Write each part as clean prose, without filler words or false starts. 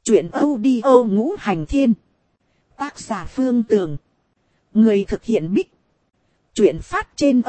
Truyện audio Ngũ Hành Thiên. Tác giả Phương Tường. Người thực hiện Bích. Truyện phát trên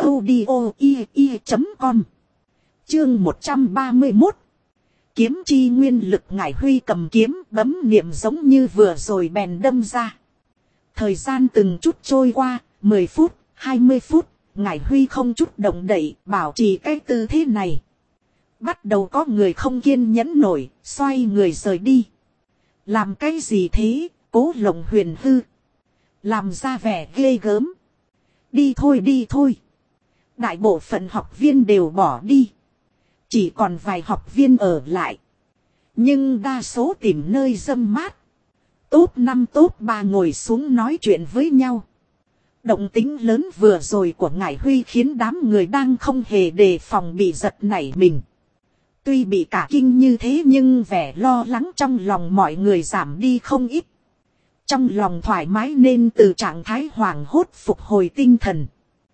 audio.com. Chương 131. Kiếm chi nguyên lực. Ngải Huy cầm kiếm bấm niệm giống như vừa rồi bèn đâm ra. Thời gian từng chút trôi qua, 10 phút, 20 phút, Ngải Huy không chút động đậy, bảo trì cái tư thế này. Bắt đầu có người không kiên nhẫn nổi, xoay người rời đi. Làm cái gì thế, Cố Lộng Huyền hư. Làm ra vẻ ghê gớm. Đi thôi đi thôi. Đại bộ phận học viên đều bỏ đi. Chỉ còn vài học viên ở lại. Nhưng đa số tìm nơi râm mát. Top 5 top 3 ngồi xuống nói chuyện với nhau. Động tĩnh lớn vừa rồi của Ngải Huy khiến đám người đang không hề đề phòng bị giật nảy mình. Tuy bị cả kinh như thế nhưng vẻ lo lắng trong lòng mọi người giảm đi không ít. Trong lòng thoải mái nên từ trạng thái hoảng hốt phục hồi tinh thần.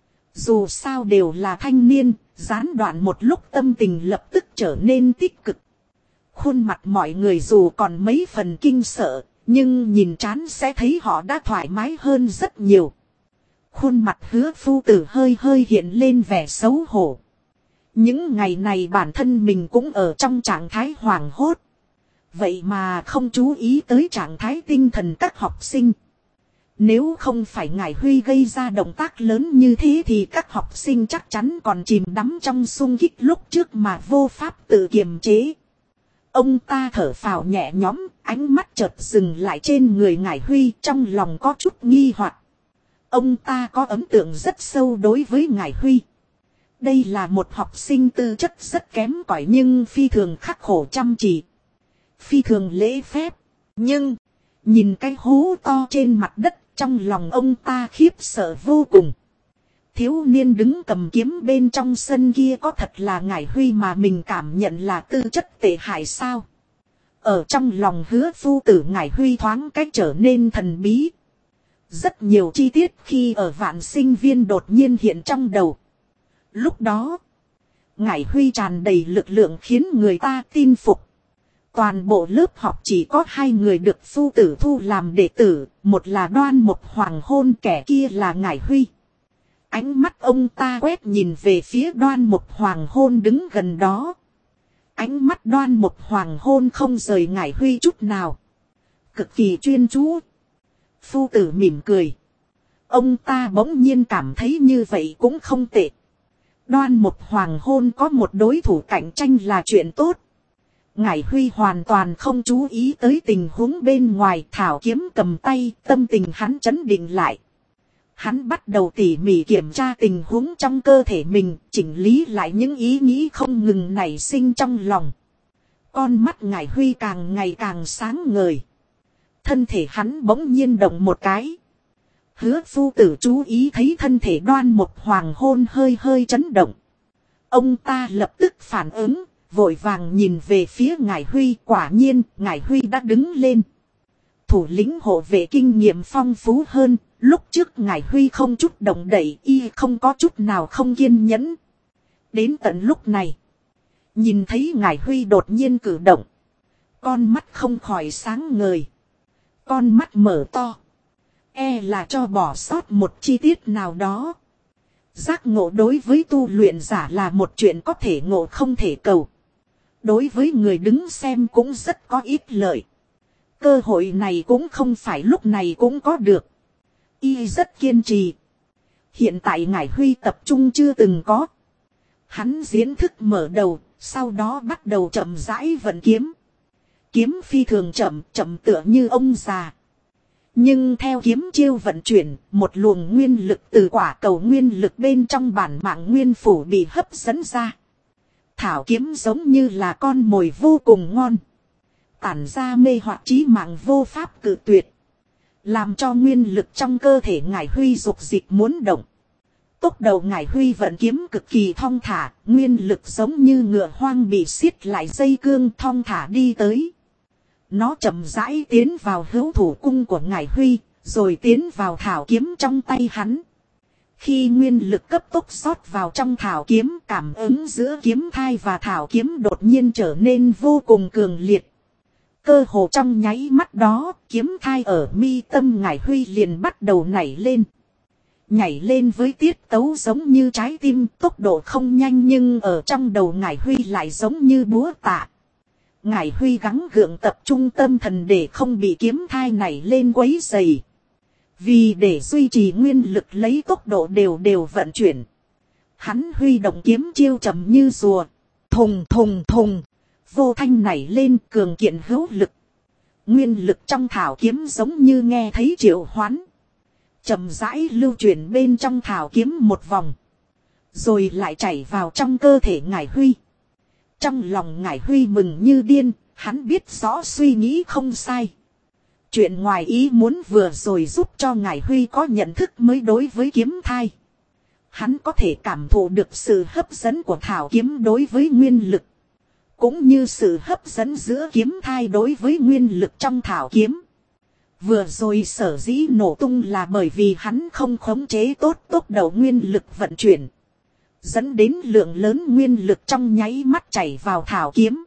Dù sao đều là thanh niên, gián đoạn một lúc tâm tình lập tức trở nên tích cực. Khuôn mặt mọi người dù còn mấy phần kinh sợ, nhưng nhìn trán sẽ thấy họ đã thoải mái hơn rất nhiều. Khuôn mặt Hứa phu tử hơi hơi hiện lên vẻ xấu hổ. Những ngày này bản thân mình cũng ở trong trạng thái hoảng hốt. Vậy mà không chú ý tới trạng thái tinh thần các học sinh. Nếu không phải Ngải Huy gây ra động tác lớn như thế thì các học sinh chắc chắn còn chìm đắm trong xung kích lúc trước mà vô pháp tự kiềm chế. Ông ta thở phào nhẹ nhõm, ánh mắt chợt dừng lại trên người Ngải Huy, trong lòng có chút nghi hoặc. Ông ta có ấn tượng rất sâu đối với Ngải Huy. Đây là một học sinh tư chất rất kém cỏi nhưng phi thường khắc khổ chăm chỉ. Phi thường lễ phép. Nhưng, nhìn cái hố to trên mặt đất, trong lòng ông ta khiếp sợ vô cùng. Thiếu niên đứng cầm kiếm bên trong sân kia có thật là Ngải Huy mà mình cảm nhận là tư chất tệ hại sao? Ở trong lòng Hứa phu tử, Ngải Huy thoáng cách trở nên thần bí. Rất nhiều chi tiết khi ở vạn sinh viên đột nhiên hiện trong đầu. Lúc đó, Ngải Huy tràn đầy lực lượng khiến người ta tin phục. Toàn bộ lớp học chỉ có 2 người được phu tử thu làm đệ tử, một là Đoan Mục Hoàng Hôn, kẻ kia là Ngải Huy. Ánh mắt ông ta quét nhìn về phía Đoan Mục Hoàng Hôn đứng gần đó. Ánh mắt Đoan Mục Hoàng Hôn không rời Ngải Huy chút nào. Cực kỳ chuyên chú. Phu tử mỉm cười. Ông ta bỗng nhiên cảm thấy như vậy cũng không tệ. Đoan Mục Hoàng Hôn có một đối thủ cạnh tranh là chuyện tốt. Ngải Huy hoàn toàn không chú ý tới tình huống bên ngoài, thảo kiếm cầm tay, tâm tình hắn trấn định lại. Hắn bắt đầu tỉ mỉ kiểm tra tình huống trong cơ thể mình, chỉnh lý lại những ý nghĩ không ngừng nảy sinh trong lòng. Con mắt Ngải Huy càng ngày càng sáng ngời. Thân thể hắn bỗng nhiên động một cái. Hứa phu tử chú ý thấy thân thể Đoan Mục Hoàng Hôn hơi hơi chấn động. Ông ta lập tức phản ứng, vội vàng nhìn về phía Ngải Huy. Quả nhiên, Ngải Huy đã đứng lên. Thủ lĩnh hộ vệ kinh nghiệm phong phú hơn. Lúc trước Ngải Huy không chút động đậy, y không có chút nào không kiên nhẫn. Đến tận lúc này, nhìn thấy Ngải Huy đột nhiên cử động, con mắt không khỏi sáng ngời. Con mắt mở to, e là cho bỏ sót một chi tiết nào đó. Giác ngộ đối với tu luyện giả là một chuyện có thể ngộ không thể cầu. Đối với người đứng xem cũng rất có ít lợi. Cơ hội này cũng không phải lúc này cũng có được. Y rất kiên trì. Hiện tại Ngải Huy tập trung chưa từng có. Hắn diễn thức mở đầu, sau đó bắt đầu chậm rãi vận kiếm. Kiếm phi thường chậm, chậm tựa như ông già. Nhưng theo kiếm chiêu vận chuyển, một luồng nguyên lực từ quả cầu nguyên lực bên trong bản mạng nguyên phủ bị hấp dẫn ra. Thảo kiếm giống như là con mồi vô cùng ngon. Tản ra mê hoặc chí mạng vô pháp cự tuyệt. Làm cho nguyên lực trong cơ thể Ngải Huy dục dịch muốn động. Tốc độ Ngải Huy vận kiếm cực kỳ thong thả, nguyên lực giống như ngựa hoang bị siết lại dây cương thong thả đi tới. Nó chậm rãi tiến vào hữu thủ cung của Ngải Huy, rồi tiến vào thảo kiếm trong tay hắn. Khi nguyên lực cấp tốc rót vào trong thảo kiếm, cảm ứng giữa kiếm thai và thảo kiếm đột nhiên trở nên vô cùng cường liệt. Cơ hồ trong nháy mắt đó, kiếm thai ở mi tâm Ngải Huy liền bắt đầu nảy lên. Nhảy lên với tiết tấu giống như trái tim, tốc độ không nhanh nhưng ở trong đầu Ngải Huy lại giống như búa tạ. Ngải Huy gắng gượng tập trung tâm thần để không bị kiếm thai nảy lên quấy rầy. Vì để duy trì nguyên lực lấy tốc độ đều đều vận chuyển. Hắn huy động kiếm chiêu chậm như rùa. Thùng thùng thùng. Vô thanh nảy lên cường kiện hữu lực. Nguyên lực trong thảo kiếm giống như nghe thấy triệu hoán. Chậm rãi lưu chuyển bên trong thảo kiếm một vòng. Rồi lại chảy vào trong cơ thể Ngải Huy. Trong lòng Ngải Huy mừng như điên. Hắn biết rõ suy nghĩ không sai. Chuyện ngoài ý muốn vừa rồi giúp cho Ngải Huy có nhận thức mới đối với kiếm thai. Hắn có thể cảm thụ được sự hấp dẫn của thảo kiếm đối với nguyên lực. Cũng như sự hấp dẫn giữa kiếm thai đối với nguyên lực trong thảo kiếm. Vừa rồi sở dĩ nổ tung là bởi vì hắn không khống chế tốt tốc độ nguyên lực vận chuyển. Dẫn đến lượng lớn nguyên lực trong nháy mắt chảy vào thảo kiếm.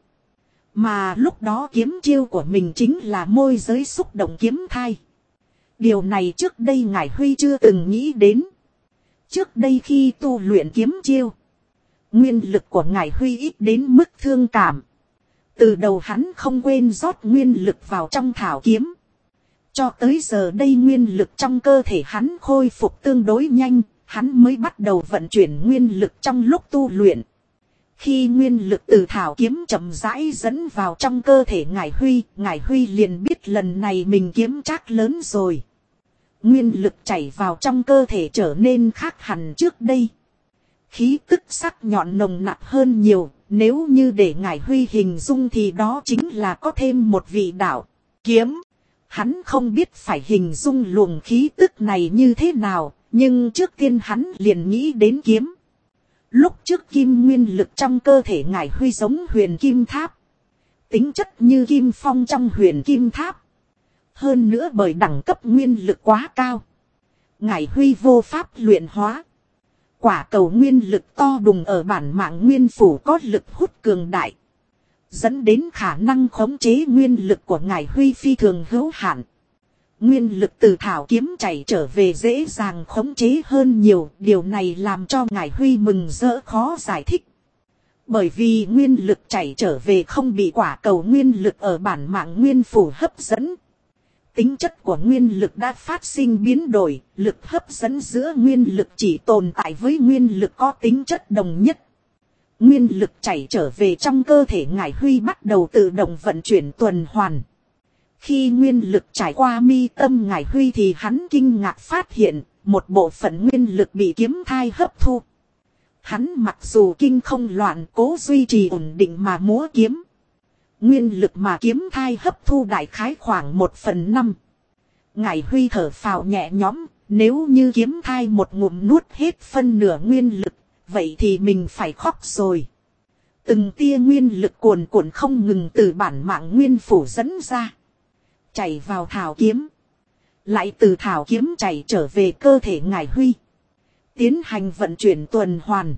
Mà lúc đó kiếm chiêu của mình chính là môi giới xúc động kiếm thai. Điều này trước đây Ngải Huy chưa từng nghĩ đến. Trước đây khi tu luyện kiếm chiêu, nguyên lực của Ngải Huy ít đến mức thương cảm. Từ đầu hắn không quên rót nguyên lực vào trong thảo kiếm. Cho tới giờ đây nguyên lực trong cơ thể hắn khôi phục tương đối nhanh, hắn mới bắt đầu vận chuyển nguyên lực trong lúc tu luyện. Khi nguyên lực từ thảo kiếm chậm rãi dẫn vào trong cơ thể Ngải Huy liền biết lần này mình kiếm trác lớn rồi. Nguyên lực chảy vào trong cơ thể trở nên khác hẳn trước đây. Khí tức sắc nhọn nồng nặc hơn nhiều, nếu như để Ngải Huy hình dung thì đó chính là có thêm một vị đạo kiếm. Hắn không biết phải hình dung luồng khí tức này như thế nào, nhưng trước tiên hắn liền nghĩ đến kiếm. Lúc trước kim nguyên lực trong cơ thể Ngải Huy giống huyền kim tháp. Tính chất như kim phong trong huyền kim tháp. Hơn nữa bởi đẳng cấp nguyên lực quá cao. Ngải Huy vô pháp luyện hóa. Quả cầu nguyên lực to đùng ở bản mạng nguyên phủ có lực hút cường đại. Dẫn đến khả năng khống chế nguyên lực của Ngải Huy phi thường hữu hạn. Nguyên lực từ thảo kiếm chảy trở về dễ dàng khống chế hơn nhiều. Điều này làm cho Ngải Huy mừng rỡ khó giải thích. Bởi vì nguyên lực chảy trở về không bị quả cầu nguyên lực ở bản mạng nguyên phủ hấp dẫn. Tính chất của nguyên lực đã phát sinh biến đổi, lực hấp dẫn giữa nguyên lực chỉ tồn tại với nguyên lực có tính chất đồng nhất. Nguyên lực chảy trở về trong cơ thể Ngải Huy bắt đầu tự động vận chuyển tuần hoàn. Khi nguyên lực trải qua mi tâm Ngải Huy thì hắn kinh ngạc phát hiện, một bộ phận nguyên lực bị kiếm thai hấp thu. Hắn mặc dù kinh không loạn cố duy trì ổn định mà múa kiếm. Nguyên lực mà kiếm thai hấp thu đại khái khoảng 1/5. Ngải Huy thở phào nhẹ nhõm, nếu như kiếm thai một ngụm nuốt hết phân nửa nguyên lực, vậy thì mình phải khóc rồi. Từng tia nguyên lực cuồn cuộn không ngừng từ bản mạng nguyên phủ dẫn ra. Chảy vào thảo kiếm. Lại từ thảo kiếm chảy trở về cơ thể Ngải Huy. Tiến hành vận chuyển tuần hoàn.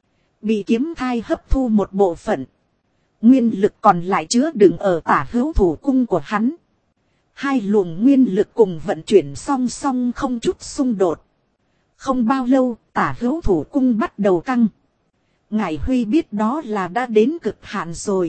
Bị kiếm thai hấp thu một bộ phận. Nguyên lực còn lại chứa đựng ở tả hữu thủ cung của hắn. Hai luồng nguyên lực cùng vận chuyển song song không chút xung đột. Không bao lâu tả hữu thủ cung bắt đầu căng. Ngải Huy biết đó là đã đến cực hạn rồi.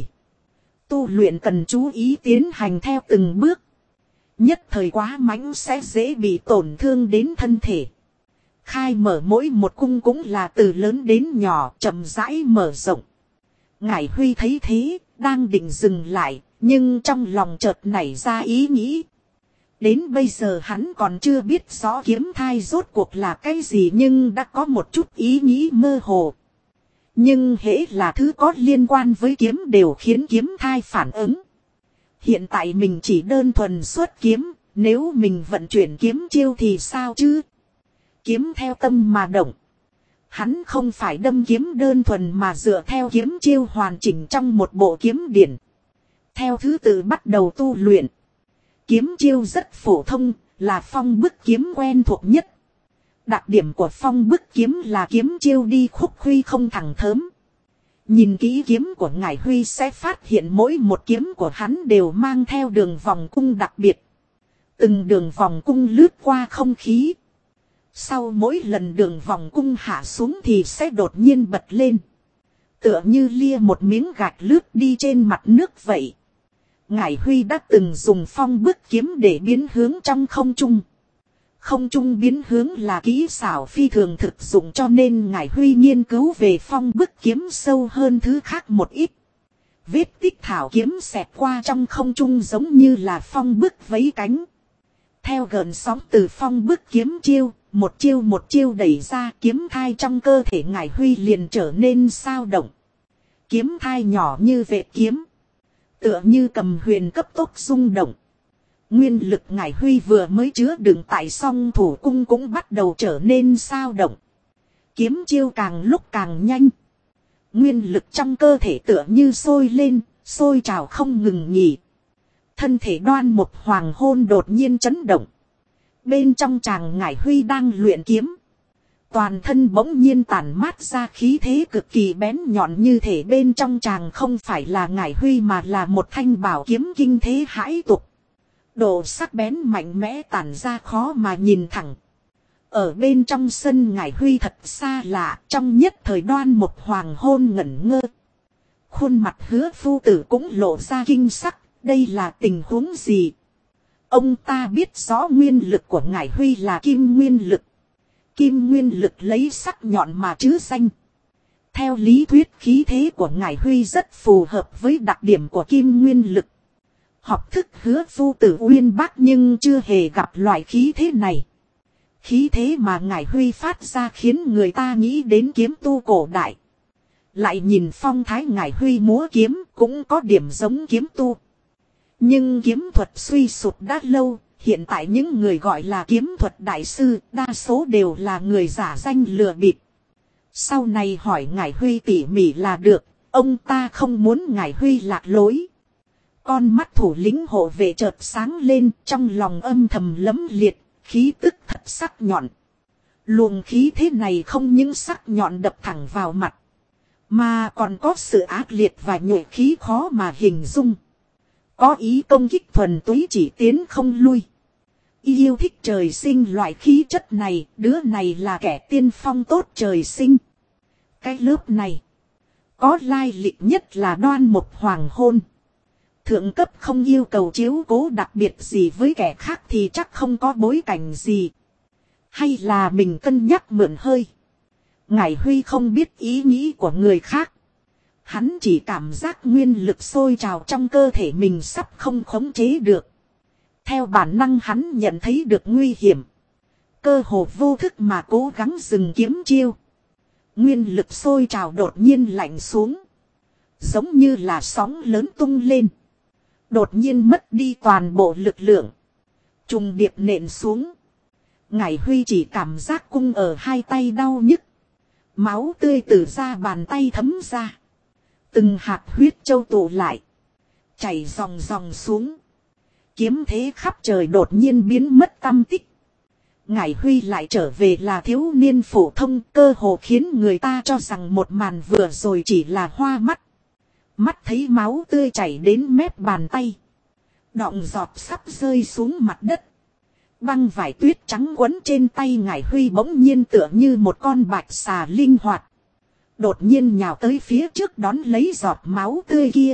Tu luyện cần chú ý tiến hành theo từng bước. Nhất thời quá mạnh sẽ dễ bị tổn thương đến thân thể. Khai mở mỗi một cung cũng là từ lớn đến nhỏ chậm rãi mở rộng. Ngải Huy thấy thế, đang định dừng lại, nhưng trong lòng chợt nảy ra ý nghĩ. Đến bây giờ hắn còn chưa biết rõ kiếm thai rốt cuộc là cái gì nhưng đã có một chút ý nghĩ mơ hồ. Nhưng hễ là thứ có liên quan với kiếm đều khiến kiếm thai phản ứng. Hiện tại mình chỉ đơn thuần xuất kiếm, nếu mình vận chuyển kiếm chiêu thì sao chứ? Kiếm theo tâm mà động. Hắn không phải đâm kiếm đơn thuần mà dựa theo kiếm chiêu hoàn chỉnh trong một bộ kiếm điển. Theo thứ tự bắt đầu tu luyện. Kiếm chiêu rất phổ thông, là phong bức kiếm quen thuộc nhất. Đặc điểm của phong bức kiếm là kiếm chiêu đi khúc khuy không thẳng thớm. Nhìn kỹ kiếm của Ngải Huy sẽ phát hiện mỗi một kiếm của hắn đều mang theo đường vòng cung đặc biệt. Từng đường vòng cung lướt qua không khí. Sau mỗi lần đường vòng cung hạ xuống thì sẽ đột nhiên bật lên. Tựa như lia một miếng gạch lướt đi trên mặt nước vậy. Ngải Huy đã từng dùng phong bức kiếm để biến hướng trong không trung. Không trung biến hướng là kỹ xảo phi thường thực dụng, cho nên Ngải Huy nghiên cứu về phong bức kiếm sâu hơn thứ khác một ít. Vết tích thảo kiếm xẹt qua trong không trung giống như là phong bức vẫy cánh. Theo gợn sóng từ phong bức kiếm một chiêu đẩy ra, kiếm thai trong cơ thể Ngải Huy liền trở nên sao động. Kiếm thai nhỏ như vệ kiếm, tựa như cầm huyền cấp tốc rung động. Nguyên lực Ngải Huy vừa mới chứa đựng tại song thủ cung cũng bắt đầu trở nên sao động. Kiếm chiêu càng lúc càng nhanh. Nguyên lực trong cơ thể tựa như sôi lên, sôi trào không ngừng nghỉ. Thân thể Đoan Mục Hoàng Hôn đột nhiên chấn động. Bên trong chàng Ngải Huy đang luyện kiếm. Toàn thân bỗng nhiên tản mát ra khí thế cực kỳ bén nhọn, như thể bên trong chàng không phải là Ngải Huy mà là một thanh bảo kiếm kinh thế hãi tục. Độ sắc bén mạnh mẽ tản ra khó mà nhìn thẳng. Ở bên trong sân Ngải Huy thật xa lạ, trong nhất thời Đoan Mục Hoàng Hôn ngẩn ngơ. Khuôn mặt Hứa phu tử cũng lộ ra kinh sắc, đây là tình huống gì? Ông ta biết rõ nguyên lực của Ngải Huy là kim nguyên lực. Kim nguyên lực lấy sắc nhọn mà trứ danh. Theo lý thuyết khí thế của Ngải Huy rất phù hợp với đặc điểm của kim nguyên lực. Học thức Hứa phu tử uyên bác nhưng chưa hề gặp loại khí thế này. Khí thế mà Ngải Huy phát ra khiến người ta nghĩ đến kiếm tu cổ đại. Lại nhìn phong thái Ngải Huy múa kiếm cũng có điểm giống kiếm tu. Nhưng kiếm thuật suy sụt đã lâu, hiện tại những người gọi là kiếm thuật đại sư đa số đều là người giả danh lừa bịp. Sau này hỏi Ngải Huy tỉ mỉ là được, ông ta không muốn Ngải Huy lạc lối. Con mắt thủ lĩnh hộ vệ chợt sáng lên, trong lòng âm thầm lấm liệt, khí tức thật sắc nhọn. Luồng khí thế này không những sắc nhọn đập thẳng vào mặt, mà còn có sự ác liệt và nhuệ khí khó mà hình dung. Có ý công kích thuần túy chỉ tiến không lui. Yêu thích trời sinh loại khí chất này, đứa này là kẻ tiên phong tốt trời sinh. Cái lớp này, có lai lịch nhất là Đoan Mục Hoàng Hôn. Thượng cấp không yêu cầu chiếu cố đặc biệt gì với kẻ khác thì chắc không có bối cảnh gì. Hay là mình cân nhắc mượn hơi. Ngải Huy không biết ý nghĩ của người khác. Hắn chỉ cảm giác nguyên lực sôi trào trong cơ thể mình sắp không khống chế được. Theo bản năng hắn nhận thấy được nguy hiểm. Cơ hồ vô thức mà cố gắng dừng kiếm chiêu. Nguyên lực sôi trào đột nhiên lạnh xuống. Giống như là sóng lớn tung lên. Đột nhiên mất đi toàn bộ lực lượng. Trùng điệp nện xuống. Ngải Huy chỉ cảm giác cung ở hai tay đau nhức. Máu tươi từ da bàn tay thấm ra. Từng hạt huyết châu tụ lại. Chảy ròng ròng xuống. Kiếm thế khắp trời đột nhiên biến mất tăm tích. Ngải Huy lại trở về là thiếu niên phổ thông, cơ hồ khiến người ta cho rằng một màn vừa rồi chỉ là hoa mắt. Mắt thấy máu tươi chảy đến mép bàn tay. Đọng giọt sắp rơi xuống mặt đất. Băng vải tuyết trắng quấn trên tay Ngải Huy bỗng nhiên tựa như một con bạch xà linh hoạt. Đột nhiên nhào tới phía trước đón lấy giọt máu tươi kia.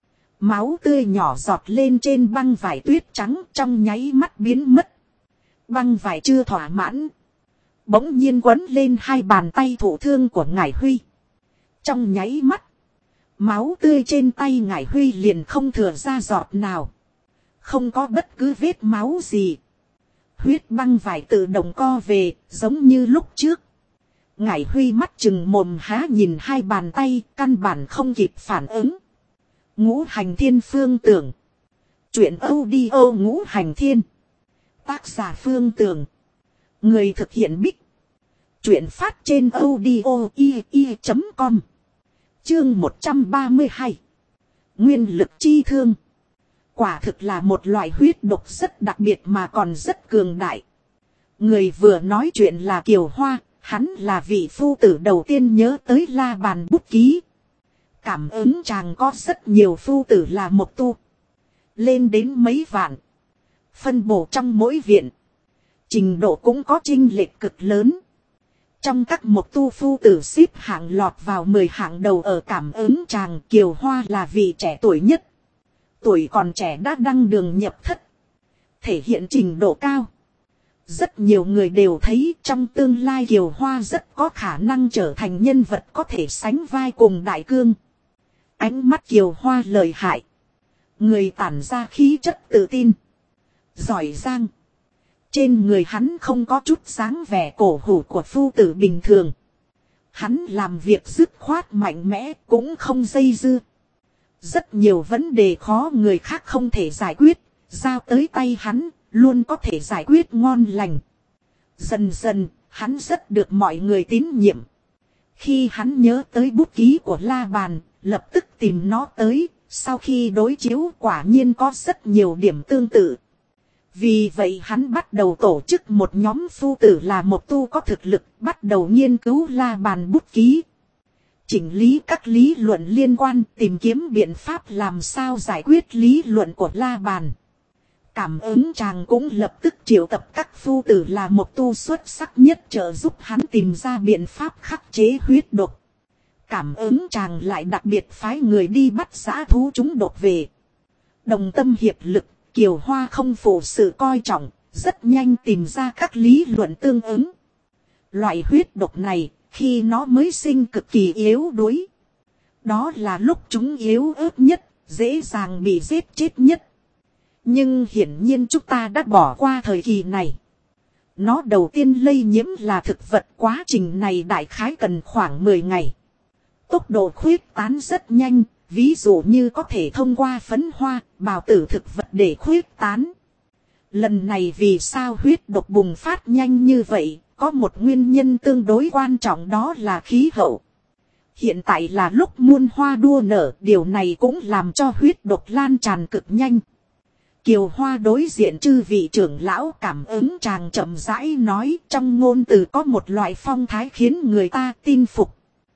Máu tươi nhỏ giọt lên trên băng vải tuyết trắng trong nháy mắt biến mất. Băng vải chưa thỏa mãn. Bỗng nhiên quấn lên hai bàn tay thụ thương của Ngải Huy. Trong nháy mắt. Máu tươi trên tay Ngải Huy liền không thừa ra giọt nào. Không có bất cứ vết máu gì. Huyết băng vải tự động co về, giống như lúc trước. Ngải Huy mắt chừng mồm há nhìn hai bàn tay, căn bản không kịp phản ứng. Ngũ Hành Thiên Phương Tưởng. Chuyện audio Ngũ Hành Thiên. Tác giả Phương Tưởng. Người thực hiện Bích. Chuyện phát trên audio.com. Chương 132. Nguyên lực chi thương. Quả thực là một loại huyết độc rất đặc biệt mà còn rất cường đại. Người vừa nói chuyện là Kiều Hoa, hắn là vị phu tử đầu tiên nhớ tới la bàn bút ký. Cảm ứng chàng có rất nhiều phu tử là một tu. Lên đến mấy vạn. Phân bổ trong mỗi viện. Trình độ cũng có chênh lệch cực lớn. Trong các một tu phu tử xếp hạng lọt vào 10 hạng đầu ở cảm ứng chàng, Kiều Hoa là vị trẻ tuổi nhất. Tuổi còn trẻ đã đăng đường nhập thất. Thể hiện trình độ cao. Rất nhiều người đều thấy trong tương lai Kiều Hoa rất có khả năng trở thành nhân vật có thể sánh vai cùng Đại Cương. Ánh mắt Kiều Hoa lợi hại. Người tản ra khí chất tự tin. Giỏi giang. Trên người hắn không có chút dáng vẻ cổ hủ của phu tử bình thường. Hắn làm việc dứt khoát mạnh mẽ cũng không dây dưa. Rất nhiều vấn đề khó người khác không thể giải quyết. Giao tới tay hắn luôn có thể giải quyết ngon lành. Dần dần hắn rất được mọi người tín nhiệm. Khi hắn nhớ tới bút ký của La Bàn, lập tức tìm nó tới. Sau khi đối chiếu quả nhiên có rất nhiều điểm tương tự. Vì vậy hắn bắt đầu tổ chức một nhóm phu tử là một tu có thực lực, bắt đầu nghiên cứu La Bàn bút ký. Chỉnh lý các lý luận liên quan, tìm kiếm biện pháp làm sao giải quyết lý luận của La Bàn. Cảm ứng chàng cũng lập tức triệu tập các phu tử là một tu xuất sắc nhất trợ giúp hắn tìm ra biện pháp khắc chế huyết độc. Cảm ứng chàng lại đặc biệt phái người đi bắt dã thú chúng độc về. Đồng tâm hiệp lực, Kiều Hoa không phụ sự coi trọng, rất nhanh tìm ra các lý luận tương ứng. Loại huyết độc này, khi nó mới sinh cực kỳ yếu đuối. Đó là lúc chúng yếu ớt nhất, dễ dàng bị giết chết nhất. Nhưng hiển nhiên chúng ta đã bỏ qua thời kỳ này. Nó đầu tiên lây nhiễm là thực vật, quá trình này đại khái cần khoảng 10 ngày. Tốc độ khuyết tán rất nhanh, ví dụ như có thể thông qua phấn hoa, bào tử thực vật để khuyết tán. Lần này vì sao huyết độc bùng phát nhanh như vậy, có một nguyên nhân tương đối quan trọng, đó là khí hậu. Hiện tại là lúc muôn hoa đua nở, điều này cũng làm cho huyết độc lan tràn cực nhanh. Kiều Hoa đối diện chư vị trưởng lão, cảm ứng chàng chậm rãi nói, trong ngôn từ có một loại phong thái khiến người ta tin phục.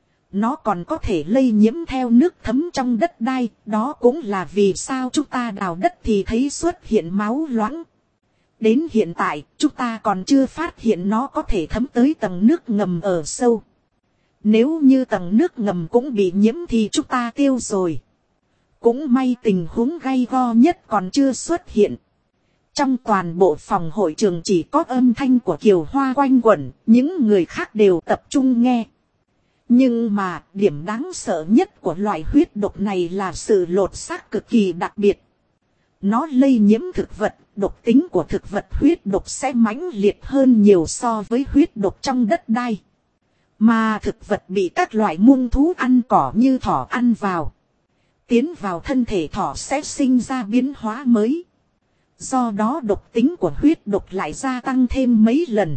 Nó còn có thể lây nhiễm theo nước thấm trong đất đai, đó cũng là vì sao chúng ta đào đất thì thấy xuất hiện máu loãng. Đến hiện tại, chúng ta còn chưa phát hiện nó có thể thấm tới tầng nước ngầm ở sâu. Nếu như tầng nước ngầm cũng bị nhiễm thì chúng ta tiêu rồi. Cũng may tình huống gay go nhất còn chưa xuất hiện. Trong toàn bộ phòng hội trường chỉ có âm thanh của Kiều Hoa quanh quẩn, những người khác đều tập trung nghe. Nhưng mà điểm đáng sợ nhất của loại huyết độc này là sự lột xác cực kỳ đặc biệt. Nó lây nhiễm thực vật, độc tính của thực vật huyết độc sẽ mãnh liệt hơn nhiều so với huyết độc trong đất đai. Mà thực vật bị các loại muông thú ăn cỏ như thỏ ăn vào. Tiến vào thân thể thỏ sẽ sinh ra biến hóa mới. Do đó độc tính của huyết độc lại gia tăng thêm mấy lần.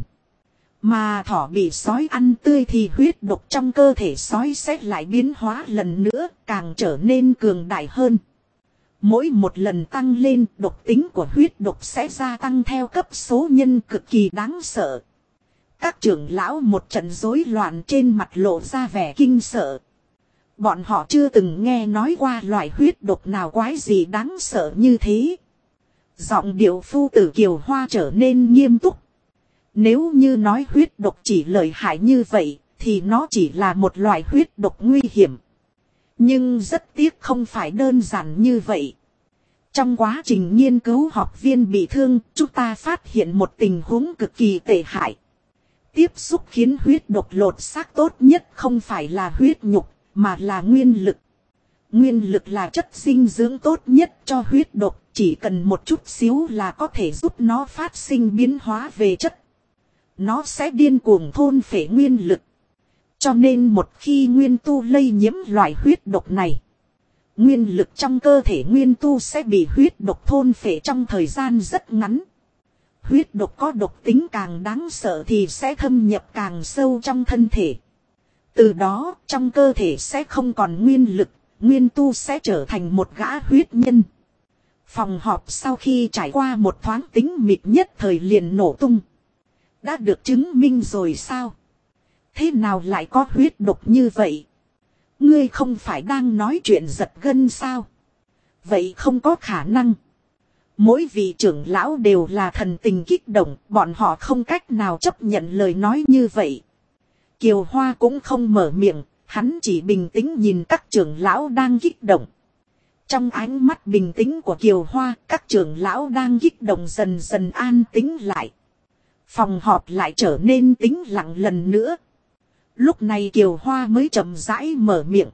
Mà thỏ bị sói ăn tươi thì huyết độc trong cơ thể sói sẽ lại biến hóa lần nữa, càng trở nên cường đại hơn. Mỗi một lần tăng lên, độc tính của huyết độc sẽ gia tăng theo cấp số nhân cực kỳ đáng sợ. Các trưởng lão một trận rối loạn, trên mặt lộ ra vẻ kinh sợ. Bọn họ chưa từng nghe nói qua loại huyết độc nào quái gì đáng sợ như thế. Giọng điệu phu tử Kiều Hoa trở nên nghiêm túc. Nếu như nói huyết độc chỉ lợi hại như vậy, thì nó chỉ là một loại huyết độc nguy hiểm. Nhưng rất tiếc không phải đơn giản như vậy. Trong quá trình nghiên cứu học viên bị thương, chúng ta phát hiện một tình huống cực kỳ tệ hại. Tiếp xúc khiến huyết độc lột xác tốt nhất không phải là huyết nhục, mà là nguyên lực. Nguyên lực là chất dinh dưỡng tốt nhất cho huyết độc, chỉ cần một chút xíu là có thể giúp nó phát sinh biến hóa về chất. Nó sẽ điên cuồng thôn phệ nguyên lực. Cho nên một khi nguyên tu lây nhiễm loại huyết độc này, nguyên lực trong cơ thể nguyên tu sẽ bị huyết độc thôn phệ trong thời gian rất ngắn. Huyết độc có độc tính càng đáng sợ thì sẽ thâm nhập càng sâu trong thân thể. Từ đó trong cơ thể sẽ không còn nguyên lực, nguyên tu sẽ trở thành một gã huyết nhân. Phòng họp sau khi trải qua một thoáng tính mịt nhất thời liền nổ tung. Đã được chứng minh rồi sao? Thế nào lại có huyết độc như vậy? Ngươi không phải đang nói chuyện giật gân sao? Vậy không có khả năng. Mỗi vị trưởng lão đều là thần tình kích động, bọn họ không cách nào chấp nhận lời nói như vậy. Kiều Hoa cũng không mở miệng, hắn chỉ bình tĩnh nhìn các trưởng lão đang kích động. Trong ánh mắt bình tĩnh của Kiều Hoa, các trưởng lão đang kích động dần dần an tĩnh lại. Phòng họp lại trở nên tĩnh lặng lần nữa. Lúc này Kiều Hoa mới chậm rãi mở miệng.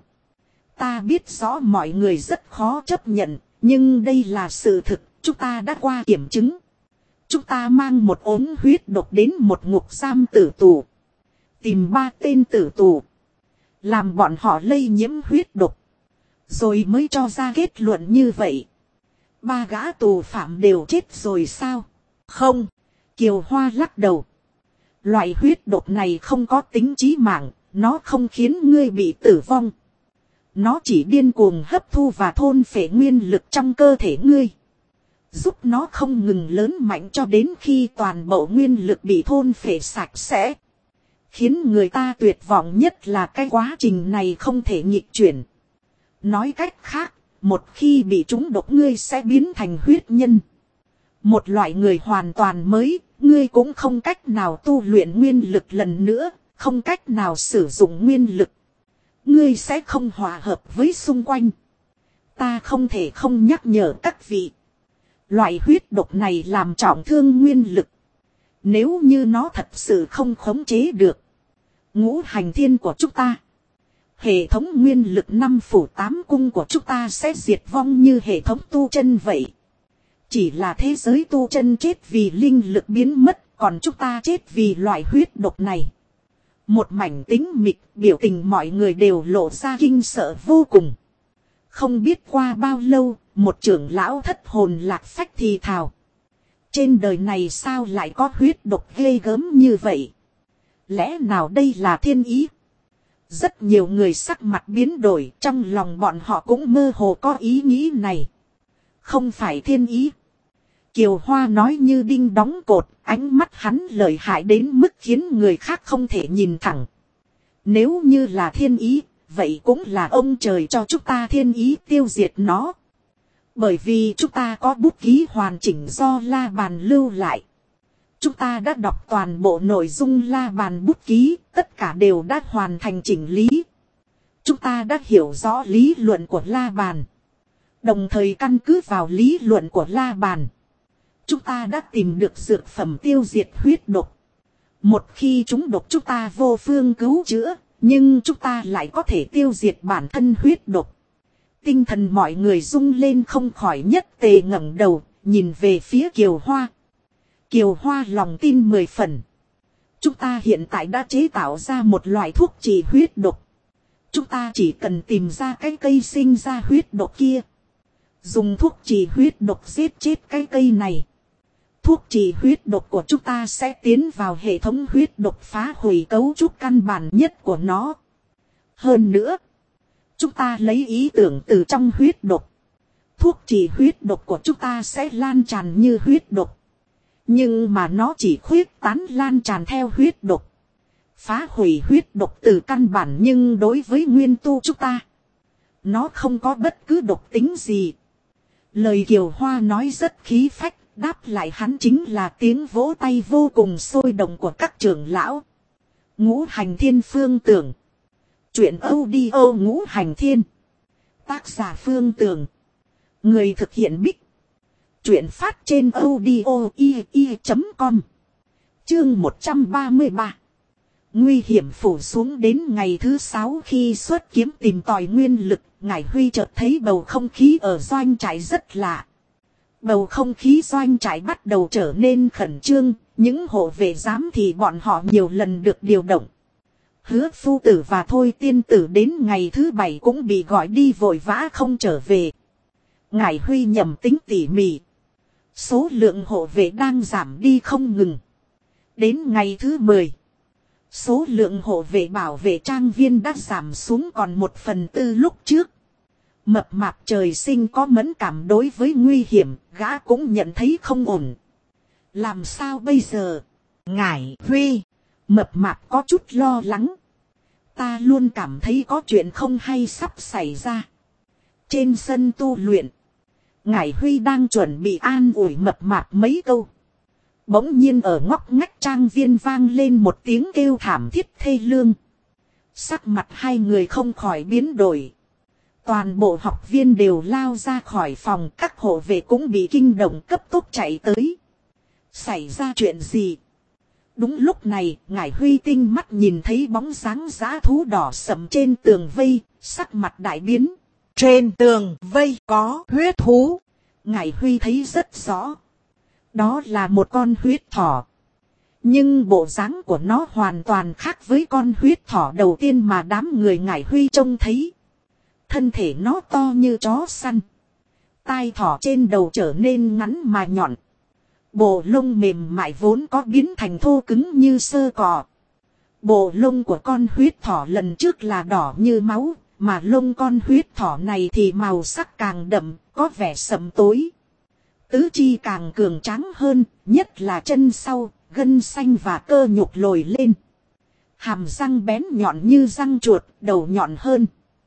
Ta biết rõ mọi người rất khó chấp nhận, nhưng đây là sự thực, chúng ta đã qua kiểm chứng. Chúng ta mang một ống huyết độc đến một ngục giam tử tù. Tìm 3 tên tử tù. Làm bọn họ lây nhiễm huyết độc. Rồi mới cho ra kết luận như vậy. 3 gã tù phạm đều chết rồi sao? Không. Kiều Hoa lắc đầu. Loại huyết độc này không có tính chí mạng. Nó không khiến ngươi bị tử vong. Nó chỉ điên cuồng hấp thu và thôn phệ nguyên lực trong cơ thể ngươi. Giúp nó không ngừng lớn mạnh cho đến khi toàn bộ nguyên lực bị thôn phệ sạch sẽ. Khiến người ta tuyệt vọng nhất là cái quá trình này không thể nghịch chuyển. Nói cách khác, một khi bị trúng độc ngươi sẽ biến thành huyết nhân. Một loại người hoàn toàn mới, ngươi cũng không cách nào tu luyện nguyên lực lần nữa, không cách nào sử dụng nguyên lực. Ngươi sẽ không hòa hợp với xung quanh. Ta không thể không nhắc nhở các vị. Loại huyết độc này làm trọng thương nguyên lực. Nếu như nó thật sự không khống chế được. Ngũ hành thiên của chúng ta. Hệ thống nguyên lực 5 phủ 8 cung của chúng ta sẽ diệt vong như hệ thống tu chân vậy. Chỉ là thế giới tu chân chết vì linh lực biến mất, còn chúng ta chết vì loại huyết độc này. Một mảnh tĩnh mịch, biểu tình mọi người đều lộ ra kinh sợ vô cùng. Không biết qua bao lâu, một trưởng lão thất hồn lạc phách thì thào. Trên đời này sao lại có huyết độc ghê gớm như vậy? Lẽ nào đây là thiên ý? Rất nhiều người sắc mặt biến đổi, trong lòng bọn họ cũng mơ hồ có ý nghĩ này. Không phải thiên ý. Kiều Hoa nói như đinh đóng cột, ánh mắt hắn lợi hại đến mức khiến người khác không thể nhìn thẳng. Nếu như là thiên ý, vậy cũng là ông trời cho chúng ta thiên ý tiêu diệt nó. Bởi vì chúng ta có bút ký hoàn chỉnh do La Bàn lưu lại. Chúng ta đã đọc toàn bộ nội dung La Bàn bút ký, tất cả đều đã hoàn thành chỉnh lý. Chúng ta đã hiểu rõ lý luận của La Bàn. Đồng thời căn cứ vào lý luận của La Bàn. Chúng ta đã tìm được dược phẩm tiêu diệt huyết độc. Một khi chúng độc chúng ta vô phương cứu chữa, nhưng chúng ta lại có thể tiêu diệt bản thân huyết độc. Tinh thần mọi người rung lên không khỏi nhất tề ngẩng đầu, nhìn về phía Kiều Hoa. Kiều Hoa lòng tin 10 phần. Chúng ta hiện tại đã chế tạo ra một loại thuốc trị huyết độc. Chúng ta chỉ cần tìm ra cái cây sinh ra huyết độc kia. Dùng thuốc trị huyết độc giết chết cái cây này. Thuốc trị huyết độc của chúng ta sẽ tiến vào hệ thống huyết độc phá hủy cấu trúc căn bản nhất của nó. Hơn nữa, chúng ta lấy ý tưởng từ trong huyết độc. Thuốc trị huyết độc của chúng ta sẽ lan tràn như huyết độc. Nhưng mà nó chỉ khuyết tán lan tràn theo huyết độc. Phá hủy huyết độc từ căn bản, nhưng đối với nguyên tu chúng ta, nó không có bất cứ độc tính gì. Lời Kiều Hoa nói rất khí phách, đáp lại hắn chính là tiếng vỗ tay vô cùng sôi động của các trưởng lão. Ngũ Hành Thiên Phương Tưởng. Chuyện audio Ngũ Hành Thiên. Tác giả Phương Tưởng. Người thực hiện Bích. Chuyện phát trên audio.com. Chương 133. Nguy hiểm phủ xuống đến ngày thứ 6 khi xuất kiếm tìm tòi nguyên lực, Ngải Huy chợt thấy bầu không khí ở doanh trại rất lạ. Bầu không khí doanh trại bắt đầu trở nên khẩn trương, những hộ vệ giám thì bọn họ nhiều lần được điều động. Hứa phu tử và Thôi tiên tử đến ngày thứ 7 cũng bị gọi đi vội vã không trở về. Ngải Huy nhầm tính tỉ mỉ. Số lượng hộ vệ đang giảm đi không ngừng. Đến ngày thứ 10, số lượng hộ vệ bảo vệ trang viên đã giảm xuống còn 1/4 lúc trước. Mập mạp trời sinh có mẫn cảm đối với nguy hiểm, gã cũng nhận thấy không ổn. Làm sao bây giờ? Ngải Huy, mập mạp có chút lo lắng. ta luôn cảm thấy có chuyện không hay sắp xảy ra. Trên sân tu luyện, Ngải Huy đang chuẩn bị an ủi mập mạp mấy câu. Bỗng nhiên ở ngóc ngách trang viên vang lên một tiếng kêu thảm thiết thê lương. Sắc mặt hai người không khỏi biến đổi. Toàn bộ học viên đều lao ra khỏi phòng, các hộ vệ cũng bị kinh động cấp tốc chạy tới. Xảy ra chuyện gì? Đúng lúc này, Ngải Huy tinh mắt nhìn thấy bóng dáng dã thú đỏ sẫm trên tường vây, sắc mặt đại biến. Trên tường vây có huyết thú. Ngải Huy thấy rất rõ. Đó là một con huyết thỏ. Nhưng bộ dáng của nó hoàn toàn khác với con huyết thỏ đầu tiên mà đám người Ngải Huy trông thấy. Thân thể nó to như chó săn. Tai thỏ trên đầu trở nên ngắn mà nhọn. Bộ lông mềm mại vốn có biến thành thô cứng như sơ cỏ. Bộ lông của con huyết thỏ lần trước là đỏ như máu, mà lông con huyết thỏ này thì màu sắc càng đậm, có vẻ sẫm tối. Tứ chi càng cường tráng hơn, nhất là chân sau, gân xanh và cơ nhục lồi lên. Hàm răng bén nhọn như răng chuột, đầu nhọn hơn.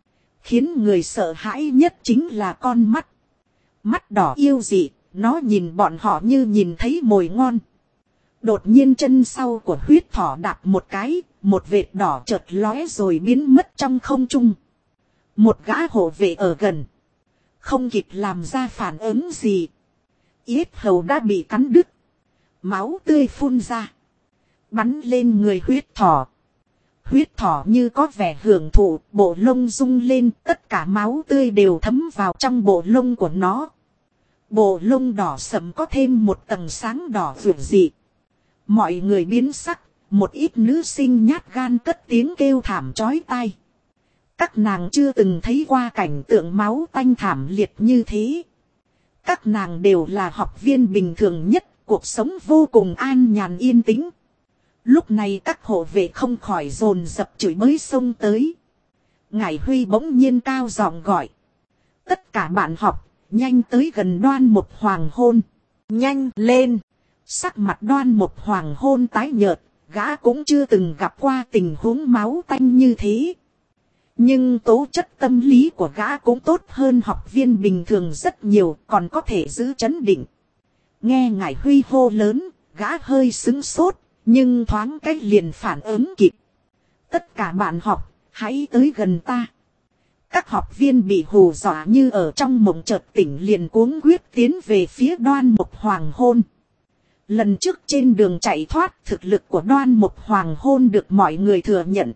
Khiến người sợ hãi nhất chính là con mắt. Mắt đỏ yêu dị, nó nhìn bọn họ như nhìn thấy mồi ngon. Đột nhiên chân sau của huyết thỏ đạp một cái, một vệt đỏ chợt lóe rồi biến mất trong không trung. Một gã hộ vệ ở gần. Không kịp làm ra phản ứng gì. Yết hầu đã bị cắn đứt. Máu tươi phun ra. Bắn lên người huyết thỏ. Huyết thỏ như có vẻ hưởng thụ, bộ lông rung lên, tất cả máu tươi đều thấm vào trong bộ lông của nó. Bộ lông đỏ sẫm có thêm một tầng sáng đỏ rực dị. Mọi người biến sắc, một ít nữ sinh nhát gan cất tiếng kêu thảm chói tai. Các nàng chưa từng thấy qua cảnh tượng máu tanh thảm liệt như thế. Các nàng đều là học viên bình thường nhất, cuộc sống vô cùng an nhàn yên tĩnh. Lúc này các hộ vệ không khỏi dồn dập chửi bới xông tới. Ngải Huy bỗng nhiên cao giọng gọi. Tất cả bạn học, nhanh tới gần Đoan Mục Hoàng Hôn. Nhanh lên. Sắc mặt Đoan Mục Hoàng Hôn tái nhợt, gã cũng chưa từng gặp qua tình huống máu tanh như thế. Nhưng tố chất tâm lý của gã cũng tốt hơn học viên bình thường rất nhiều, còn có thể giữ trấn định. Nghe Ngải Huy hô lớn, gã hơi sững sốt, nhưng thoáng cách liền phản ứng kịp. Tất cả bạn học, hãy tới gần ta. Các học viên bị hù dọa như ở trong mộng chợt tỉnh liền cuống quyết tiến về phía Đoan Mục Hoàng Hôn. Lần trước trên đường chạy thoát, thực lực của Đoan Mục Hoàng Hôn được mọi người thừa nhận.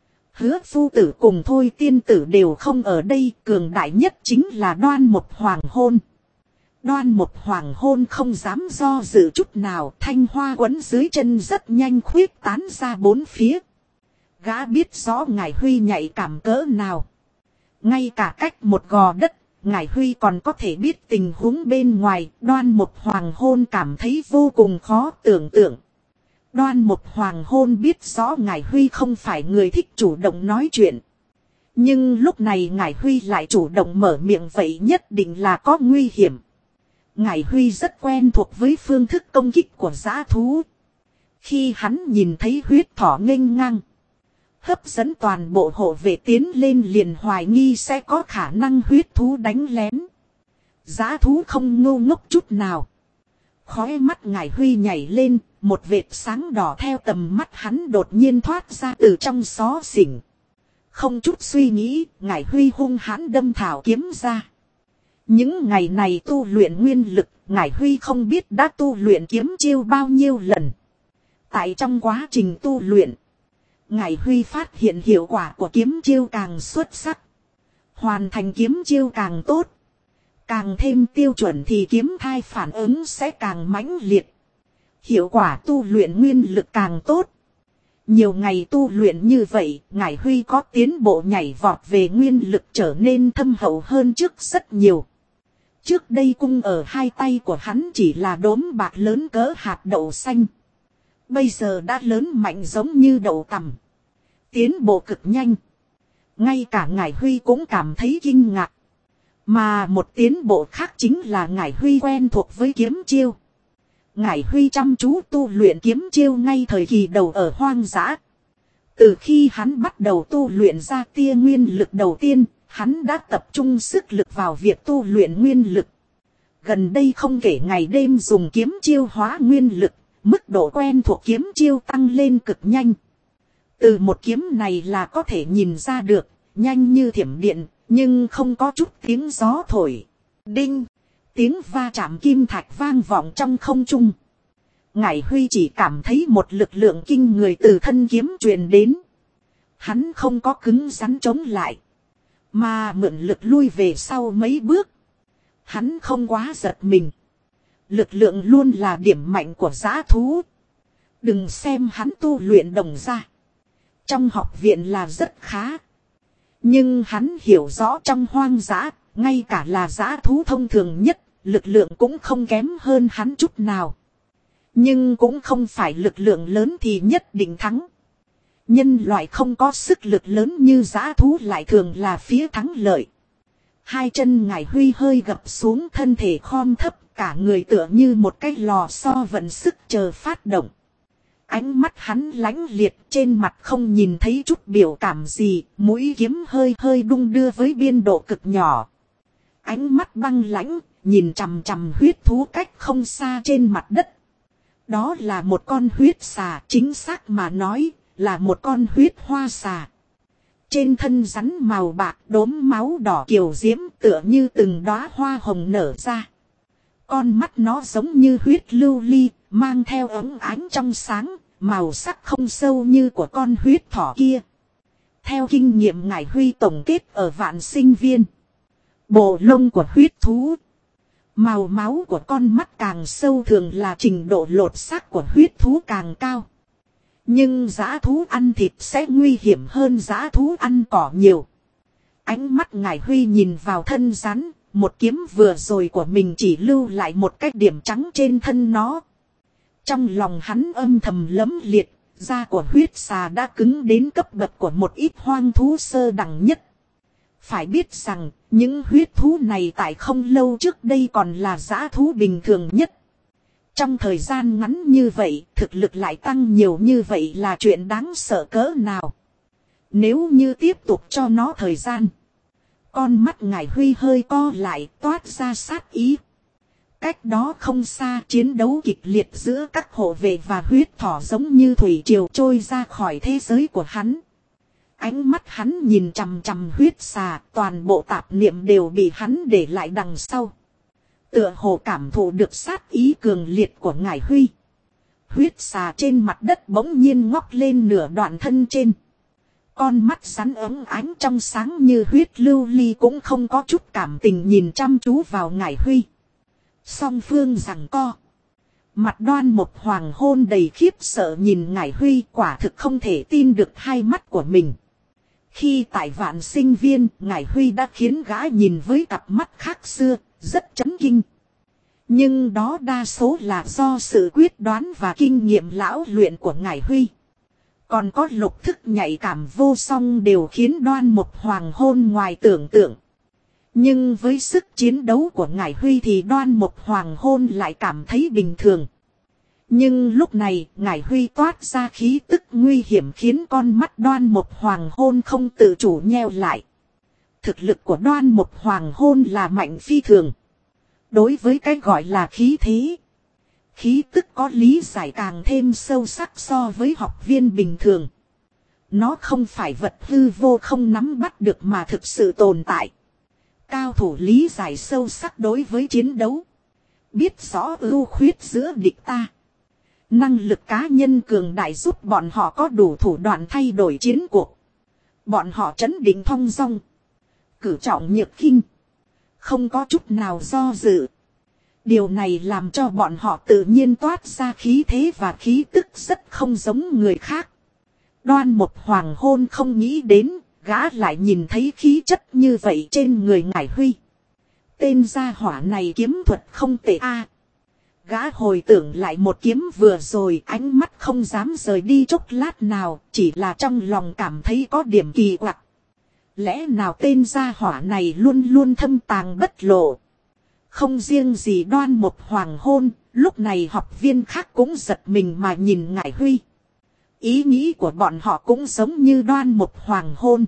Hứa phu tử cùng Thôi tiên tử đều không ở đây, cường đại nhất chính là Đoan Mục Hoàng Hôn. Đoan Mục Hoàng Hôn không dám do dự chút nào, thanh hoa quấn dưới chân rất nhanh khuyết tán ra bốn phía. Gã biết rõ Ngải Huy nhạy cảm cỡ nào. Ngay cả cách một gò đất, Ngải Huy còn có thể biết tình huống bên ngoài. Đoan Mục Hoàng Hôn cảm thấy vô cùng khó tưởng tượng. Đoan Mục Hoàng Hôn biết rõ Ngải Huy không phải người thích chủ động nói chuyện. Nhưng lúc này Ngải Huy lại chủ động mở miệng, vậy nhất định là có nguy hiểm. Ngải Huy rất quen thuộc với phương thức công kích của dã thú. Khi hắn nhìn thấy huyết thỏ nghênh ngang, hấp dẫn toàn bộ hộ vệ tiến lên, liền hoài nghi sẽ có khả năng huyết thú đánh lén. Dã thú không ngu ngốc chút nào. Khóe mắt Ngải Huy nhảy lên, một vệt sáng đỏ theo tầm mắt hắn đột nhiên thoát ra từ trong xó xỉnh. Không chút suy nghĩ, Ngải Huy hung hãn đâm thảo kiếm ra. Những ngày này tu luyện nguyên lực, Ngải Huy không biết đã tu luyện kiếm chiêu bao nhiêu lần. Tại trong quá trình tu luyện, Ngải Huy phát hiện hiệu quả của kiếm chiêu càng xuất sắc. Hoàn thành kiếm chiêu càng tốt. Càng thêm tiêu chuẩn thì kiếm thai phản ứng sẽ càng mãnh liệt. Hiệu quả tu luyện nguyên lực càng tốt. Nhiều ngày tu luyện như vậy, Ngải Huy có tiến bộ nhảy vọt về nguyên lực, trở nên thâm hậu hơn trước rất nhiều. Trước đây cung ở hai tay của hắn chỉ là đốm bạc lớn cỡ hạt đậu xanh. Bây giờ đã lớn mạnh giống như đậu tằm. Tiến bộ cực nhanh. Ngay cả Ngải Huy cũng cảm thấy kinh ngạc. Mà một tiến bộ khác chính là Ngải Huy quen thuộc với kiếm chiêu. Ngải Huy chăm chú tu luyện kiếm chiêu ngay thời kỳ đầu ở hoang dã. Từ khi hắn bắt đầu tu luyện ra tia nguyên lực đầu tiên, hắn đã tập trung sức lực vào việc tu luyện nguyên lực. Gần đây không kể ngày đêm dùng kiếm chiêu hóa nguyên lực, mức độ quen thuộc kiếm chiêu tăng lên cực nhanh. Từ một kiếm này là có thể nhìn ra được, nhanh như thiểm điện, nhưng không có chút tiếng gió thổi. Đinh! Tiếng va chạm kim thạch vang vọng trong không trung. Ngải Huy chỉ cảm thấy một lực lượng kinh người từ thân kiếm truyền đến. Hắn không có cứng rắn chống lại, mà mượn lực lui về sau mấy bước. Hắn không quá giật mình. Lực lượng luôn là điểm mạnh của dã thú. Đừng xem hắn tu luyện đồng gia trong học viện là rất khá. Nhưng hắn hiểu rõ trong hoang dã, ngay cả là dã thú thông thường nhất, lực lượng cũng không kém hơn hắn chút nào. Nhưng cũng không phải lực lượng lớn thì nhất định thắng. Nhân loại không có sức lực lớn như dã thú lại thường là phía thắng lợi. Hai chân Ngải Huy hơi gập xuống, thân thể khom thấp, cả người tựa như một cái lò xo vận sức chờ phát động. Ánh mắt hắn lãnh liệt, trên mặt không nhìn thấy chút biểu cảm gì, mũi kiếm hơi hơi đung đưa với biên độ cực nhỏ. Ánh mắt băng lãnh, nhìn chằm chằm huyết thú cách không xa trên mặt đất. Đó là một con huyết xà, chính xác mà nói, là một con huyết hoa xà. Trên thân rắn màu bạc đốm máu đỏ kiều diễm tựa như từng đóa hoa hồng nở ra. Con mắt nó giống như huyết lưu ly, mang theo ống ánh trong sáng, màu sắc không sâu như của con huyết thỏ kia. Theo kinh nghiệm Ngải Huy tổng kết ở Vạn Sinh Viên, bộ lông của huyết thú, màu máu của con mắt càng sâu thường là trình độ lột xác của huyết thú càng cao. Nhưng dã thú ăn thịt sẽ nguy hiểm hơn dã thú ăn cỏ nhiều. Ánh mắt Ngải Huy nhìn vào thân rắn, một kiếm vừa rồi của mình chỉ lưu lại một cái điểm trắng trên thân nó. Trong lòng hắn âm thầm lấm liệt, da của huyết xà đã cứng đến cấp bậc của một ít hoang thú sơ đẳng nhất. Phải biết rằng, những huyết thú này tại không lâu trước đây còn là dã thú bình thường nhất. Trong thời gian ngắn như vậy, thực lực lại tăng nhiều như vậy là chuyện đáng sợ cỡ nào. Nếu như tiếp tục cho nó thời gian, con mắt Ngải Huy hơi co lại, toát ra sát ý. Cách đó không xa, chiến đấu kịch liệt giữa các hộ vệ và huyết thỏ giống như thủy triều trôi ra khỏi thế giới của hắn. Ánh mắt hắn nhìn chằm chằm huyết xà, toàn bộ tạp niệm đều bị hắn để lại đằng sau. Tựa hồ cảm thụ được sát ý cường liệt của Ngải Huy. Huyết xà trên mặt đất bỗng nhiên ngóc lên nửa đoạn thân trên. Con mắt rắn ấm ánh trong sáng như huyết lưu ly cũng không có chút cảm tình nhìn chăm chú vào Ngải Huy. Song phương giằng co. Mặt Đoan Mộc Hoàng Hôn đầy khiếp sợ nhìn Ngải Huy, quả thực không thể tin được hai mắt của mình. Khi tại Vạn Sinh Viên, Ngải Huy đã khiến gã nhìn với cặp mắt khác xưa, rất chấn kinh. Nhưng đó đa số là do sự quyết đoán và kinh nghiệm lão luyện của Ngải Huy. Còn có lục thức nhạy cảm vô song đều khiến Đoan Mộc Hoàng Hôn ngoài tưởng tượng. Nhưng với sức chiến đấu của Ngải Huy thì Đoan Mộc Hoàng Hôn lại cảm thấy bình thường. Nhưng lúc này Ngải Huy toát ra khí tức nguy hiểm khiến con mắt Đoan Mộc Hoàng Hôn không tự chủ nheo lại. Thực lực của Đoan Mộc Hoàng Hôn là mạnh phi thường. Đối với cái gọi là khí thế, khí tức có lý giải càng thêm sâu sắc so với học viên bình thường. Nó không phải vật hư vô không nắm bắt được mà thực sự tồn tại. Cao thủ lý giải sâu sắc đối với chiến đấu, biết rõ ưu khuyết giữa địch ta. Năng lực cá nhân cường đại giúp bọn họ có đủ thủ đoạn thay đổi chiến cuộc. Bọn họ trấn định thong dong, cử trọng nhược khinh, không có chút nào do dự. Điều này làm cho bọn họ tự nhiên toát ra khí thế và khí tức rất không giống người khác. Đoan Mộc Hoàng Hôn không nghĩ đến, gã lại nhìn thấy khí chất như vậy trên người Ngải Huy. Tên gia hỏa này kiếm thuật không tệ a. Gã hồi tưởng lại một kiếm vừa rồi, ánh mắt không dám rời đi chốc lát nào, chỉ là trong lòng cảm thấy có điểm kỳ quặc. Lẽ nào tên gia hỏa này luôn luôn thâm tàng bất lộ. Không riêng gì Đoan Mộc Hoàng Hôn, lúc này học viên khác cũng giật mình mà nhìn Ngải Huy. Ý nghĩ của bọn họ cũng giống như Đoan Mục Hoàng hôn.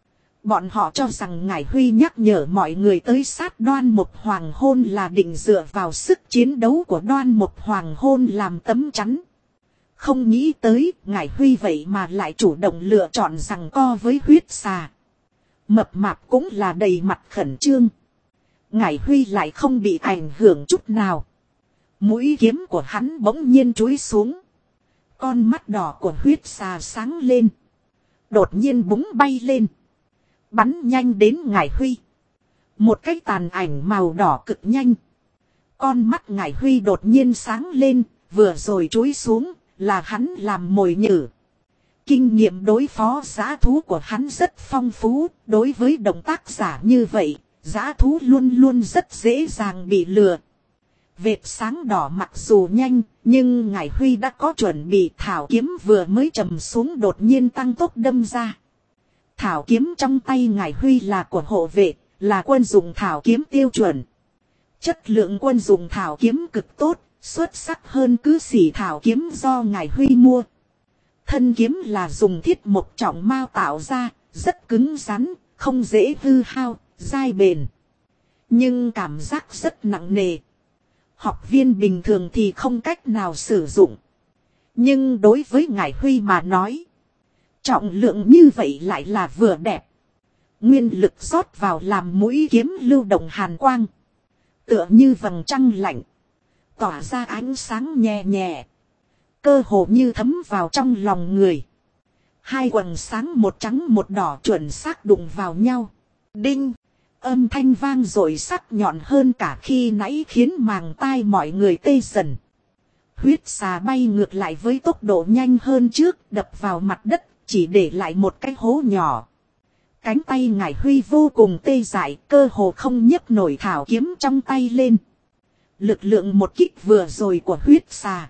Bọn họ cho rằng Ngải Huy nhắc nhở mọi người tới sát Đoan Mục Hoàng hôn là định dựa vào sức chiến đấu của Đoan Mục Hoàng hôn làm tấm chắn. Không nghĩ tới Ngải Huy vậy mà lại chủ động lựa chọn giằng co với huyết xà. Mập mạp cũng là đầy mặt khẩn trương. Ngải Huy lại không bị ảnh hưởng chút nào. Mũi kiếm của hắn bỗng nhiên chúi xuống. Con mắt đỏ của huyết xà sáng lên. Đột nhiên búng bay lên. Bắn nhanh đến Ngải Huy. Một cái tàn ảnh màu đỏ cực nhanh. Con mắt Ngải Huy đột nhiên sáng lên. Vừa rồi chúi xuống là hắn làm mồi nhử. Kinh nghiệm đối phó dã thú của hắn rất phong phú. Đối với động tác giả như vậy, dã thú luôn luôn rất dễ dàng bị lừa. Vệt sáng đỏ mặc dù nhanh, nhưng Ngải Huy đã có chuẩn bị. Thảo kiếm vừa mới trầm xuống đột nhiên tăng tốc đâm ra. Thảo kiếm trong tay Ngải Huy là của hộ vệ, là quân dụng thảo kiếm tiêu chuẩn. Chất lượng quân dụng thảo kiếm cực tốt, xuất sắc hơn cứ xỉ thảo kiếm do Ngải Huy mua. Thân kiếm là dùng thiết mộc trọng mao tạo ra, rất cứng rắn, không dễ hư hao, dai bền. Nhưng cảm giác rất nặng nề. Học viên bình thường thì không cách nào sử dụng. Nhưng đối với Ngải Huy mà nói, trọng lượng như vậy lại là vừa đẹp. Nguyên lực rót vào làm mũi kiếm lưu động hàn quang. Tựa như vầng trăng lạnh. Tỏa ra ánh sáng nhẹ nhẹ. Cơ hồ như thấm vào trong lòng người. Hai quầng sáng một trắng một đỏ chuẩn xác đụng vào nhau. Đinh! Âm thanh vang dội sắc nhọn hơn cả khi nãy khiến màng tai mọi người tê dần. Huyết xà bay ngược lại với tốc độ nhanh hơn trước, đập vào mặt đất, chỉ để lại một cái hố nhỏ. Cánh tay Ngải Huy vô cùng tê dại, cơ hồ không nhấc nổi thảo kiếm trong tay lên. Lực lượng một kích vừa rồi của huyết xà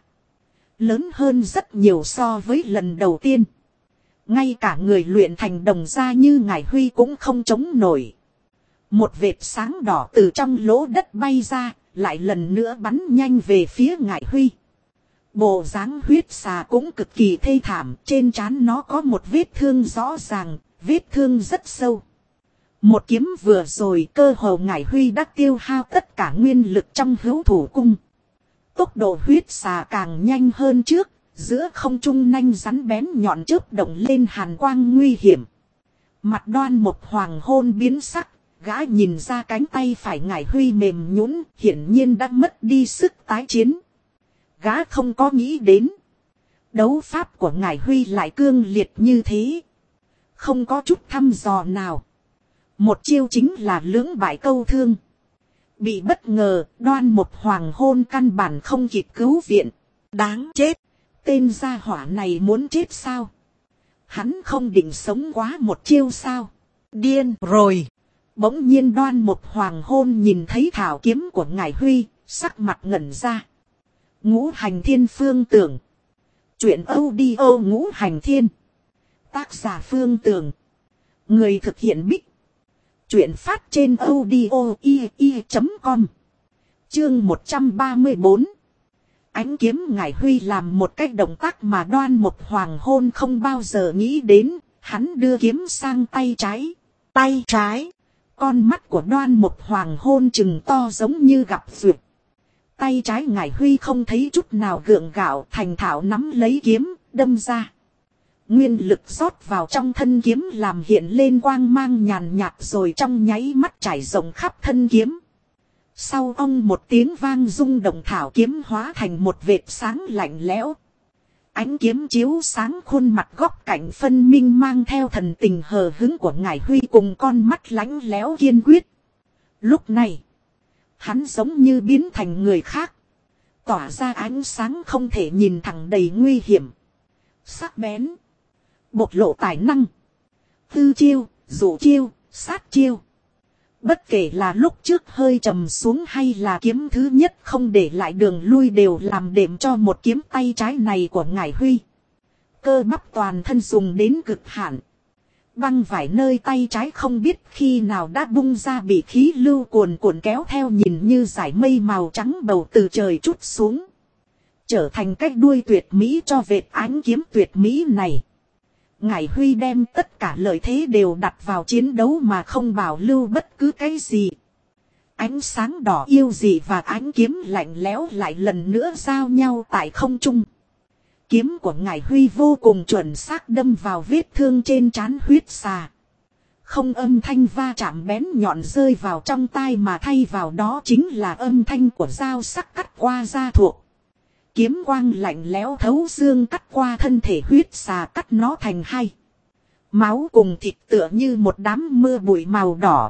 lớn hơn rất nhiều so với lần đầu tiên. Ngay cả người luyện thành đồng gia như Ngải Huy cũng không chống nổi. Một vệt sáng đỏ từ trong lỗ đất bay ra, lại lần nữa bắn nhanh về phía Ngải Huy. Bộ dáng huyết xà cũng cực kỳ thê thảm, trên trán nó có một vết thương rõ ràng, vết thương rất sâu. Một kiếm vừa rồi cơ hồ Ngải Huy đã tiêu hao tất cả nguyên lực trong hữu thủ cung. Tốc độ huyết xà càng nhanh hơn trước, giữa không trung nanh rắn bén nhọn chớp động lên hàn quang nguy hiểm. Mặt Đoan Mục Hoàng hôn biến sắc, gã nhìn ra cánh tay phải Ngải Huy mềm nhũn, hiển nhiên đã mất đi sức tái chiến. Gã không có nghĩ đến đấu pháp của Ngải Huy lại cương liệt như thế. Không có chút thăm dò nào. Một chiêu chính là lưỡng bại câu thương. Bị bất ngờ, Đoan Mục Hoàng hôn căn bản không kịp cứu viện. Đáng chết. Tên gia hỏa này muốn chết sao? Hắn không định sống quá một chiêu sao? Điên rồi. Bỗng nhiên Đoan Mục Hoàng hôn nhìn thấy thảo kiếm của Ngải Huy, sắc mặt ngẩn ra. Ngũ Hành Thiên Phương Tưởng. Chuyện audio Ngũ Hành Thiên. Tác giả Phương Tưởng. Người thực hiện Bích. Chuyện phát trên audio.com. Chương 134. Ánh kiếm Ngải Huy làm một cái động tác mà Đoan Mục Hoàng hôn không bao giờ nghĩ đến. Hắn đưa kiếm sang tay trái. Tay trái. Con mắt của Đoan Mục Hoàng hôn trừng to giống như gặp duyệt. Tay trái Ngải Huy không thấy chút nào gượng gạo, thành thạo nắm lấy kiếm, đâm ra. Nguyên lực rót vào trong thân kiếm làm hiện lên quang mang nhàn nhạt rồi trong nháy mắt trải rộng khắp thân kiếm. Sau ông một tiếng vang rung động thảo kiếm hóa thành một vệt sáng lạnh lẽo. Ánh kiếm chiếu sáng khuôn mặt góc cạnh phân minh mang theo thần tình hờ hững của Ngải Huy cùng con mắt lánh lẽo kiên quyết. Lúc này, hắn giống như biến thành người khác. Tỏa ra ánh sáng không thể nhìn thẳng đầy nguy hiểm. Sắc bén. Bộc lộ tài năng. Tư chiêu, dụ chiêu, sát chiêu. Bất kể là lúc trước hơi trầm xuống hay là kiếm thứ nhất không để lại đường lui đều làm đệm cho một kiếm tay trái này của Ngải Huy. Cơ bắp toàn thân dùng đến cực hạn. Băng vải nơi tay trái không biết khi nào đã bung ra bị khí lưu cuồn cuộn kéo theo nhìn như dải mây màu trắng bầu từ trời trút xuống. trở thành cái đuôi tuyệt mỹ cho vệt ánh kiếm tuyệt mỹ này. Ngải Huy đem tất cả lợi thế đều đặt vào chiến đấu mà không bảo lưu bất cứ cái gì. Ánh sáng đỏ yêu dị và ánh kiếm lạnh lẽo lại lần nữa giao nhau tại không trung. Kiếm của Ngải Huy vô cùng chuẩn xác đâm vào vết thương trên trán huyết xà. Không âm thanh va chạm bén nhọn rơi vào trong tai mà thay vào đó chính là âm thanh của dao sắc cắt qua da thuộc. Kiếm quang lạnh lẽo thấu xương cắt qua thân thể huyết xà, cắt nó thành hai. Máu cùng thịt tựa như một đám mưa bụi màu đỏ.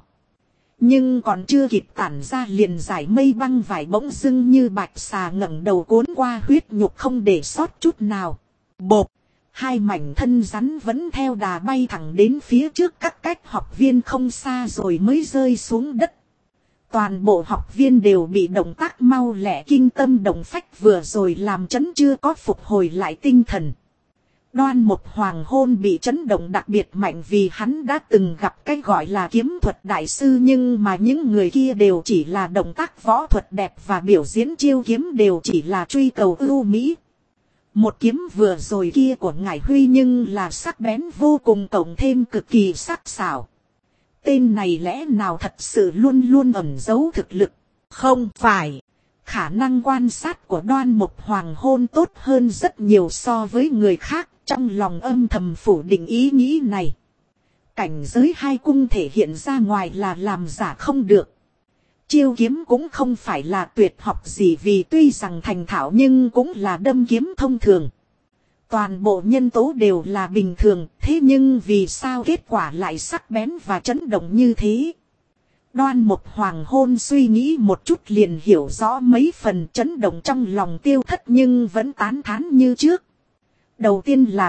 Nhưng còn chưa kịp tản ra liền giải mây băng vải bỗng dưng như bạch xà ngẩng đầu cuốn qua huyết nhục không để sót chút nào. Bộp! Hai mảnh thân rắn vẫn theo đà bay thẳng đến phía trước các cách học viên không xa rồi mới rơi xuống đất. Toàn bộ học viên đều bị động tác mau lẹ kinh tâm động phách vừa rồi làm chấn chưa có phục hồi lại tinh thần. Đoan Mục Hoàng Hôn bị chấn động đặc biệt mạnh vì hắn đã từng gặp cái gọi là kiếm thuật đại sư, nhưng mà những người kia đều chỉ là động tác võ thuật đẹp và biểu diễn chiêu kiếm đều chỉ là truy cầu ưu mỹ. Một kiếm vừa rồi kia của Ngải Huy nhưng là sắc bén vô cùng cộng thêm cực kỳ sắc sảo. Tên này lẽ nào thật sự luôn luôn ẩn giấu thực lực? Không phải. Khả năng quan sát của Đoan Mục Hoàng Hôn tốt hơn rất nhiều so với người khác, trong lòng âm thầm phủ định ý nghĩ này. Cảnh giới hai cung thể hiện ra ngoài là làm giả không được. Chiêu kiếm cũng không phải là tuyệt học gì vì tuy rằng thành thạo nhưng cũng là đâm kiếm thông thường. Toàn bộ nhân tố đều là bình thường, thế nhưng vì sao kết quả lại sắc bén và chấn động như thế? Đoan Mục Hoàng Hôn suy nghĩ một chút liền hiểu rõ mấy phần, chấn động trong lòng tiêu thất nhưng vẫn tán thán như trước. Đầu tiên là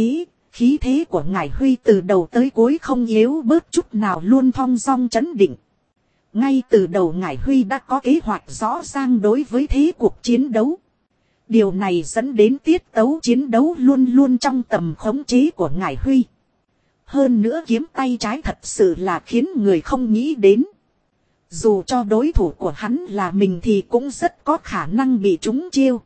khí thế của Ngải Huy từ đầu tới cuối không yếu bớt chút nào, luôn thong dong chấn định. Ngay từ đầu Ngải Huy đã có kế hoạch rõ ràng đối với thế cuộc chiến đấu. Điều này dẫn đến tiết tấu chiến đấu luôn luôn trong tầm khống chế của Ngải Huy. Hơn nữa kiếm tay trái thật sự là khiến người không nghĩ đến. Dù cho đối thủ của hắn là mình thì cũng rất có khả năng bị trúng chiêu.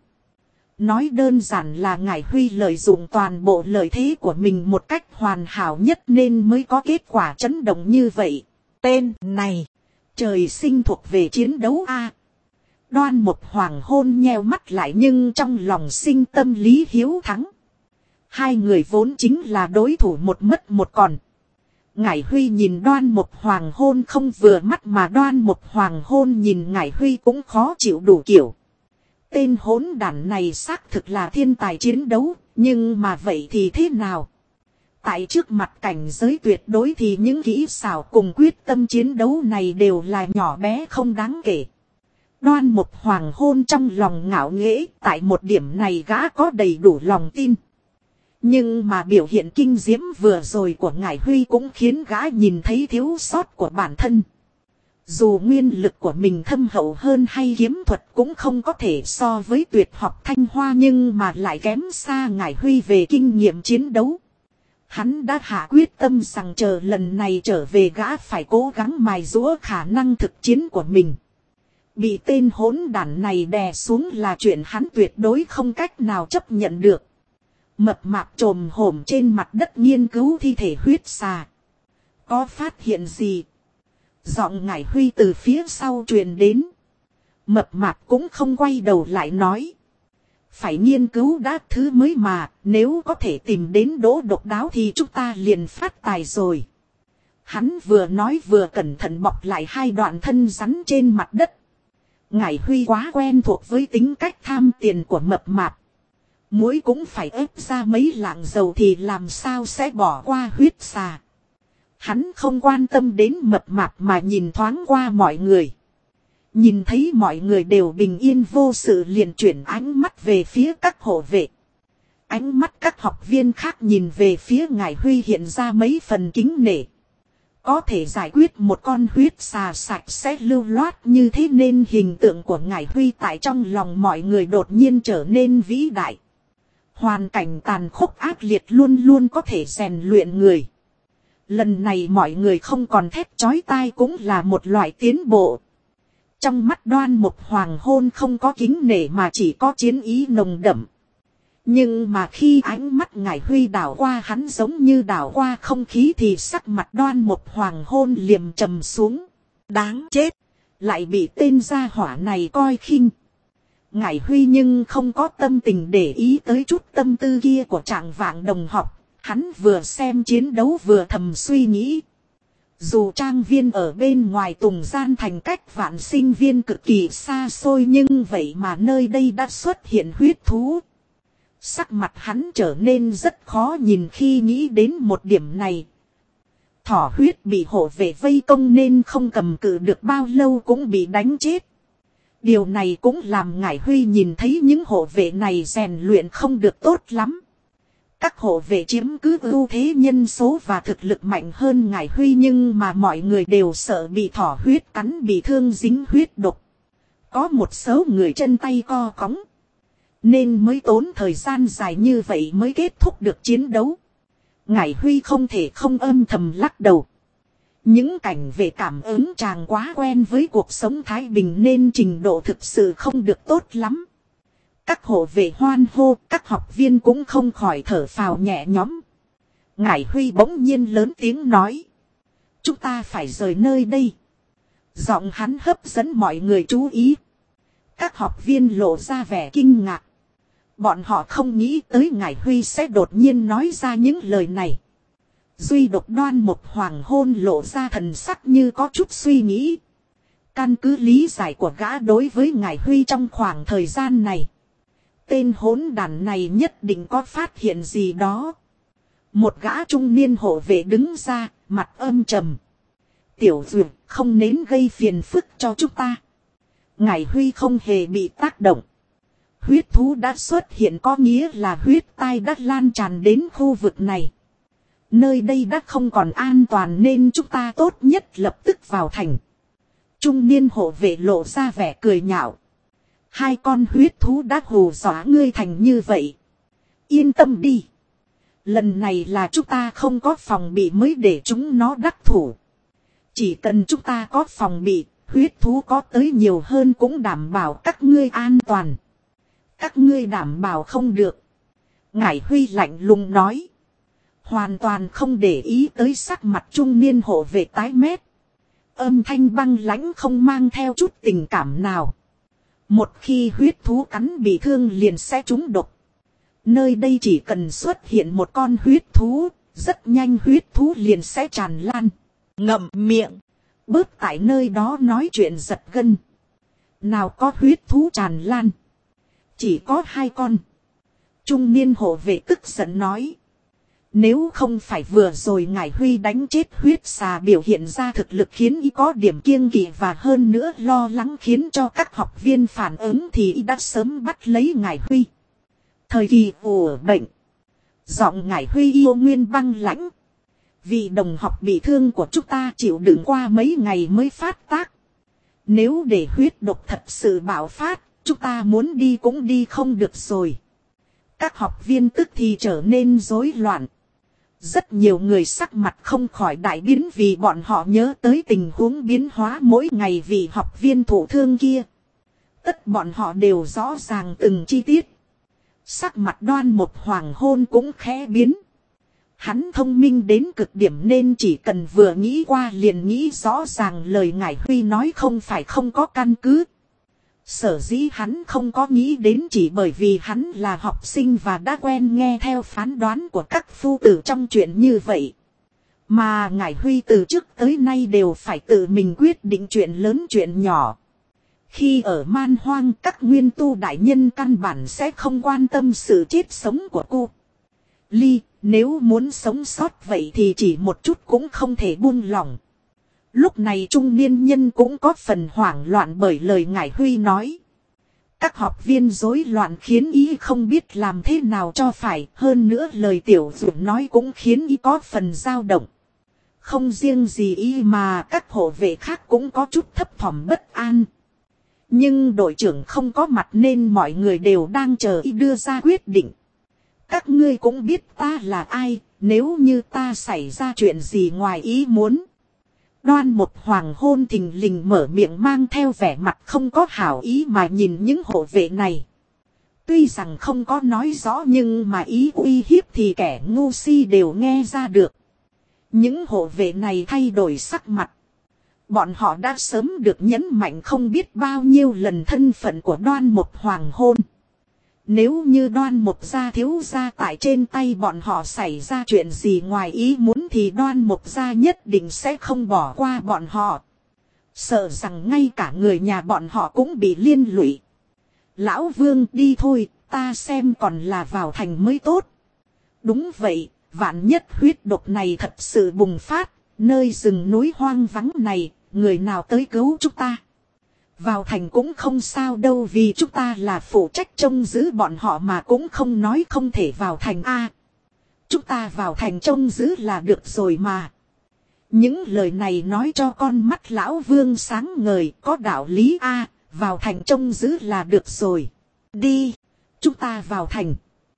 Nói đơn giản là Ngải Huy lợi dụng toàn bộ lợi thế của mình một cách hoàn hảo nhất nên mới có kết quả chấn động như vậy. Tên này, trời sinh thuộc về chiến đấu A. Đoan Mục Hoàng Hôn nheo mắt lại nhưng trong lòng sinh tâm lý hiếu thắng. Hai người vốn chính là đối thủ một mất một còn. Ngải Huy nhìn Đoan Mục Hoàng Hôn không vừa mắt mà Đoan Mục Hoàng Hôn nhìn Ngải Huy cũng khó chịu đủ kiểu. Tên hỗn đản này xác thực là thiên tài chiến đấu, nhưng mà vậy thì thế nào? Tại trước mặt cảnh giới tuyệt đối thì những kỹ xảo cùng quyết tâm chiến đấu này đều là nhỏ bé không đáng kể. Đoan Mục Hoàng Hôn trong lòng ngạo nghễ, tại một điểm này gã có đầy đủ lòng tin. Nhưng mà biểu hiện kinh diễm vừa rồi của Ngải Huy cũng khiến gã nhìn thấy thiếu sót của bản thân. Dù nguyên lực của mình thâm hậu hơn hay kiếm thuật cũng không có thể so với tuyệt học Thanh Hoa, nhưng mà lại kém xa Ngải Huy về kinh nghiệm chiến đấu. Hắn đã hạ quyết tâm rằng chờ lần này trở về gã phải cố gắng mài giũa khả năng thực chiến của mình. Bị tên hỗn đản này đè xuống là chuyện hắn tuyệt đối không cách nào chấp nhận được. Mập mạp trồm hổm trên mặt đất nghiên cứu thi thể huyết xà. Có phát hiện gì? Giọng Ngải Huy từ phía sau truyền đến. Mập mạp cũng không quay đầu lại nói. Phải nghiên cứu đá thứ mới mà, nếu có thể tìm đến đỗ độc đáo thì chúng ta liền phát tài rồi. Hắn vừa nói vừa cẩn thận bọc lại hai đoạn thân rắn trên mặt đất. Ngải Huy quá quen thuộc với tính cách tham tiền của mập mạp. Muỗi cũng phải ép ra mấy lạng dầu thì làm sao sẽ bỏ qua huyết xà. Hắn không quan tâm đến mập mạp mà nhìn thoáng qua mọi người. Nhìn thấy mọi người đều bình yên vô sự liền chuyển ánh mắt về phía các hộ vệ. Ánh mắt các học viên khác nhìn về phía Ngải Huy hiện ra mấy phần kính nể. Có thể giải quyết một con huyết xà sạch sẽ lưu loát như thế nên hình tượng của Ngải Huy tại trong lòng mọi người đột nhiên trở nên vĩ đại. Hoàn cảnh tàn khốc ác liệt luôn luôn có thể rèn luyện người. Lần này mọi người không còn thét chói tai cũng là một loại tiến bộ. Trong mắt Đoan Mục Hoàng Hôn không có kính nể mà chỉ có chiến ý nồng đậm. Nhưng mà khi ánh mắt Ngải Huy đảo qua hắn giống như đảo qua không khí thì sắc mặt Đoan Mục Hoàng Hôn liềm trầm xuống. Đáng chết, lại bị tên gia hỏa này coi khinh. Ngải Huy nhưng không có tâm tình để ý tới chút tâm tư kia của Trạng Vạng đồng học. Hắn vừa xem chiến đấu vừa thầm suy nghĩ. Dù trang viên ở bên ngoài Tùng Gian thành cách vạn sinh viên cực kỳ xa xôi nhưng vậy mà nơi đây đã xuất hiện huyết thú. Sắc mặt hắn trở nên rất khó nhìn khi nghĩ đến một điểm này. Thỏ huyết bị hộ vệ vây công nên không cầm cự được bao lâu cũng bị đánh chết. Điều này cũng làm Ngải Huy nhìn thấy những hộ vệ này rèn luyện không được tốt lắm. Các hộ vệ chiếm cứ ưu thế nhân số và thực lực mạnh hơn Ngải Huy nhưng mà mọi người đều sợ bị thỏ huyết cắn bị thương dính huyết độc. Có một số người chân tay co cóng. Nên mới tốn thời gian dài như vậy mới kết thúc được chiến đấu. Ngải Huy không thể không âm thầm lắc đầu. Những cảnh về cảm ứng chàng quá quen với cuộc sống thái bình nên trình độ thực sự không được tốt lắm. Các hộ vệ hoan hô, các học viên cũng không khỏi thở phào nhẹ nhõm. Ngải Huy bỗng nhiên lớn tiếng nói. Chúng ta phải rời nơi đây. Giọng hắn hấp dẫn mọi người chú ý. Các học viên lộ ra vẻ kinh ngạc. Bọn họ không nghĩ tới Ngải Huy sẽ đột nhiên nói ra những lời này. Duy độc Đoan Mục Hoàng Hôn lộ ra thần sắc như có chút suy nghĩ. Căn cứ lý giải của gã đối với Ngải Huy trong khoảng thời gian này. Tên hỗn đản này nhất định có phát hiện gì đó. Một gã trung niên hộ vệ đứng ra, mặt âm trầm. Tiểu Duyệt không nên gây phiền phức cho chúng ta. Ngải Huy không hề bị tác động. Huyết thú đã xuất hiện có nghĩa là huyết tai đã lan tràn đến khu vực này. Nơi đây đã không còn an toàn nên chúng ta tốt nhất lập tức vào thành. Trung niên hộ vệ lộ ra vẻ cười nhạo. Hai con huyết thú đã hù dọa ngươi thành như vậy. Yên tâm đi. Lần này là chúng ta không có phòng bị mới để chúng nó đắc thủ. Chỉ cần chúng ta có phòng bị, huyết thú có tới nhiều hơn cũng đảm bảo các ngươi an toàn. Các ngươi đảm bảo không được. Ngải Huy lạnh lùng nói. Hoàn toàn không để ý tới sắc mặt trung niên hộ vệ tái mét. Âm thanh băng lãnh không mang theo chút tình cảm nào. Một khi huyết thú cắn bị thương liền sẽ trúng độc. Nơi đây chỉ cần xuất hiện một con huyết thú, rất nhanh huyết thú liền sẽ tràn lan. Ngậm miệng, bớt tại nơi đó nói chuyện giật gân. Nào có huyết thú tràn lan. Chỉ có 2 con. Trung niên hộ vệ tức giận nói. Nếu không phải vừa rồi Ngải Huy đánh chết huyết xà biểu hiện ra thực lực khiến y có điểm kiêng kỵ và hơn nữa lo lắng khiến cho các học viên phản ứng thì y đã sớm bắt lấy Ngải Huy. Thời kỳ ủ bệnh. Giọng Ngải Huy yêu nguyên băng lãnh. Vì đồng học bị thương của chúng ta chịu đựng qua mấy ngày mới phát tác. Nếu để huyết độc thật sự bạo phát, chúng ta muốn đi cũng đi không được rồi. Các học viên tức thì trở nên rối loạn. Rất nhiều người sắc mặt không khỏi đại biến vì bọn họ nhớ tới tình huống biến hóa mỗi ngày vì học viên thụ thương kia. Tất bọn họ đều rõ ràng từng chi tiết. Sắc mặt Đoan Mục Hoàng Hôn cũng khẽ biến. Hắn thông minh đến cực điểm nên chỉ cần vừa nghĩ qua liền nghĩ rõ ràng lời Ngải Huy nói không phải không có căn cứ. Sở dĩ hắn không có nghĩ đến chỉ bởi vì hắn là học sinh và đã quen nghe theo phán đoán của các phu tử trong chuyện như vậy. Mà Ngải Huy từ trước tới nay đều phải tự mình quyết định chuyện lớn chuyện nhỏ. Khi ở Man Hoang các nguyên tu đại nhân căn bản sẽ không quan tâm sự chết sống của cô. Ly, nếu muốn sống sót vậy thì chỉ một chút cũng không thể buông lỏng. Lúc này trung niên nhân cũng có phần hoảng loạn bởi lời Ngải Huy nói. Các học viên rối loạn khiến ý không biết làm thế nào cho phải. Hơn nữa lời Tiểu Dũng nói cũng khiến ý có phần dao động. Không riêng gì ý mà các hộ vệ khác cũng có chút thấp thỏm bất an. Nhưng đội trưởng không có mặt nên mọi người đều đang chờ ý đưa ra quyết định. Các ngươi cũng biết ta là ai, nếu như ta xảy ra chuyện gì ngoài ý muốn. Đoan một hoàng hôn thình lình mở miệng mang theo vẻ mặt không có hảo ý mà nhìn những hộ vệ này. Tuy rằng không có nói rõ nhưng mà ý uy hiếp thì kẻ ngu si đều nghe ra được. Những hộ vệ này thay đổi sắc mặt. Bọn họ đã sớm được nhấn mạnh không biết bao nhiêu lần thân phận của Đoan một hoàng hôn. Nếu như Đoan một gia thiếu gia tại trên tay bọn họ xảy ra chuyện gì ngoài ý muốn thì Đoan một gia nhất định sẽ không bỏ qua bọn họ. Sợ rằng ngay cả người nhà bọn họ cũng bị liên lụy. Lão Vương đi thôi, ta xem còn là vào thành mới tốt. Đúng vậy, vạn nhất huyết độc này thật sự bùng phát, nơi rừng núi hoang vắng này, người nào tới cứu chúng ta? Vào thành cũng không sao đâu vì chúng ta là phụ trách trông giữ bọn họ mà cũng không nói không thể vào thành a. Chúng ta vào thành trông giữ là được rồi mà. Những lời này nói cho con mắt lão Vương sáng ngời có đạo lý a, vào thành trông giữ là được rồi. Đi, chúng ta vào thành.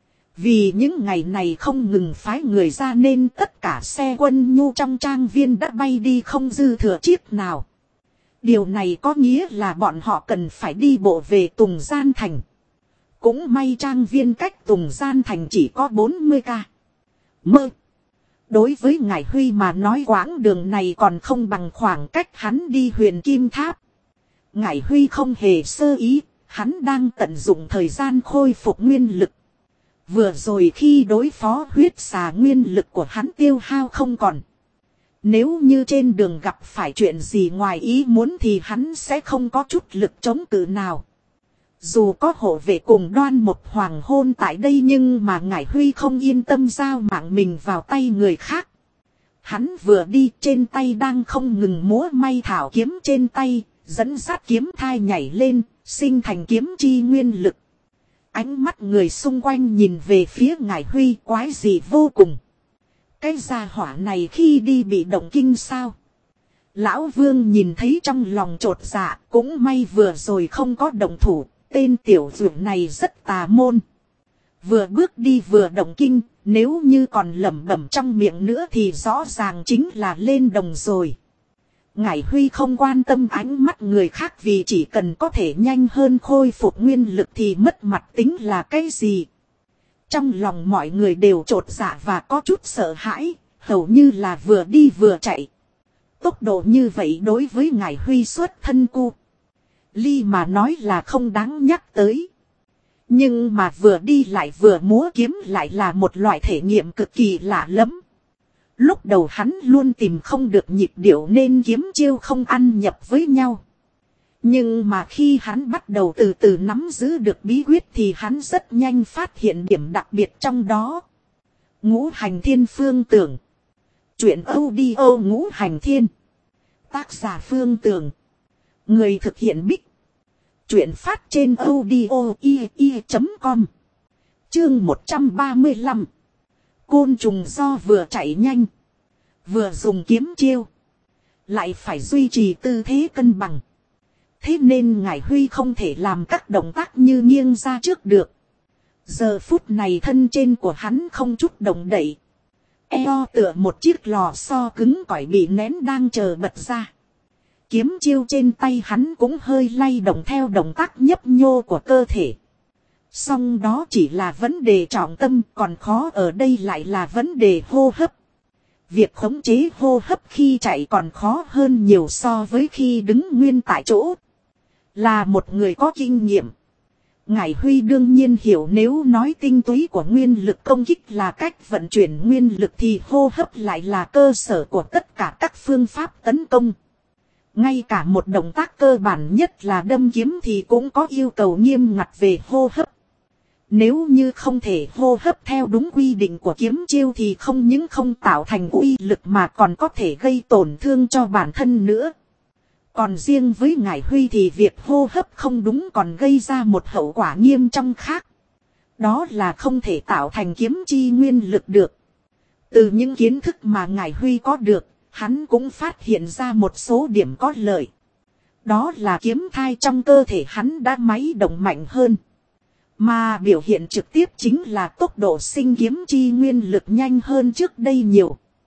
Vì những ngày này không ngừng phái người ra nên tất cả xe quân nhu trong trang viên đã bay đi không dư thừa chiếc nào. Điều này có nghĩa là bọn họ cần phải đi bộ về Tùng Gian Thành. Cũng may trang viên cách Tùng Gian Thành chỉ có 40 km. Đối với Ngải Huy mà nói quãng đường này còn không bằng khoảng cách hắn đi Huyền Kim Tháp. Ngải Huy không hề sơ ý, hắn đang tận dụng thời gian khôi phục nguyên lực. Vừa rồi khi đối phó huyết xà nguyên lực của hắn tiêu hao không còn. Nếu như trên đường gặp phải chuyện gì ngoài ý muốn thì hắn sẽ không có chút lực chống cự nào. Dù có hộ vệ cùng Đoan một hoàng hôn tại đây nhưng mà Ngải Huy không yên tâm giao mạng mình vào tay người khác. Hắn vừa đi trên tay đang không ngừng múa may thảo kiếm trên tay, dẫn dắt kiếm thai nhảy lên, sinh thành kiếm chi nguyên lực. Ánh mắt người xung quanh nhìn về phía Ngải Huy quái dị vô cùng. Cái gia hỏa này khi đi bị động kinh sao? Lão Vương nhìn thấy trong lòng chột dạ, cũng may vừa rồi không có động thủ, tên tiểu dưỡng này rất tà môn. Vừa bước đi vừa động kinh, nếu như còn lẩm bẩm trong miệng nữa thì rõ ràng chính là lên đồng rồi. Ngải Huy không quan tâm ánh mắt người khác vì chỉ cần có thể nhanh hơn khôi phục nguyên lực thì mất mặt tính là cái gì. Trong lòng mọi người đều chột dạ và có chút sợ hãi, hầu như là vừa đi vừa chạy. Tốc độ như vậy đối với Ngải Huy xuất thân cu Ly mà nói là không đáng nhắc tới. Nhưng mà vừa đi lại vừa múa kiếm lại là một loại thể nghiệm cực kỳ lạ lẫm. Lúc đầu hắn luôn tìm không được nhịp điệu nên kiếm chiêu không ăn nhập với nhau. Nhưng mà khi hắn bắt đầu từ từ nắm giữ được bí quyết thì hắn rất nhanh phát hiện điểm đặc biệt trong đó. Ngũ hành thiên phương tưởng. Chuyện audio ngũ hành thiên. Tác giả Phương Tường. Người thực hiện Bích. Chuyện phát trên audio.com. Chương 135. Côn trùng do vừa chạy nhanh, vừa dùng kiếm chiêu, lại phải duy trì tư thế cân bằng. Thế nên Ngải Huy không thể làm các động tác như nghiêng ra trước được. Giờ phút này thân trên của hắn không chút động đậy. Eo tựa một chiếc lò xo cứng cỏi bị nén đang chờ bật ra. Kiếm chiêu trên tay hắn cũng hơi lay động theo động tác nhấp nhô của cơ thể. Song đó chỉ là vấn đề trọng tâm, còn khó ở đây lại là vấn đề hô hấp. Việc khống chế hô hấp khi chạy còn khó hơn nhiều so với khi đứng nguyên tại chỗ. Là một người có kinh nghiệm, Ngải Huy đương nhiên hiểu nếu nói tinh túy của nguyên lực công kích là cách vận chuyển nguyên lực thì hô hấp lại là cơ sở của tất cả các phương pháp tấn công. Ngay cả một động tác cơ bản nhất là đâm kiếm thì cũng có yêu cầu nghiêm ngặt về hô hấp. Nếu như không thể hô hấp theo đúng quy định của kiếm chiêu thì không những không tạo thành uy lực mà còn có thể gây tổn thương cho bản thân nữa. Còn riêng với Ngải Huy thì việc hô hấp không đúng còn gây ra một hậu quả nghiêm trọng khác. Đó là không thể tạo thành kiếm chi nguyên lực được. Từ những kiến thức mà Ngải Huy có được, hắn cũng phát hiện ra một số điểm có lợi. Đó là kiếm thai trong cơ thể hắn đã máy động mạnh hơn. Mà biểu hiện trực tiếp chính là tốc độ sinh kiếm chi nguyên lực nhanh hơn trước đây nhiều.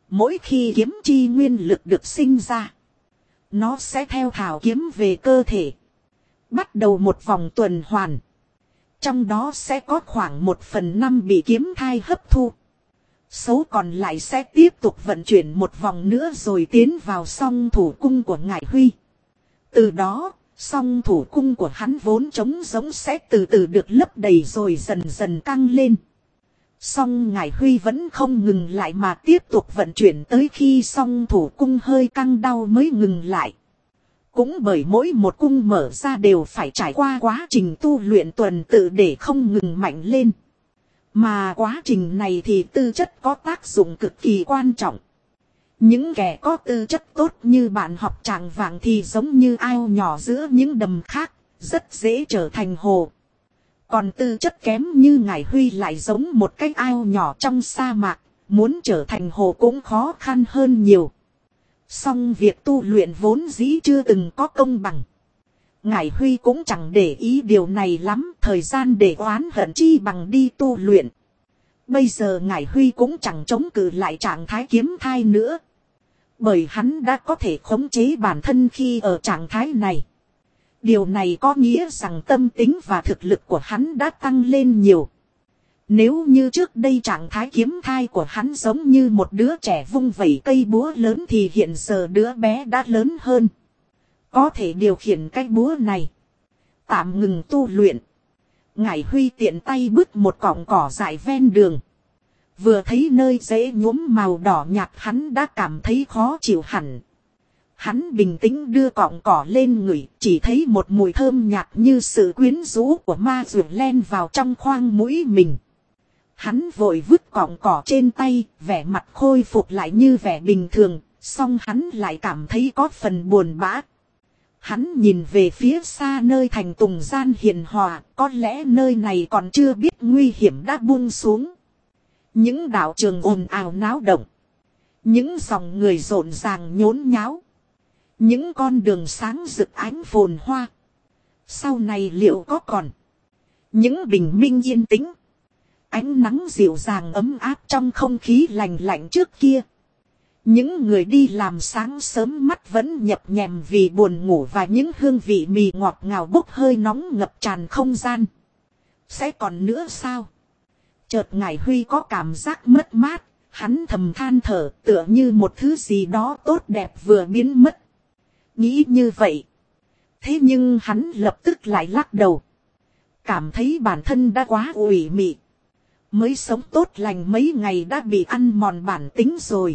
Mỗi khi kiếm chi nguyên lực được sinh ra, nó sẽ theo thảo kiếm về cơ thể, bắt đầu một vòng tuần hoàn. Trong đó sẽ có khoảng 1/5 bị kiếm thai hấp thu. Số còn lại sẽ tiếp tục vận chuyển một vòng nữa rồi tiến vào song thủ cung của Ngải Huy. Từ đó, song thủ cung của hắn vốn trống rỗng sẽ từ từ được lấp đầy rồi dần dần căng lên. Song Ngải Huy vẫn không ngừng lại mà tiếp tục vận chuyển tới khi song thủ cung hơi căng đau mới ngừng lại. Cũng bởi mỗi một cung mở ra đều phải trải qua quá trình tu luyện tuần tự để không ngừng mạnh lên. Mà quá trình này thì tư chất có tác dụng cực kỳ quan trọng. Những kẻ có tư chất tốt như bạn học Tràng Vàng thì giống như ao nhỏ giữa những đầm khác, rất dễ trở thành hồ. Còn tư chất kém như Ngải Huy lại giống một cái ao nhỏ trong sa mạc, muốn trở thành hồ cũng khó khăn hơn nhiều. Song việc tu luyện vốn dĩ chưa từng có công bằng. Ngải Huy cũng chẳng để ý điều này lắm, thời gian để oán hận chi bằng đi tu luyện. Bây giờ Ngải Huy cũng chẳng chống cự lại trạng thái kiếm thai nữa. Bởi hắn đã có thể khống chế bản thân khi ở trạng thái này. Điều này có nghĩa rằng tâm tính và thực lực của hắn đã tăng lên nhiều. Nếu như trước đây trạng thái kiếm thai của hắn giống như một đứa trẻ vung vẩy cây búa lớn thì hiện giờ đứa bé đã lớn hơn. Có thể điều khiển cái búa này. Tạm ngừng tu luyện. Ngải Huy tiện tay bứt một cọng cỏ dại ven đường. Vừa thấy nơi rễ nhuốm màu đỏ nhạt hắn đã cảm thấy khó chịu hẳn. Hắn bình tĩnh đưa cọng cỏ lên ngửi, chỉ thấy một mùi thơm nhạt như sự quyến rũ của ma dược len vào trong khoang mũi mình. Hắn vội vứt cọng cỏ trên tay, vẻ mặt khôi phục lại như vẻ bình thường, song hắn lại cảm thấy có phần buồn bã. Hắn nhìn về phía xa nơi thành Tùng Gian hiền hòa, có lẽ nơi này còn chưa biết nguy hiểm đã buông xuống. Những đạo trường ồn ào náo động. Những dòng người rộn ràng nhốn nháo. Những con đường sáng rực ánh phồn hoa. Sau này liệu có còn những bình minh yên tĩnh, ánh nắng dịu dàng ấm áp trong không khí lành lạnh trước kia. Những người đi làm sáng sớm mắt vẫn nhập nhèm vì buồn ngủ và những hương vị mì ngọt ngào bốc hơi nóng ngập tràn không gian. Sẽ còn nữa sao? Chợt Ngải Huy có cảm giác mất mát, hắn thầm than thở tựa như một thứ gì đó tốt đẹp vừa biến mất. Nghĩ như vậy. Thế nhưng hắn lập tức lại lắc đầu. Cảm thấy bản thân đã quá ủy mị. Mới sống tốt lành mấy ngày đã bị ăn mòn bản tính rồi.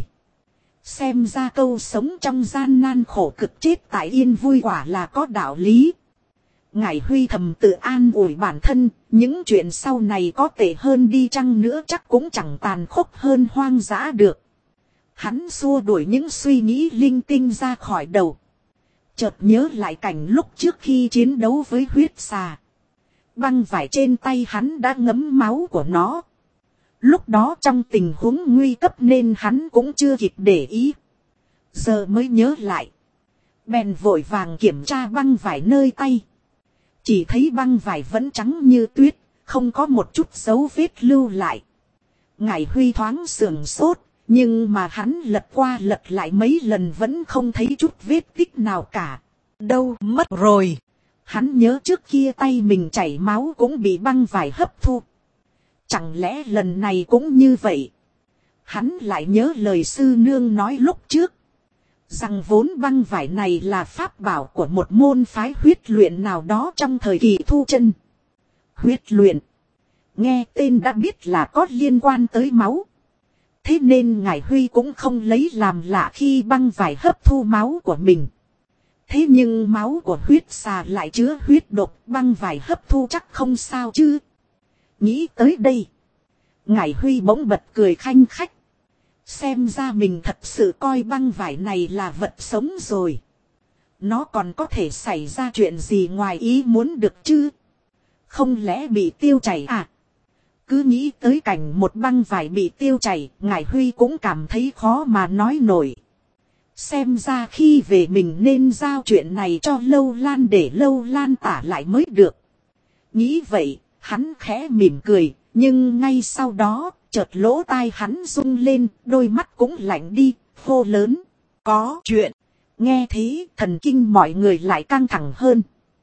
Xem ra câu sống trong gian nan khổ cực chết tại yên vui quả là có đạo lý. Ngải Huy thầm tự an ủi bản thân, những chuyện sau này có tệ hơn đi chăng nữa chắc cũng chẳng tàn khốc hơn hoang dã được. Hắn xua đuổi những suy nghĩ linh tinh ra khỏi đầu. Chợt nhớ lại cảnh lúc trước khi chiến đấu với huyết xà. Băng vải trên tay hắn đã ngấm máu của nó. Lúc đó trong tình huống nguy cấp nên hắn cũng chưa kịp để ý. Giờ mới nhớ lại. Bèn vội vàng kiểm tra băng vải nơi tay. Chỉ thấy băng vải vẫn trắng như tuyết, không có một chút dấu vết lưu lại. Ngải Huy thoáng sườn sốt, nhưng mà hắn lật qua lật lại mấy lần vẫn không thấy chút vết tích nào cả. Đâu mất rồi. Hắn nhớ trước kia tay mình chảy máu cũng bị băng vải hấp thu. Chẳng lẽ lần này cũng như vậy? Hắn lại nhớ lời sư nương nói lúc trước. Rằng vốn băng vải này là pháp bảo của một môn phái huyết luyện nào đó trong thời kỳ thu chân. Huyết luyện. Nghe tên đã biết là có liên quan tới máu. Thế nên Ngải Huy cũng không lấy làm lạ khi băng vải hấp thu máu của mình. Thế nhưng máu của huyết xà lại chứa huyết độc, băng vải hấp thu chắc không sao chứ. Nghĩ tới đây. Ngải Huy bỗng bật cười khanh khách. Xem ra mình thật sự coi băng vải này là vật sống rồi. Nó còn có thể xảy ra chuyện gì ngoài ý muốn được chứ? Không lẽ bị tiêu chảy à? Cứ nghĩ tới cảnh một băng vải bị tiêu chảy, Ngải Huy cũng cảm thấy khó mà nói nổi. Xem ra khi về mình nên giao chuyện này cho Lâu Lan để Lâu Lan tả lại mới được. Nghĩ vậy, hắn khẽ mỉm cười, nhưng ngay sau đó, Chợt lỗ tai hắn rung lên, đôi mắt cũng lạnh đi, hô lớn. Có chuyện. Nghe thế thần kinh mọi người lại căng thẳng hơn.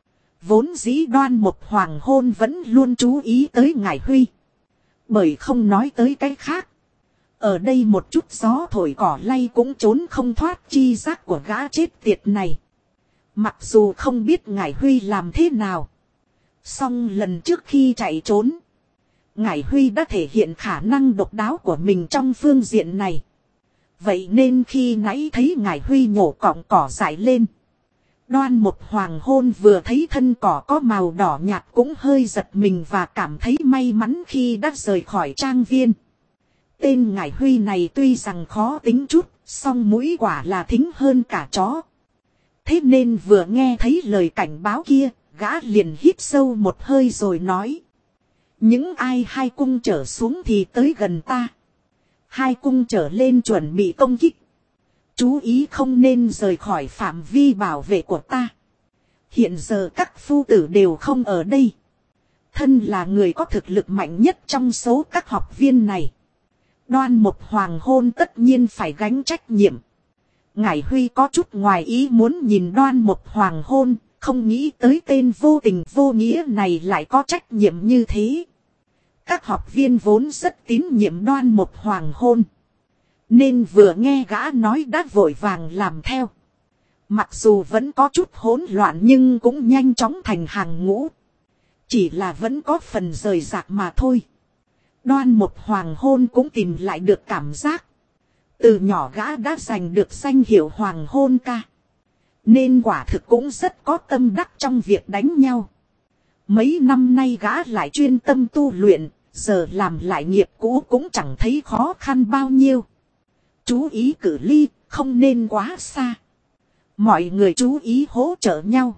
Vốn dĩ Đoan Mục Hoàng Hôn vẫn luôn chú ý tới Ngải Huy. Bởi không nói tới cái khác. Ở đây một chút gió thổi cỏ lay cũng trốn không thoát chi giác của gã chết tiệt này. Mặc dù không biết Ngải Huy làm thế nào. Song lần trước khi chạy trốn, Ngải Huy đã thể hiện khả năng độc đáo của mình trong phương diện này. Vậy nên khi nãy thấy Ngải Huy nhổ cọng cỏ dại lên, Đoan Mục Hoàng Hôn vừa thấy thân cỏ có màu đỏ nhạt cũng hơi giật mình và cảm thấy may mắn khi đã rời khỏi trang viên. Tên Ngải Huy này tuy rằng khó tính chút, song mũi quả là thính hơn cả chó. Thế nên vừa nghe thấy lời cảnh báo kia, gã liền hít sâu một hơi rồi nói. Những ai hai cung trở xuống thì tới gần ta. Hai cung trở lên chuẩn bị công kích. Chú ý không nên rời khỏi phạm vi bảo vệ của ta. Hiện giờ các phu tử đều không ở đây. Thân là người có thực lực mạnh nhất trong số các học viên này, Đoan Mục Hoàng Hôn tất nhiên phải gánh trách nhiệm. Ngải Huy có chút ngoài ý muốn nhìn Đoan Mục Hoàng Hôn, không nghĩ tới tên vô tình vô nghĩa này lại có trách nhiệm như thế. Các học viên vốn rất tín nhiệm Đoan Mục Hoàng Hôn, nên vừa nghe gã nói đã vội vàng làm theo. Mặc dù vẫn có chút hỗn loạn nhưng cũng nhanh chóng thành hàng ngũ. Chỉ là vẫn có phần rời rạc mà thôi. Đoan Mục Hoàng Hôn cũng tìm lại được cảm giác. Từ nhỏ gã đã giành được danh hiệu Hoàng Hôn ca. Nên quả thực cũng rất có tâm đắc trong việc đánh nhau. Mấy năm nay gã lại chuyên tâm tu luyện, giờ làm lại nghiệp cũ cũng chẳng thấy khó khăn bao nhiêu. Chú ý cự ly, không nên quá xa. Mọi người chú ý hỗ trợ nhau.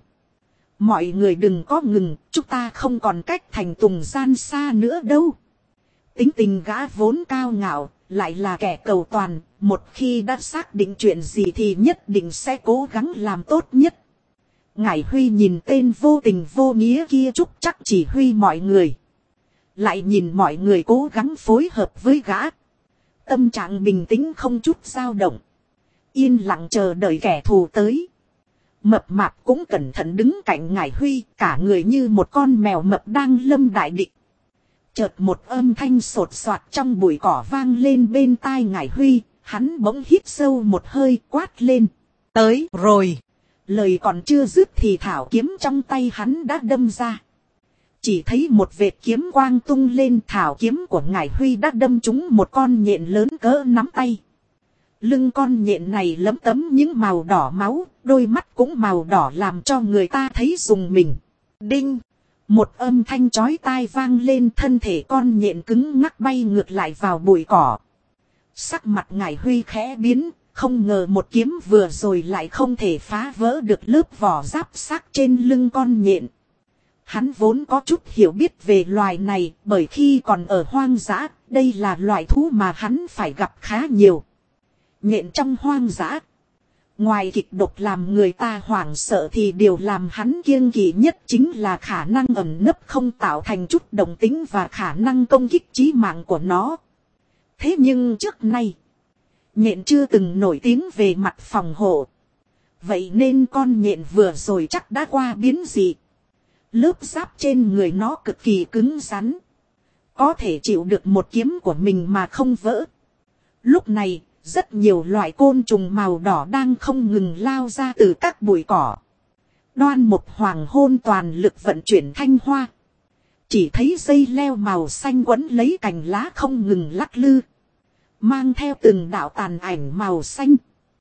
Mọi người đừng có ngừng, chúng ta không còn cách thành tùng gian xa nữa đâu. Tính tình gã vốn cao ngạo, lại là kẻ cầu toàn, một khi đã xác định chuyện gì thì nhất định sẽ cố gắng làm tốt nhất. Ngải Huy nhìn tên vô tình vô nghĩa kia chúc chắc chỉ huy mọi người. Lại nhìn mọi người cố gắng phối hợp với gã. Tâm trạng bình tĩnh không chút dao động. Yên lặng chờ đợi kẻ thù tới. Mập mạp cũng cẩn thận đứng cạnh Ngải Huy, cả người như một con mèo mập đang lâm đại địch. Chợt một âm thanh sột soạt trong bụi cỏ vang lên bên tai Ngải Huy, hắn bỗng hít sâu một hơi quát lên. Tới rồi. Lời còn chưa dứt thì thảo kiếm trong tay hắn đã đâm ra. Chỉ thấy một vệt kiếm quang tung lên, thảo kiếm của Ngải Huy đã đâm trúng một con nhện lớn cỡ nắm tay. Lưng con nhện này lấm tấm những màu đỏ máu, đôi mắt cũng màu đỏ làm cho người ta thấy rùng mình. Đinh! Một âm thanh chói tai vang lên, thân thể con nhện cứng ngắc bay ngược lại vào bụi cỏ. Sắc mặt Ngải Huy khẽ biến, không ngờ một kiếm vừa rồi lại không thể phá vỡ được lớp vỏ giáp xác trên lưng con nhện. Hắn vốn có chút hiểu biết về loài này, bởi khi còn ở hoang dã, đây là loài thú mà hắn phải gặp khá nhiều. Nhện trong hoang dã, ngoài kịch độc làm người ta hoảng sợ thì điều làm hắn kiêng kỵ nhất chính là khả năng ẩn nấp không tạo thành chút động tính và khả năng công kích chí mạng của nó. Thế nhưng trước nay, nhện chưa từng nổi tiếng về mặt phòng hộ. Vậy nên con nhện vừa rồi chắc đã qua biến dị. Lớp giáp trên người nó cực kỳ cứng rắn, có thể chịu được một kiếm của mình mà không vỡ. Lúc này, rất nhiều loại côn trùng màu đỏ đang không ngừng lao ra từ các bụi cỏ. Đoan Mục Hoàng Hôn toàn lực vận chuyển thanh hoa. Chỉ thấy dây leo màu xanh quấn lấy cành lá không ngừng lắc lư, mang theo từng đạo tàn ảnh màu xanh.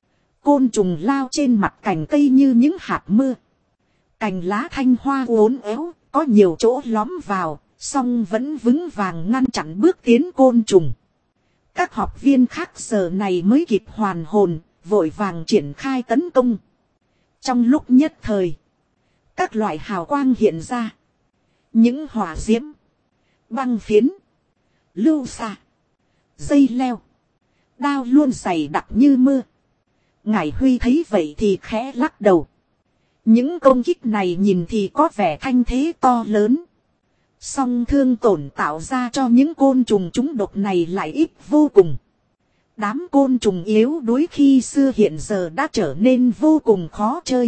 Côn trùng lao trên mặt cành cây như những hạt mưa. Cành lá thanh hoa uốn éo, có nhiều chỗ lõm vào, song vẫn vững vàng ngăn chặn bước tiến côn trùng. Các học viên khác giờ này mới kịp hoàn hồn, vội vàng triển khai tấn công. Trong lúc nhất thời, các loại hào quang hiện ra. Những hỏa diễm, băng phiến, lưu xạ, dây leo, đao luôn dày đặc như mưa. Ngải Huy thấy vậy thì khẽ lắc đầu. Những công kích này nhìn thì có vẻ thanh thế to lớn. Song thương tổn tạo ra cho những côn trùng trúng độc này lại ít vô cùng. Đám côn trùng yếu đuối khi xưa hiện giờ đã trở nên vô cùng khó chơi.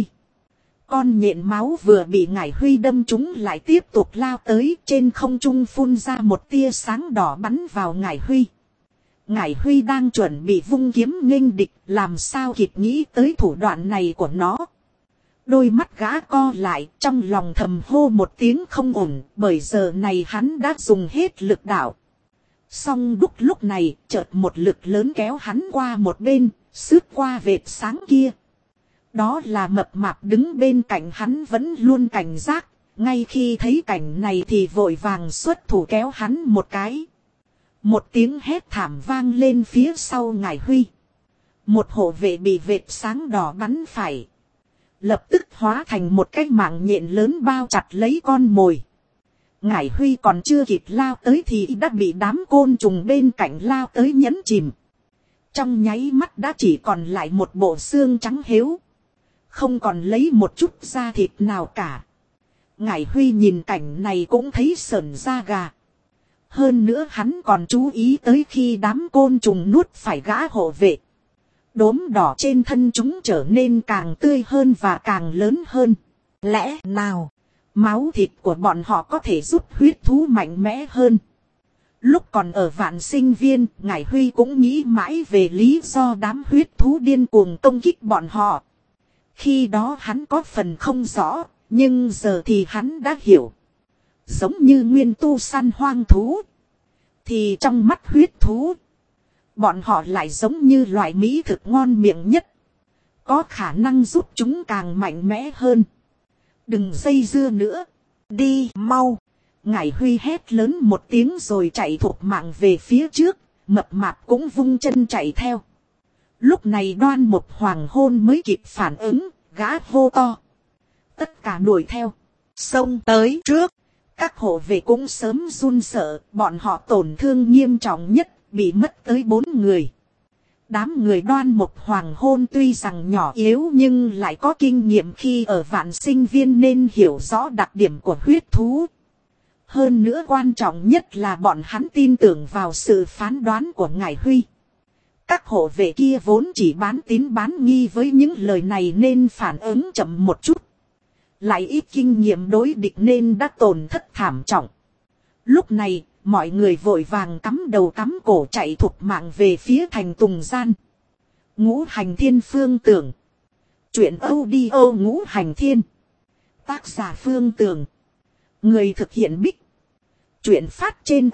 Con nhện máu vừa bị Ngải Huy đâm trúng lại tiếp tục lao tới, trên không trung phun ra một tia sáng đỏ bắn vào Ngải Huy. Ngải Huy đang chuẩn bị vung kiếm nghênh địch, làm sao kịp nghĩ tới thủ đoạn này của nó. Đôi mắt gã co lại, trong lòng thầm hô một tiếng không ổn, bởi giờ này hắn đã dùng hết lực đạo. Song đúc lúc này, chợt một lực lớn kéo hắn qua một bên, xước qua vệt sáng kia. Đó là Mập Mạp đứng bên cạnh hắn vẫn luôn cảnh giác, ngay khi thấy cảnh này thì vội vàng xuất thủ kéo hắn một cái. Một tiếng hét thảm vang lên phía sau Ngải Huy. Một hộ vệ bị vệt sáng đỏ bắn phải. Lập tức hóa thành một cái mạng nhện lớn bao chặt lấy con mồi. Ngải Huy còn chưa kịp lao tới thì đã bị đám côn trùng bên cạnh lao tới nhấn chìm. Trong nháy mắt đã chỉ còn lại một bộ xương trắng hếu. Không còn lấy một chút da thịt nào cả. Ngải Huy nhìn cảnh này cũng thấy sởn da gà. Hơn nữa hắn còn chú ý tới khi đám côn trùng nuốt phải gã hộ vệ. Đốm đỏ trên thân chúng trở nên càng tươi hơn và càng lớn hơn. Lẽ nào, máu thịt của bọn họ có thể giúp huyết thú mạnh mẽ hơn? Lúc còn ở Vạn Sinh Viên, Ngải Huy cũng nghĩ mãi về lý do đám huyết thú điên cuồng công kích bọn họ. Khi đó hắn có phần không rõ, nhưng giờ thì hắn đã hiểu. Giống như nguyên tu săn hoang thú, thì trong mắt huyết thú, bọn họ lại giống như loại mỹ thực ngon miệng nhất. Có khả năng giúp chúng càng mạnh mẽ hơn. Đừng dây dưa nữa. Đi mau. Ngải Huy hét lớn một tiếng rồi chạy thục mạng về phía trước. Mập Mạp cũng vung chân chạy theo. Lúc này Đoan Mục Hoàng Hôn mới kịp phản ứng. Gã hô to. Tất cả đuổi theo. Xông tới trước. Các hộ vệ cũng sớm run sợ. Bọn họ tổn thương nghiêm trọng nhất. Bị mất tới 4 người. Đám người Đoan Mục Hoàng Hôn tuy rằng nhỏ yếu nhưng lại có kinh nghiệm khi ở Vạn Sinh Viên nên hiểu rõ đặc điểm của huyết thú. Hơn nữa quan trọng nhất là bọn hắn tin tưởng vào sự phán đoán của Ngải Huy. Các hộ vệ kia vốn chỉ bán tín bán nghi với những lời này nên phản ứng chậm một chút. Lại ít kinh nghiệm đối địch nên đã tổn thất thảm trọng. Lúc này, mọi người vội vàng cắm đầu cắm cổ chạy thục mạng về phía thành Tùng Gian. Ngũ Hành Thiên Phương Tưởng. Chuyện audio Ngũ Hành Thiên. Tác giả Phương Tưởng. Người thực hiện Bích. Chuyện phát trên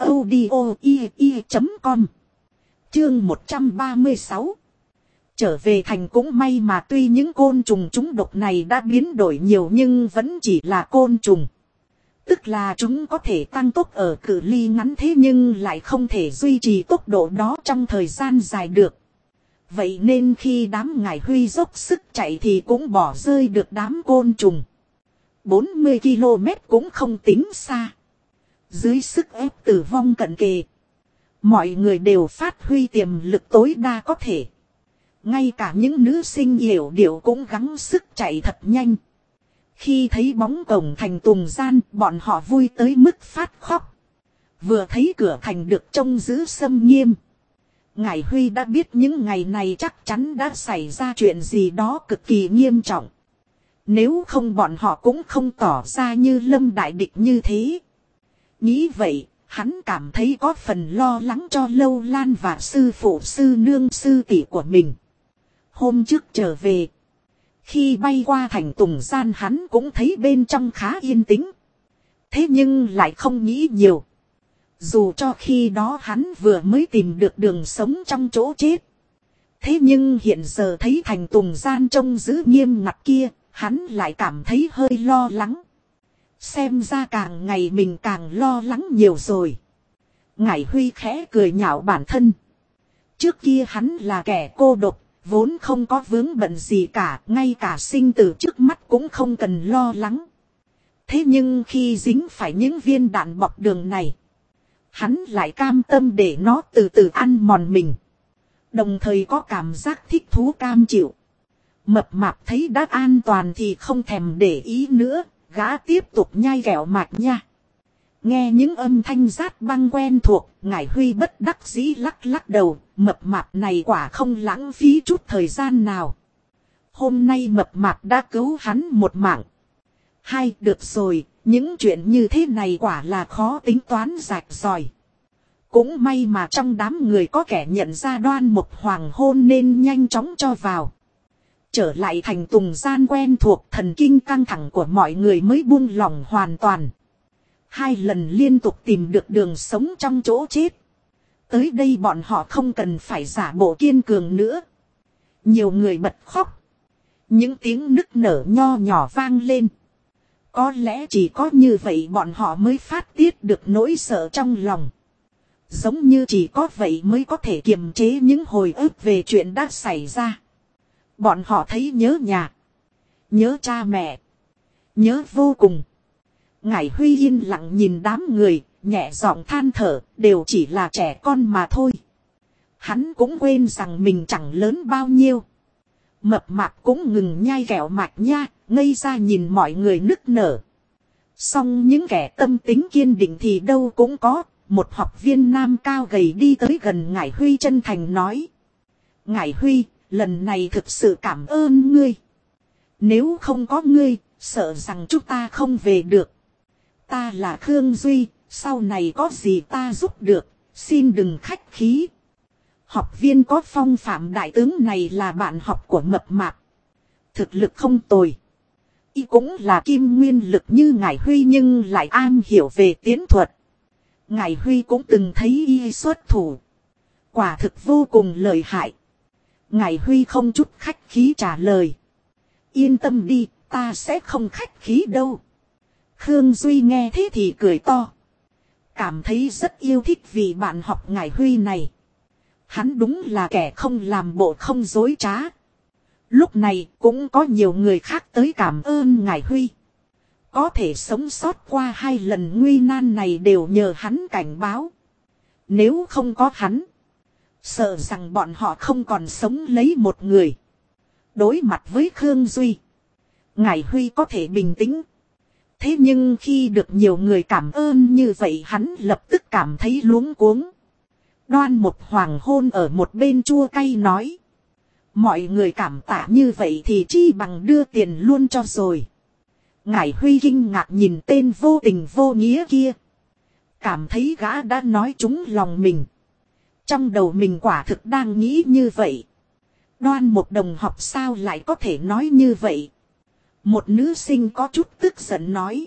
audio.com. Chương 136. Trở về thành cũng may mà tuy những côn trùng trúng độc này đã biến đổi nhiều nhưng vẫn chỉ là côn trùng. Tức là chúng có thể tăng tốc ở cự ly ngắn thế nhưng lại không thể duy trì tốc độ đó trong thời gian dài được. Vậy nên khi đám Ngải Huy dốc sức chạy thì cũng bỏ rơi được đám côn trùng. 40 km cũng không tính xa. Dưới sức ép tử vong cận kề, mọi người đều phát huy tiềm lực tối đa có thể. Ngay cả những nữ sinh yểu điệu cũng gắng sức chạy thật nhanh. Khi thấy bóng cổng thành Tùng Gian, bọn họ vui tới mức phát khóc. Vừa thấy cửa thành được trông giữ xâm nghiêm, Ngải Huy đã biết những ngày này chắc chắn đã xảy ra chuyện gì đó cực kỳ nghiêm trọng. Nếu không bọn họ cũng không tỏ ra như lâm đại địch như thế. Nghĩ vậy, hắn cảm thấy có phần lo lắng cho Lâu Lan và sư phụ sư nương sư tỷ của mình. Hôm trước trở về, khi bay qua thành Tùng Gian hắn cũng thấy bên trong khá yên tĩnh. Thế nhưng lại không nghĩ nhiều. Dù cho khi đó hắn vừa mới tìm được đường sống trong chỗ chết. Thế nhưng hiện giờ thấy thành Tùng Gian trông giữ nghiêm ngặt kia, hắn lại cảm thấy hơi lo lắng. Xem ra càng ngày mình càng lo lắng nhiều rồi. Ngải Huy khẽ cười nhạo bản thân. Trước kia hắn là kẻ cô độc, vốn không có vướng bận gì cả, ngay cả sinh tử trước mắt cũng không cần lo lắng. Thế nhưng khi dính phải những viên đạn bọc đường này, hắn lại cam tâm để nó từ từ ăn mòn mình. Đồng thời có cảm giác thích thú cam chịu. Mập Mạp thấy đã an toàn thì không thèm để ý nữa, gã tiếp tục nhai kẹo mạch nha. Nghe những âm thanh rát băng quen thuộc, Ngải Huy bất đắc dĩ lắc lắc đầu, mập mạp này quả không lãng phí chút thời gian nào. Hôm nay mập mạp đã cứu hắn một mạng. Hay được rồi, những chuyện như thế này quả là khó tính toán rạch ròi. Cũng may mà trong đám người có kẻ nhận ra Đoan Mục Hoàng hôn nên nhanh chóng cho vào. Trở lại thành tùng gian quen thuộc, thần kinh căng thẳng của mọi người mới buông lỏng hoàn toàn. 2 lần liên tục tìm được đường sống trong chỗ chết. Tới đây bọn họ không cần phải giả bộ kiên cường nữa. Nhiều người bật khóc. Những tiếng nức nở nho nhỏ vang lên. Có lẽ chỉ có như vậy bọn họ mới phát tiết được nỗi sợ trong lòng. Giống như chỉ có vậy mới có thể kiềm chế những hồi ức về chuyện đã xảy ra. Bọn họ thấy nhớ nhà. Nhớ cha mẹ. Nhớ vô cùng. Ngải Huy yên lặng nhìn đám người, nhẹ giọng than thở, đều chỉ là trẻ con mà thôi. Hắn cũng quên rằng mình chẳng lớn bao nhiêu. Mập mạp cũng ngừng nhai kẹo mạch nha, ngây ra nhìn mọi người nức nở. Song những kẻ tâm tính kiên định thì đâu cũng có. Một học viên nam cao gầy đi tới gần Ngải Huy chân thành nói. Ngải Huy, lần này thực sự cảm ơn ngươi. Nếu không có ngươi, sợ rằng chúng ta không về được. Ta là Khương Duy, sau này có gì ta giúp được, xin đừng khách khí. Học viên có phong phạm đại tướng này là bạn học của mập mạp. Thực lực không tồi. Y cũng là kim nguyên lực như Ngải Huy nhưng lại am hiểu về tiến thuật. Ngải Huy cũng từng thấy y xuất thủ. Quả thực vô cùng lợi hại. Ngải Huy không chút khách khí trả lời. Yên tâm đi, ta sẽ không khách khí đâu. Khương Duy nghe thế thì cười to. Cảm thấy rất yêu thích vì bạn học Ngải Huy này. Hắn đúng là kẻ không làm bộ không dối trá. Lúc này cũng có nhiều người khác tới cảm ơn Ngải Huy. Có thể sống sót qua 2 lần nguy nan này đều nhờ hắn cảnh báo. Nếu không có hắn, sợ rằng bọn họ không còn sống lấy một người. Đối mặt với Khương Duy, Ngải Huy có thể bình tĩnh. Thế nhưng khi được nhiều người cảm ơn như vậy hắn lập tức cảm thấy luống cuống. Đoan Mục Hoàng hôn ở một bên chua cay nói. Mọi người cảm tạ như vậy thì chi bằng đưa tiền luôn cho rồi. Ngải Huy kinh ngạc nhìn tên vô tình vô nghĩa kia. Cảm thấy gã đã nói trúng lòng mình. Trong đầu mình quả thực đang nghĩ như vậy. Đoan Mục đồng học sao lại có thể nói như vậy? Một nữ sinh có chút tức giận nói.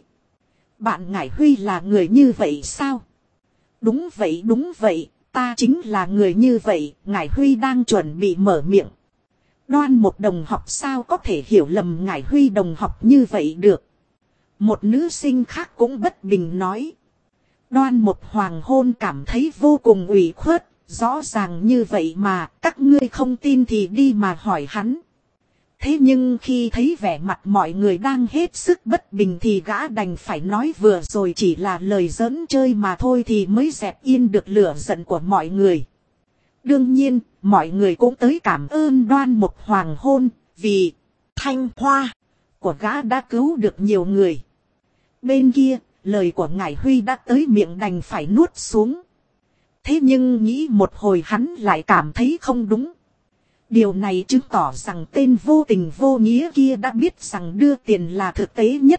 Bạn Ngải Huy là người như vậy sao? Đúng vậy, ta chính là người như vậy. Ngải Huy đang chuẩn bị mở miệng. Đoan Mục đồng học sao có thể hiểu lầm Ngải Huy đồng học như vậy được? Một nữ sinh khác cũng bất bình nói. Đoan Mục Hoàng hôn cảm thấy vô cùng ủy khuất. Rõ ràng như vậy mà các ngươi không tin thì đi mà hỏi hắn. Thế nhưng khi thấy vẻ mặt mọi người đang hết sức bất bình thì gã đành phải nói vừa rồi chỉ là lời giỡn chơi mà thôi thì mới dẹp yên được lửa giận của mọi người. Đương nhiên, mọi người cũng tới cảm ơn Đoan Mục Hoàng hôn vì thanh hoa của gã đã cứu được nhiều người. Bên kia, lời của Ngải Huy đã tới miệng đành phải nuốt xuống. Thế nhưng nghĩ một hồi hắn lại cảm thấy không đúng. Điều này chứng tỏ rằng tên vô tình vô nghĩa kia đã biết rằng đưa tiền là thực tế nhất.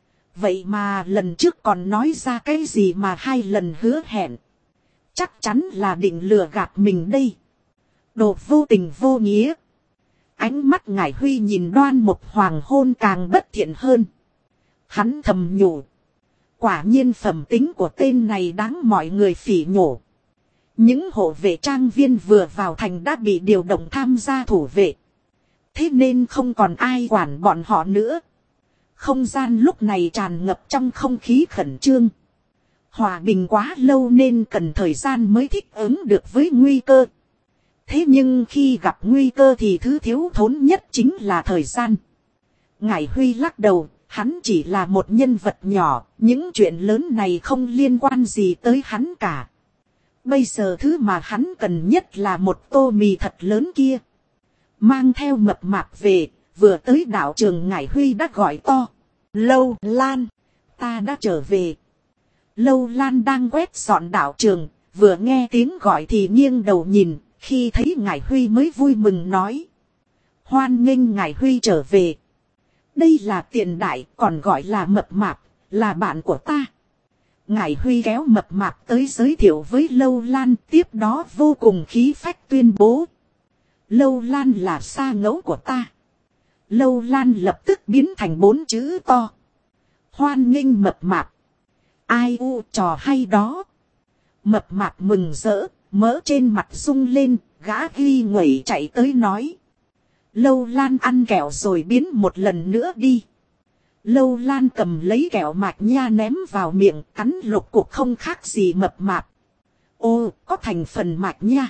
Vậy mà lần trước còn nói ra cái gì mà 2 lần hứa hẹn. Chắc chắn là định lừa gạt mình đây. Đồ vô tình vô nghĩa. Ánh mắt Ngải Huy nhìn Đoan Mục Hoàng hôn càng bất thiện hơn. Hắn thầm nhủ. Quả nhiên phẩm tính của tên này đáng mọi người phỉ nhổ. Những hộ vệ trang viên vừa vào thành đã bị điều động tham gia thủ vệ. Thế nên không còn ai quản bọn họ nữa. Không gian lúc này tràn ngập trong không khí khẩn trương. Hòa bình quá lâu nên cần thời gian mới thích ứng được với nguy cơ. Thế nhưng khi gặp nguy cơ thì thứ thiếu thốn nhất chính là thời gian. Ngải Huy lắc đầu, hắn chỉ là một nhân vật nhỏ, những chuyện lớn này không liên quan gì tới hắn cả. Bây giờ thứ mà hắn cần nhất là một tô mì thật lớn kia. Mang theo mập mạp về, vừa tới đảo trường Ngải Huy đã gọi to. Lâu Lan, ta đã trở về. Lâu Lan đang quét dọn đạo trường, vừa nghe tiếng gọi thì nghiêng đầu nhìn, khi thấy Ngải Huy mới vui mừng nói. Hoan nghênh Ngải Huy trở về. Đây là Tiền Đại, còn gọi là Mập Mạp, là bạn của ta. Ngải Huy kéo Mập Mạp tới giới thiệu với Lâu Lan, tiếp đó vô cùng khí phách tuyên bố. Lâu Lan là sa ngẫu của ta. Lâu Lan lập tức biến thành 4 chữ to. Hoan nghênh Mập Mạp. Ai u trò hay đó. Mập Mạp mừng rỡ, mỡ trên mặt rung lên, gã ghi nguẩy chạy tới nói. Lâu Lan ăn kẹo rồi biến một lần nữa đi. Lâu Lan cầm lấy kẹo mạch nha ném vào miệng, cắn lục cục không khác gì Mập Mạp. Ô, có thành phần mạch nha.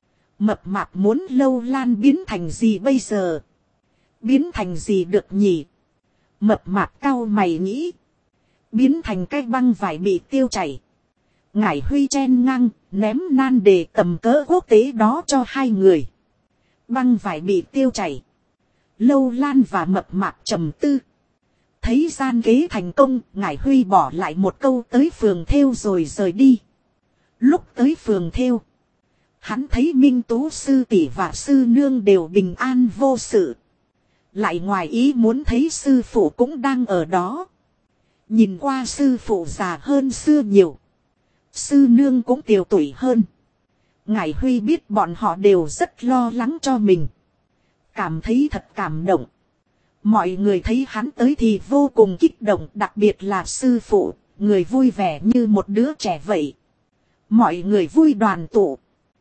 Mập Mạp muốn Lâu Lan biến thành gì bây giờ? Biến thành gì được nhỉ? Mập Mạp cau mày nghĩ. Biến thành cái băng vải bị tiêu chảy. Ngải Huy chen ngang, ném nan đề tầm cỡ quốc tế đó cho hai người. Băng vải bị tiêu chảy. Lâu Lan và Mập Mạp trầm tư. Thấy gian kế thành công, Ngải Huy bỏ lại một câu tới phường thêu rồi rời đi. Lúc tới phường thêu, hắn thấy Minh Tú sư tỷ và sư nương đều bình an vô sự. Lại ngoài ý muốn thấy sư phụ cũng đang ở đó. Nhìn qua sư phụ già hơn xưa nhiều. Sư nương cũng tiều tuổi hơn. Ngải Huy biết bọn họ đều rất lo lắng cho mình. Cảm thấy thật cảm động. Mọi người thấy hắn tới thì vô cùng kích động, đặc biệt là sư phụ, người vui vẻ như một đứa trẻ vậy. Mọi người vui đoàn tụ.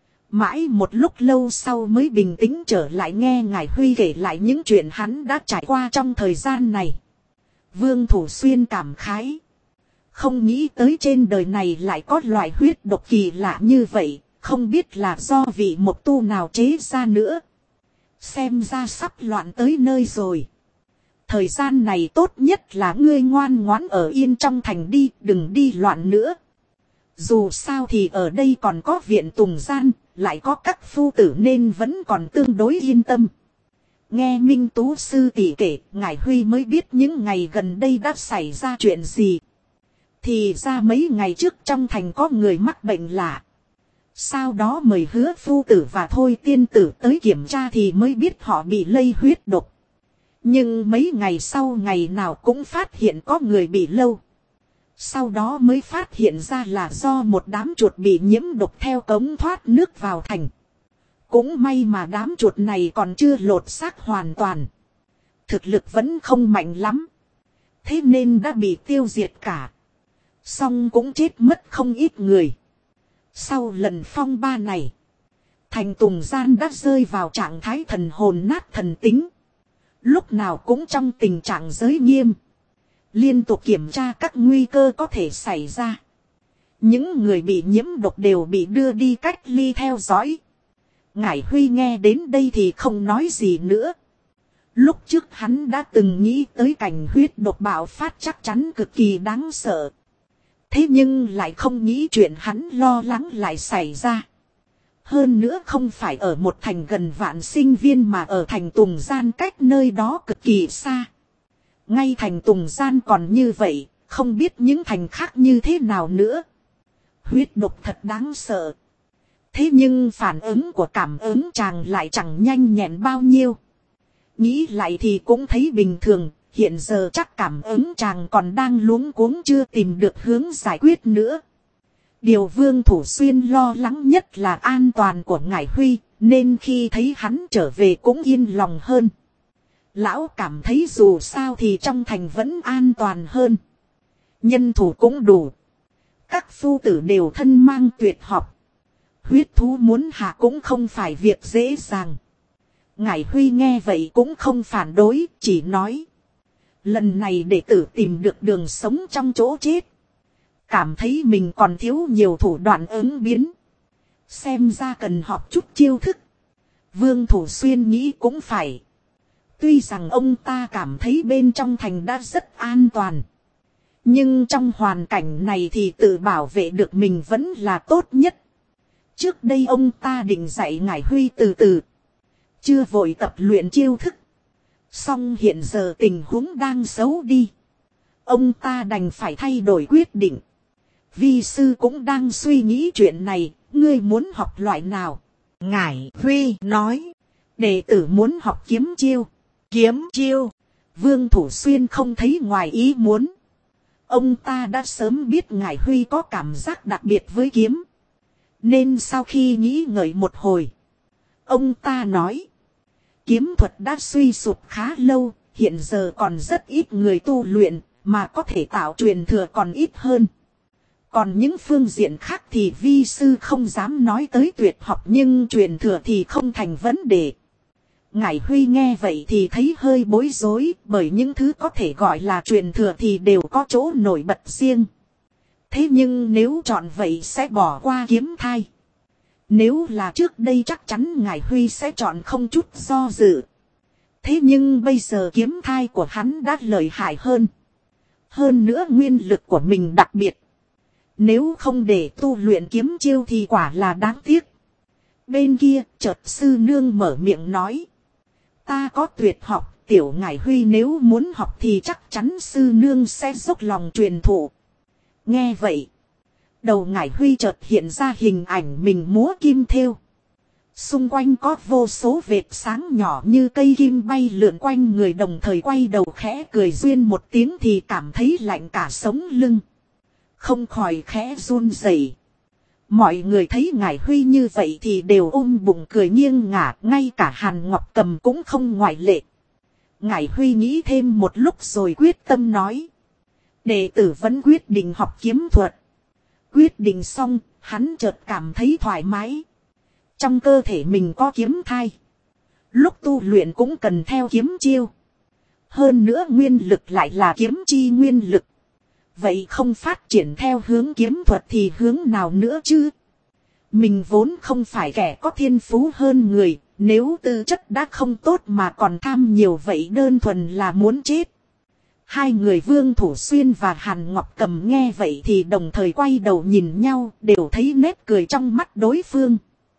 Mãi một lúc lâu sau mới bình tĩnh trở lại nghe Ngải Huy kể lại những chuyện hắn đã trải qua trong thời gian này. Vương Thủ Xuyên cảm khái. Không nghĩ tới trên đời này lại có loại huyết độc kỳ lạ như vậy, không biết là do vị mộc tu nào chế ra nữa. Xem ra sắp loạn tới nơi rồi. Thời gian này tốt nhất là ngươi ngoan ngoãn ở yên trong thành đi, đừng đi loạn nữa. Dù sao thì ở đây còn có viện tùng gian, lại có các phu tử nên vẫn còn tương đối yên tâm. Nghe Minh Tú sư tỷ kể, Ngải Huy mới biết những ngày gần đây đã xảy ra chuyện gì. Thì ra mấy ngày trước trong thành có người mắc bệnh lạ. Sau đó mời Hứa phu tử và Thôi tiên tử tới kiểm tra thì mới biết họ bị lây huyết độc. Nhưng mấy ngày sau ngày nào cũng phát hiện có người bị lâu. Sau đó mới phát hiện ra là do một đám chuột bị nhiễm độc theo cống thoát nước vào thành. Cũng may mà đám chuột này còn chưa lột xác hoàn toàn. Thực lực vẫn không mạnh lắm. Thế nên đã bị tiêu diệt cả. Xong cũng chết mất không ít người. Sau lần phong ba này, thành Tùng Gian đã rơi vào trạng thái thần hồn nát thần tính. Lúc nào cũng trong tình trạng giới nghiêm. Liên tục kiểm tra các nguy cơ có thể xảy ra. Những người bị nhiễm độc đều bị đưa đi cách ly theo dõi. Ngải Huy nghe đến đây thì không nói gì nữa. Lúc trước hắn đã từng nghĩ tới cảnh huyết độc bạo phát chắc chắn cực kỳ đáng sợ. Thế nhưng lại không nghĩ chuyện hắn lo lắng lại xảy ra. Hơn nữa không phải ở một thành gần vạn sinh viên mà ở thành Tùng Gian cách nơi đó cực kỳ xa. Ngay thành Tùng Gian còn như vậy, không biết những thành khác như thế nào nữa. Huyết độc thật đáng sợ. Thế nhưng phản ứng của cảm ứng chàng lại chẳng nhanh nhẹn bao nhiêu. Nghĩ lại thì cũng thấy bình thường, hiện giờ chắc cảm ứng chàng còn đang luống cuống chưa tìm được hướng giải quyết nữa. Điều Vương Thủ Xuyên lo lắng nhất là an toàn của Ngải Huy, nên khi thấy hắn trở về cũng yên lòng hơn. Lão cảm thấy dù sao thì trong thành vẫn an toàn hơn. Nhân thủ cũng đủ. Các phu tử đều thân mang tuyệt học. Huyết thú muốn hạ cũng không phải việc dễ dàng. Ngải Huy nghe vậy cũng không phản đối, chỉ nói. Lần này đệ tử tìm được đường sống trong chỗ chết. Cảm thấy mình còn thiếu nhiều thủ đoạn ứng biến. Xem ra cần học chút chiêu thức. Vương Thủ Xuyên nghĩ cũng phải. Tuy rằng ông ta cảm thấy bên trong thành đã rất an toàn. Nhưng trong hoàn cảnh này thì tự bảo vệ được mình vẫn là tốt nhất. Trước đây ông ta định dạy Ngải Huy từ từ. Chưa vội tập luyện chiêu thức. Song hiện giờ tình huống đang xấu đi. Ông ta đành phải thay đổi quyết định. Vi sư cũng đang suy nghĩ chuyện này, ngươi muốn học loại nào? Ngải Huy nói. Đệ tử muốn học kiếm chiêu. Kiếm chiêu. Vương Thủ Xuyên không thấy ngoài ý muốn. Ông ta đã sớm biết Ngải Huy có cảm giác đặc biệt với kiếm. Nên sau khi nghĩ ngợi một hồi, ông ta nói. Kiếm thuật đã suy sụp khá lâu, hiện giờ còn rất ít người tu luyện, mà có thể tạo truyền thừa còn ít hơn. Còn những phương diện khác thì vi sư không dám nói tới tuyệt học, nhưng truyền thừa thì không thành vấn đề. Ngải Huy nghe vậy thì thấy hơi bối rối, bởi những thứ có thể gọi là truyền thừa thì đều có chỗ nổi bật riêng. Thế nhưng nếu chọn vậy sẽ bỏ qua kiếm thai. Nếu là trước đây chắc chắn Ngải Huy sẽ chọn không chút do dự. Thế nhưng bây giờ kiếm thai của hắn đã lợi hại hơn. Hơn nữa nguyên lực của mình đặc biệt. Nếu không để tu luyện kiếm chiêu thì quả là đáng tiếc. Bên kia chợt sư nương mở miệng nói. Ta có tuyệt học, tiểu Ngải Huy nếu muốn học thì chắc chắn sư nương sẽ dốc lòng truyền thụ. Nghe vậy, đầu Ngải Huy chợt hiện ra hình ảnh mình múa kim thêu. Xung quanh có vô số vệt sáng nhỏ như cây kim bay lượn quanh người, đồng thời quay đầu khẽ cười duyên một tiếng thì cảm thấy lạnh cả sống lưng. Không khỏi khẽ run rẩy. Mọi người thấy Ngải Huy như vậy thì đều ôm bụng cười nghiêng ngả, ngay cả Hàn Ngọc Cầm cũng không ngoại lệ. Ngải Huy nghĩ thêm một lúc rồi quyết tâm nói. Đệ tử vẫn quyết định học kiếm thuật. Quyết định xong, hắn chợt cảm thấy thoải mái. Trong cơ thể mình có kiếm thai. Lúc tu luyện cũng cần theo kiếm chiêu. Hơn nữa nguyên lực lại là kiếm chi nguyên lực. Vậy không phát triển theo hướng kiếm thuật thì hướng nào nữa chứ? Mình vốn không phải kẻ có thiên phú hơn người. Nếu tư chất đã không tốt mà còn tham nhiều vậy đơn thuần là muốn chết. Hai người Vương Thủ Xuyên và Hàn Ngọc Cầm nghe vậy thì đồng thời quay đầu nhìn nhau, đều thấy nét cười trong mắt đối phương.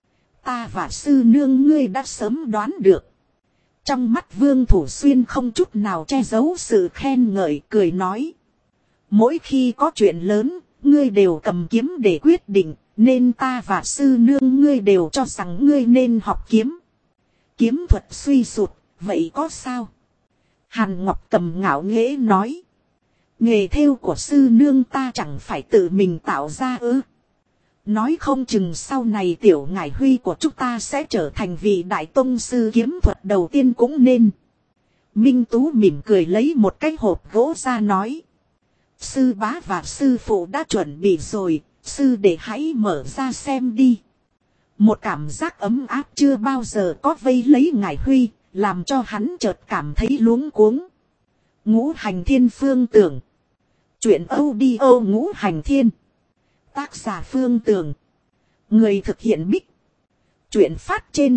Ta và sư nương ngươi đã sớm đoán được. Trong mắt Vương Thủ Xuyên không chút nào che giấu sự khen ngợi, cười nói. Mỗi khi có chuyện lớn, ngươi đều cầm kiếm để quyết định, nên ta và sư nương ngươi đều cho rằng ngươi nên học kiếm. Kiếm thuật suy sụt, vậy có sao? Hàn Ngọc Cầm ngạo nghễ nói. Nghề thêu của sư nương ta chẳng phải tự mình tạo ra ư? Nói không chừng sau này tiểu Ngải Huy của chúng ta sẽ trở thành vị đại tông sư kiếm thuật đầu tiên cũng nên. Minh Tú mỉm cười lấy một cái hộp gỗ ra nói. Sư bá và sư phụ đã chuẩn bị rồi, sư để hãy mở ra xem đi. Một cảm giác ấm áp chưa bao giờ có vây lấy Ngải Huy, làm cho hắn chợt cảm thấy luống cuống. Ngũ Hành Thiên Phương Tưởng. Chuyện audio Ngũ Hành Thiên. Tác giả Phương Tưởng. Người thực hiện Bích. Chuyện phát trên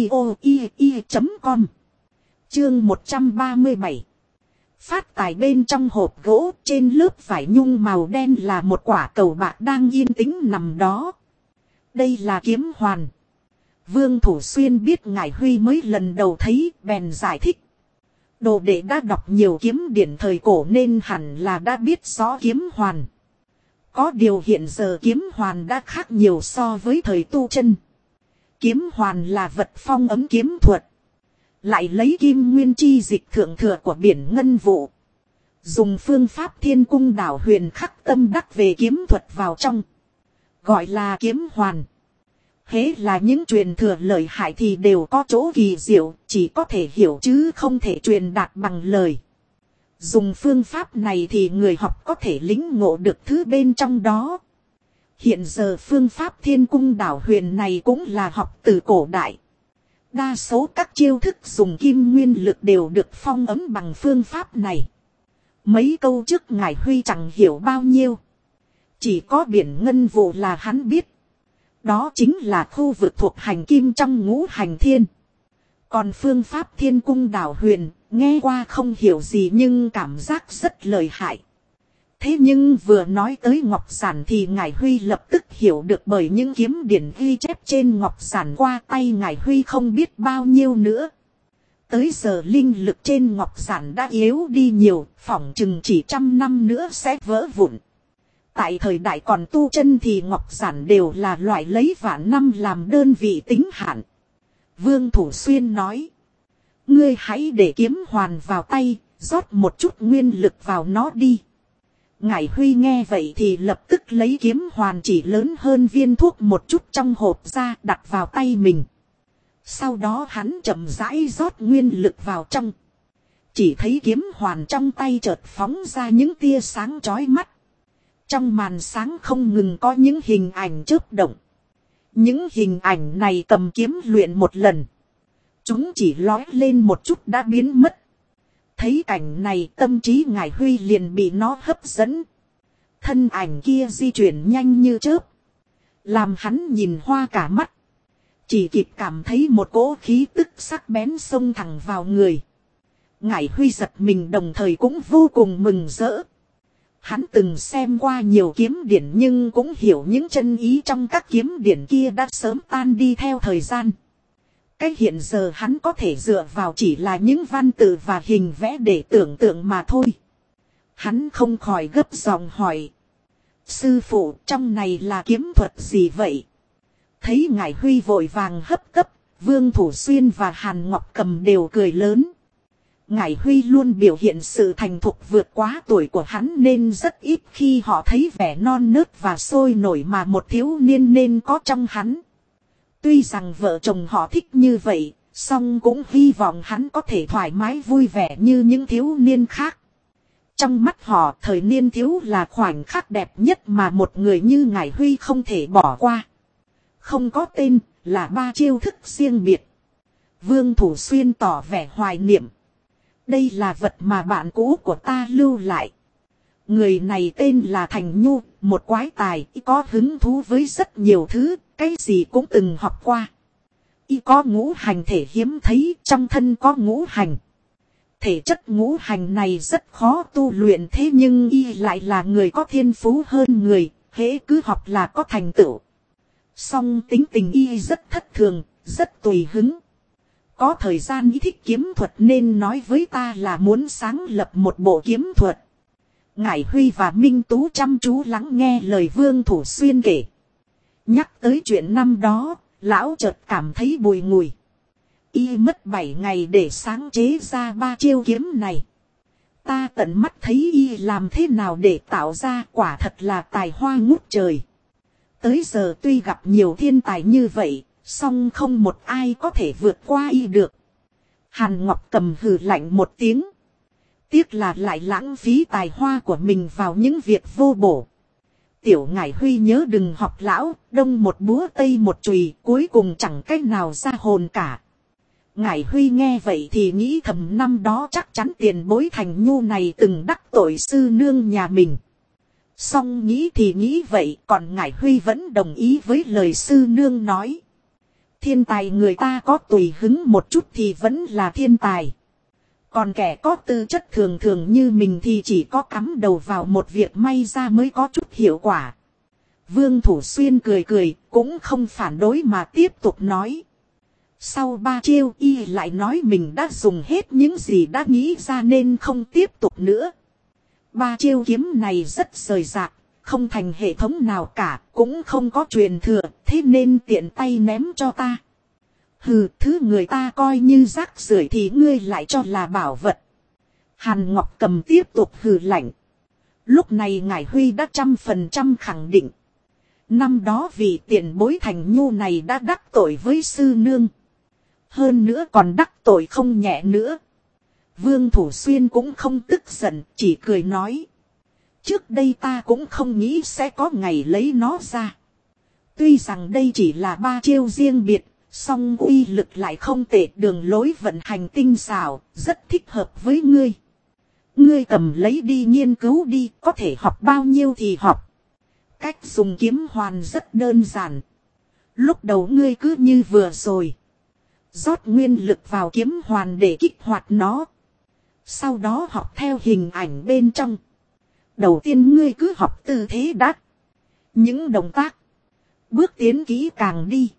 audio.com. Chương 137. Phát tài. Bên trong hộp gỗ trên lớp vải nhung màu đen là một quả cầu bạc đang yên tĩnh nằm đó. Đây là kiếm hoàn. Vương Thủ Xuyên biết Ngải Huy mới lần đầu thấy bèn giải thích. Đồ đệ đã đọc nhiều kiếm điển thời cổ nên hẳn là đã biết rõ kiếm hoàn. Có điều hiện giờ kiếm hoàn đã khác nhiều so với thời tu chân. Kiếm hoàn là vật phong ấm kiếm thuật. Lại lấy kim nguyên chi dịch thượng thừa của biển ngân vụ. Dùng phương pháp thiên cung đảo huyền khắc tâm đắc về kiếm thuật vào trong. Gọi là kiếm hoàn. Hễ là những truyền thừa lợi hại thì đều có chỗ kỳ diệu, chỉ có thể hiểu chứ không thể truyền đạt bằng lời. Dùng phương pháp này thì người học có thể lĩnh ngộ được thứ bên trong đó. Hiện giờ phương pháp thiên cung đảo huyền này cũng là học từ cổ đại. Đa số các chiêu thức dùng kim nguyên lực đều được phong ấm bằng phương pháp này. Mấy câu trước Ngải Huy chẳng hiểu bao nhiêu. Chỉ có biển ngân vụ là hắn biết. Đó chính là khu vực thuộc hành kim trong ngũ hành thiên. Còn phương pháp thiên cung đảo huyền, nghe qua không hiểu gì nhưng cảm giác rất lợi hại. Thế nhưng vừa nói tới ngọc giản thì Ngải Huy lập tức hiểu được, bởi những kiếm điển ghi chép trên ngọc giản qua tay Ngải Huy không biết bao nhiêu nữa. Tới giờ linh lực trên ngọc giản đã yếu đi nhiều, phỏng chừng chỉ 100 năm nữa sẽ vỡ vụn. Tại thời đại còn tu chân thì ngọc giản đều là loại lấy vạn năm làm đơn vị tính hạn. Vương Thủ Xuyên nói. Ngươi hãy để kiếm hoàn vào tay, rót một chút nguyên lực vào nó đi. Ngải Huy nghe vậy thì lập tức lấy kiếm hoàn chỉ lớn hơn viên thuốc một chút trong hộp ra đặt vào tay mình. Sau đó hắn chậm rãi rót nguyên lực vào trong. Chỉ thấy kiếm hoàn trong tay chợt phóng ra những tia sáng chói mắt. Trong màn sáng không ngừng có những hình ảnh chớp động. Những hình ảnh này cầm kiếm luyện một lần. Chúng chỉ lóe lên một chút đã biến mất. Thấy cảnh này tâm trí Ngải Huy liền bị nó hấp dẫn. Thân ảnh kia di chuyển nhanh như chớp. Làm hắn nhìn hoa cả mắt. Chỉ kịp cảm thấy một cỗ khí tức sắc bén xông thẳng vào người. Ngải Huy giật mình đồng thời cũng vô cùng mừng rỡ. Hắn từng xem qua nhiều kiếm điển nhưng cũng hiểu những chân ý trong các kiếm điển kia đã sớm tan đi theo thời gian. Cái hiện giờ hắn có thể dựa vào chỉ là những văn tự và hình vẽ để tưởng tượng mà thôi. Hắn không khỏi gấp giọng hỏi. Sư phụ, trong này là kiếm thuật gì vậy? Thấy Ngải Huy vội vàng hấp tấp, Vương Thủ Xuyên và Hàn Ngọc Cầm đều cười lớn. Ngải Huy luôn biểu hiện sự thành thục vượt quá tuổi của hắn nên rất ít khi họ thấy vẻ non nớt và sôi nổi mà một thiếu niên nên có trong hắn. Tuy rằng vợ chồng họ thích như vậy, song cũng hy vọng hắn có thể thoải mái vui vẻ như những thiếu niên khác. Trong mắt họ, thời niên thiếu là khoảnh khắc đẹp nhất mà một người như Ngải Huy không thể bỏ qua. Không có tên, là 3 chiêu thức riêng biệt. Vương Thủ Xuyên tỏ vẻ hoài niệm. Đây là vật mà bạn cũ của ta lưu lại. Người này tên là Thành Nhu, một quái tài, có hứng thú với rất nhiều thứ, cái gì cũng từng học qua. Y có ngũ hành thể hiếm thấy, trong thân có ngũ hành. Thể chất ngũ hành này rất khó tu luyện thế nhưng y lại là người có thiên phú hơn người, hễ cứ học là có thành tựu. Song tính tình y rất thất thường, rất tùy hứng. Có thời gian y thích kiếm thuật nên nói với ta là muốn sáng lập một bộ kiếm thuật. Ngải Huy và Minh Tú chăm chú lắng nghe lời Vương Thủ Xuyên kể. Nhắc tới chuyện năm đó, lão chợt cảm thấy bùi ngùi. Y mất 7 ngày để sáng chế ra 3 chiêu kiếm này. Ta tận mắt thấy y làm thế nào để tạo ra, quả thật là tài hoa ngút trời. Tới giờ tuy gặp nhiều thiên tài như vậy, song không một ai có thể vượt qua y được. Hàn Ngọc Cầm hừ lạnh một tiếng. Tiếc là lại lãng phí tài hoa của mình vào những việc vô bổ. Tiểu Ngải Huy nhớ đừng học lão, đông một búa tây một chùy, cuối cùng chẳng cách nào ra hồn cả. Ngải Huy nghe vậy thì nghĩ thầm năm đó chắc chắn tiền bối Thành Nhu này từng đắc tội sư nương nhà mình. Song nghĩ thì nghĩ vậy, còn Ngải Huy vẫn đồng ý với lời sư nương nói. Thiên tài người ta có tùy hứng một chút thì vẫn là thiên tài. Còn kẻ có tư chất thường thường như mình thì chỉ có cắm đầu vào một việc may ra mới có chút hiệu quả. Vương Thủ Xuyên cười cười, cũng không phản đối mà tiếp tục nói. Sau 3 chiêu y lại nói mình đã dùng hết những gì đã nghĩ ra nên không tiếp tục nữa. 3 chiêu kiếm này rất rời rạc, không thành hệ thống nào cả, cũng không có truyền thừa, thế nên tiện tay ném cho ta. Hừ, thứ người ta coi như rác rưởi thì ngươi lại cho là bảo vật. Hàn Ngọc Cầm tiếp tục hừ lạnh. Lúc này Ngải Huy đã 100% khẳng định. Năm đó vì tiền bối Thành Nhu này đã đắc tội với sư nương. Hơn nữa còn đắc tội không nhẹ nữa. Vương Thủ Xuyên cũng không tức giận, chỉ cười nói. Trước đây ta cũng không nghĩ sẽ có ngày lấy nó ra. Tuy rằng đây chỉ là 3 chiêu riêng biệt, song uy lực lại không tệ, đường lối vận hành tinh xảo, rất thích hợp với ngươi. Ngươi cầm lấy đi nghiên cứu đi, có thể học bao nhiêu thì học. Cách dùng kiếm hoàn rất đơn giản. Lúc đầu ngươi cứ như vừa rồi. Rót nguyên lực vào kiếm hoàn để kích hoạt nó. Sau đó học theo hình ảnh bên trong. Đầu tiên ngươi cứ học tư thế đắc. Những động tác. Bước tiến kỹ càng đi.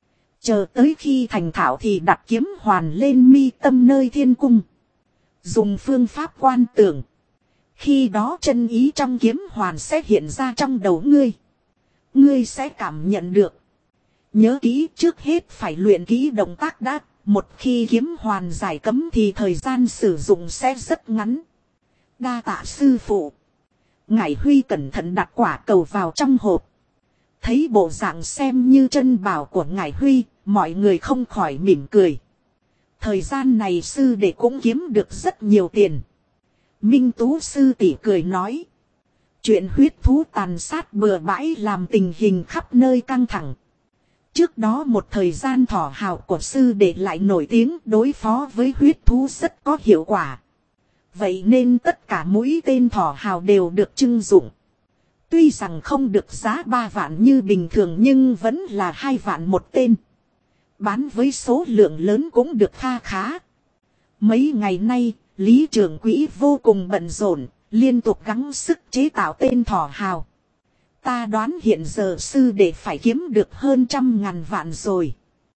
Chờ tới khi thành thạo thì đặt kiếm hoàn lên mi tâm nơi thiên cung. Dùng phương pháp quan tưởng. Khi đó chân ý trong kiếm hoàn sẽ hiện ra trong đầu ngươi. Ngươi sẽ cảm nhận được. Nhớ kỹ, trước hết phải luyện kỹ động tác đã. Một khi kiếm hoàn giải cấm thì thời gian sử dụng sẽ rất ngắn. Đa tạ sư phụ. Ngải Huy cẩn thận đặt quả cầu vào trong hộp. Thấy bộ dạng xem như chân bảo của Ngải Huy, mọi người không khỏi mỉm cười. Thời gian này sư đệ cũng kiếm được rất nhiều tiền. Minh Tú sư tỷ cười nói. Chuyện huyết thú tàn sát bừa bãi làm tình hình khắp nơi căng thẳng. Trước đó một thời gian thỏ hào của sư đệ lại nổi tiếng đối phó với huyết thú rất có hiệu quả. Vậy nên tất cả mũi tên thỏ hào đều được trưng dụng. Tuy rằng không được giá 3 vạn như bình thường nhưng vẫn là 2 vạn một tên. Bán với số lượng lớn cũng được kha khá. Mấy ngày nay, Lý trưởng quỹ vô cùng bận rộn, liên tục gắng sức chế tạo tên thỏ hào. Ta đoán hiện giờ sư đệ phải kiếm được hơn 100.000 vạn rồi.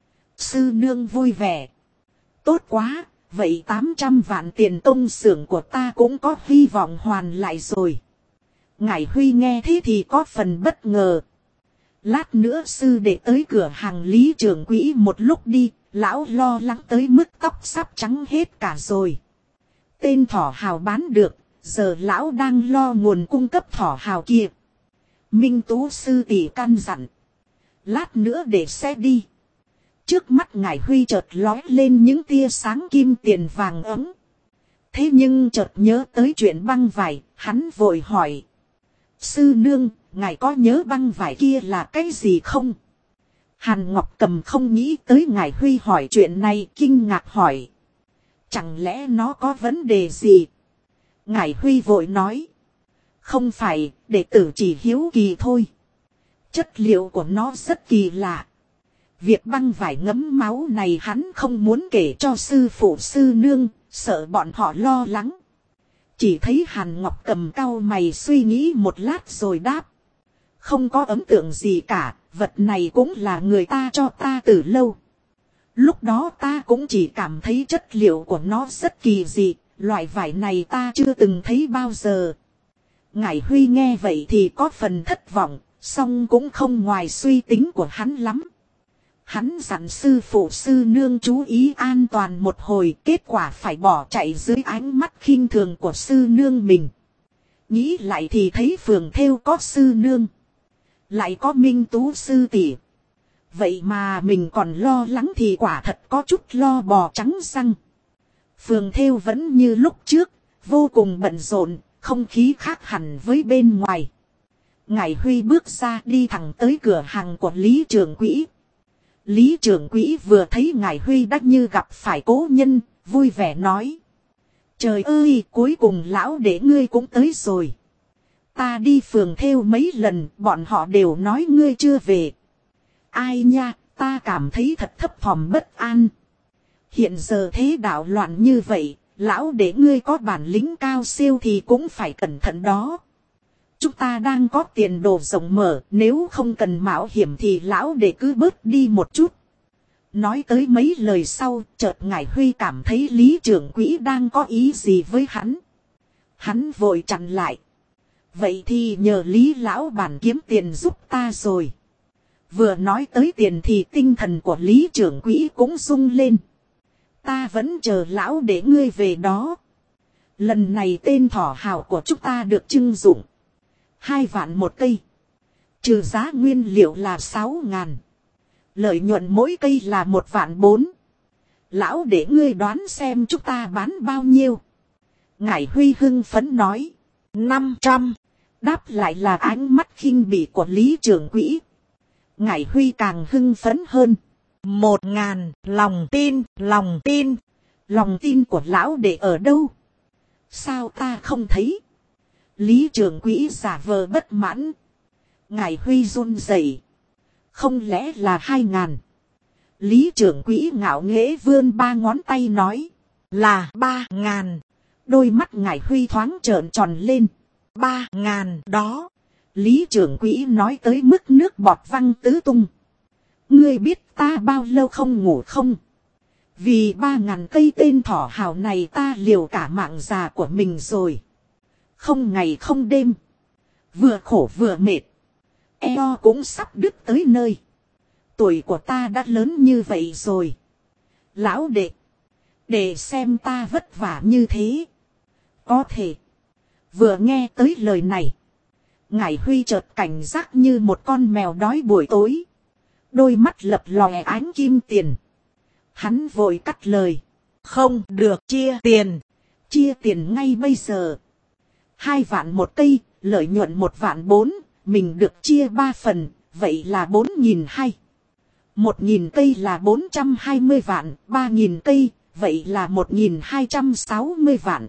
Sư nương vui vẻ. Tốt quá, vậy 800 vạn tiền công xưởng của ta cũng có hy vọng hoàn lại rồi. Ngải Huy nghe thế thì có phần bất ngờ. Lát nữa sư đệ tới cửa hàng Lý trưởng quỹ một lúc đi, lão lo lắng tới mức tóc sắp trắng hết cả rồi. Tên thỏ hào bán được, giờ lão đang lo nguồn cung cấp thỏ hào kia. Minh Tú sư tỷ căn dặn. Lát nữa để xe đi. Trước mắt Ngải Huy chợt lói lên những tia sáng kim tiền vàng ấm. Thế nhưng chợt nhớ tới chuyện băng vải, hắn vội hỏi. Sư nương, ngài có nhớ băng vải kia là cái gì không? Hàn Ngọc Cầm không nghĩ tới Ngải Huy hỏi chuyện này, kinh ngạc hỏi. Chẳng lẽ nó có vấn đề gì? Ngải Huy vội nói. Không phải, đệ tử chỉ hiếu kỳ thôi. Chất liệu của nó rất kỳ lạ. Việc băng vải ngấm máu này hắn không muốn kể cho sư phụ sư nương, sợ bọn họ lo lắng. Chỉ thấy Hàn Ngọc Cầm cau mày suy nghĩ một lát rồi đáp. Không có ấn tượng gì cả, vật này cũng là người ta cho ta từ lâu. Lúc đó ta cũng chỉ cảm thấy chất liệu của nó rất kỳ dị, loại vải này ta chưa từng thấy bao giờ. Ngải Huy nghe vậy thì có phần thất vọng, song cũng không ngoài suy tính của hắn lắm. Hắn dặn sư phụ sư nương chú ý an toàn một hồi, kết quả phải bỏ chạy dưới ánh mắt khinh thường của sư nương mình. Nghĩ lại thì thấy phường thêu có sư nương, lại có Minh Tú sư tỷ. Vậy mà mình còn lo lắng thì quả thật có chút lo bò trắng răng. Phường thêu vẫn như lúc trước, vô cùng bận rộn, không khí khác hẳn với bên ngoài. Ngải Huy bước ra đi thẳng tới cửa hàng của Lý trưởng quỹ. Lý trưởng quỹ vừa thấy Ngải Huy đã như gặp phải cố nhân, vui vẻ nói. Trời ơi, cuối cùng lão đệ ngươi cũng tới rồi. Ta đi phường thêu mấy lần, bọn họ đều nói ngươi chưa về. Ai nha, ta cảm thấy thật thấp thỏm bất an. Hiện giờ thế đạo loạn như vậy, lão đệ ngươi có bản lĩnh cao siêu thì cũng phải cẩn thận đó. Chúng ta đang có tiền đồ rộng mở, nếu không cần mạo hiểm thì lão đệ cứ bớt đi một chút. Nói tới mấy lời sau, chợt Ngải Huy cảm thấy Lý trưởng quỹ đang có ý gì với hắn. Hắn vội chặn lại. Vậy thì nhờ Lý lão bản kiếm tiền giúp ta rồi. Vừa nói tới tiền thì tinh thần của Lý trưởng quỹ cũng rung lên. Ta vẫn chờ lão để ngươi về đó. Lần này tên thỏ hào của chúng ta được trưng dụng. 2 vạn một cây. Trừ giá nguyên liệu là 6.000. Lợi nhuận mỗi cây là 1 vạn 4. Lão để ngươi đoán xem chúng ta bán bao nhiêu. Ngải Huy hưng phấn nói. 500. Đáp lại là ánh mắt khinh bỉ của Lý trưởng quỹ. Ngải Huy càng hưng phấn hơn. 1.000, lòng tin, lòng tin. Lòng tin của lão để ở đâu? Sao ta không thấy? Lý trưởng quỹ giả vờ bất mãn. Ngải Huy run rẩy. Không lẽ là 2.000? Lý trưởng quỹ ngạo nghễ vươn 3 ngón tay nói. Là 3.000. Đôi mắt Ngải Huy thoáng trợn tròn lên. 3.000 đó. Lý trưởng quỹ nói tới mức nước bọt văng tứ tung. Ngươi biết ta bao lâu không ngủ không? Vì 3.000 cây tên thỏ hào này ta liều cả mạng già của mình rồi. Không ngày không đêm. Vừa khổ vừa mệt. Eo cũng sắp đứt tới nơi. Tuổi của ta đã lớn như vậy rồi. Lão đệ. Để xem ta vất vả như thế. Có thể. Vừa nghe tới lời này. Ngải Huy chợt cảnh giác như một con mèo đói buổi tối. Đôi mắt lập lòe ánh kim tiền. Hắn vội cắt lời. Không được chia tiền. Chia tiền ngay bây giờ. 2 vạn một cây, lợi nhuận 1 vạn 4, mình được chia 3 phần, vậy là 4.200. 1.000 cây là 420 vạn, 3.000 cây, vậy là 1.260 vạn.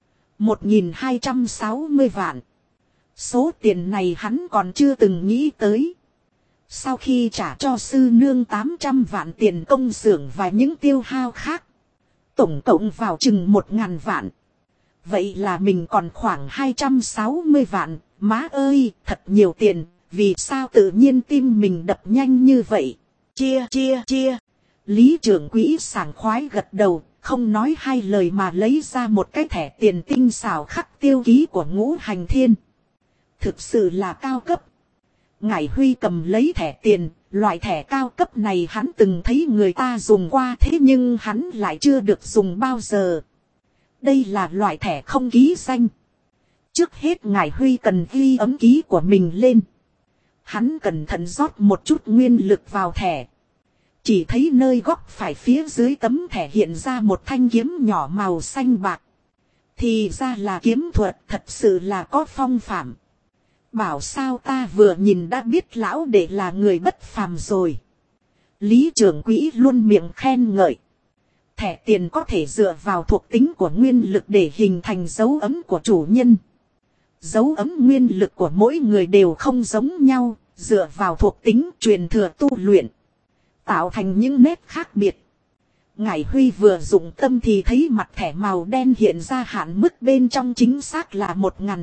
1.260 vạn. Số tiền này hắn còn chưa từng nghĩ tới. Sau khi trả cho sư nương 800 vạn tiền công xưởng và những tiêu hao khác. Tổng cộng vào chừng 1.000 vạn. Vậy là mình còn khoảng 260 vạn. Má ơi, thật nhiều tiền. Vì sao tự nhiên tim mình đập nhanh như vậy? Chia. Lý trưởng quỹ sảng khoái gật đầu. Không nói hai lời mà lấy ra một cái thẻ tiền tinh xảo khắc tiêu ký của Ngũ Hành Thiên. Thực sự là cao cấp. Ngải Huy cầm lấy thẻ tiền, loại thẻ cao cấp này hắn từng thấy người ta dùng qua thế nhưng hắn lại chưa được dùng bao giờ. Đây là loại thẻ không ký danh. Trước hết Ngải Huy cần ghi ấm ký của mình lên. Hắn cẩn thận rót một chút nguyên lực vào thẻ. Chỉ thấy nơi góc phải phía dưới tấm thẻ hiện ra một thanh kiếm nhỏ màu xanh bạc. Thì ra là kiếm thuật, thật sự là có phong phạm. Bảo sao ta vừa nhìn đã biết lão đệ là người bất phàm rồi. Lý trưởng quỹ luôn miệng khen ngợi. Thẻ tiền có thể dựa vào thuộc tính của nguyên lực để hình thành dấu ấn của chủ nhân. Dấu ấn nguyên lực của mỗi người đều không giống nhau, dựa vào thuộc tính truyền thừa tu luyện. Tạo thành những nét khác biệt. Ngải Huy vừa dụng tâm thì thấy mặt thẻ màu đen hiện ra hạn mức bên trong chính xác là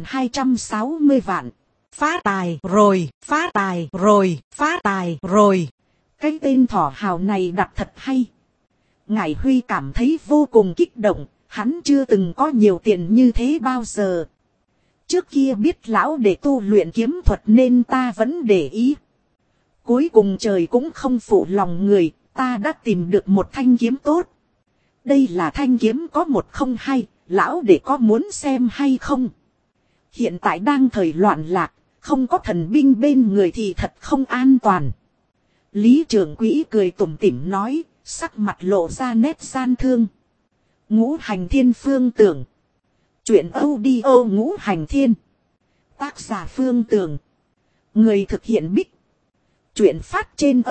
1.260 vạn. Phát tài rồi, phát tài rồi, phát tài rồi. Cái tên thỏ hào này đặt thật hay. Ngải Huy cảm thấy vô cùng kích động, hắn chưa từng có nhiều tiền như thế bao giờ. Trước kia biết lão để tu luyện kiếm thuật nên ta vẫn để ý. Cuối cùng trời cũng không phụ lòng người, ta đã tìm được một thanh kiếm tốt. Đây là thanh kiếm có 102, lão để có muốn xem hay không? Hiện tại đang thời loạn lạc, không có thần binh bên người thì thật không an toàn. Lý trưởng quỹ cười tủm tỉm nói, sắc mặt lộ ra nét gian thương. Ngũ Hành Thiên Phương Tưởng. Chuyện audio Ngũ Hành Thiên. Tác giả Phương Tưởng. Người thực hiện Bích. Chuyện phát trên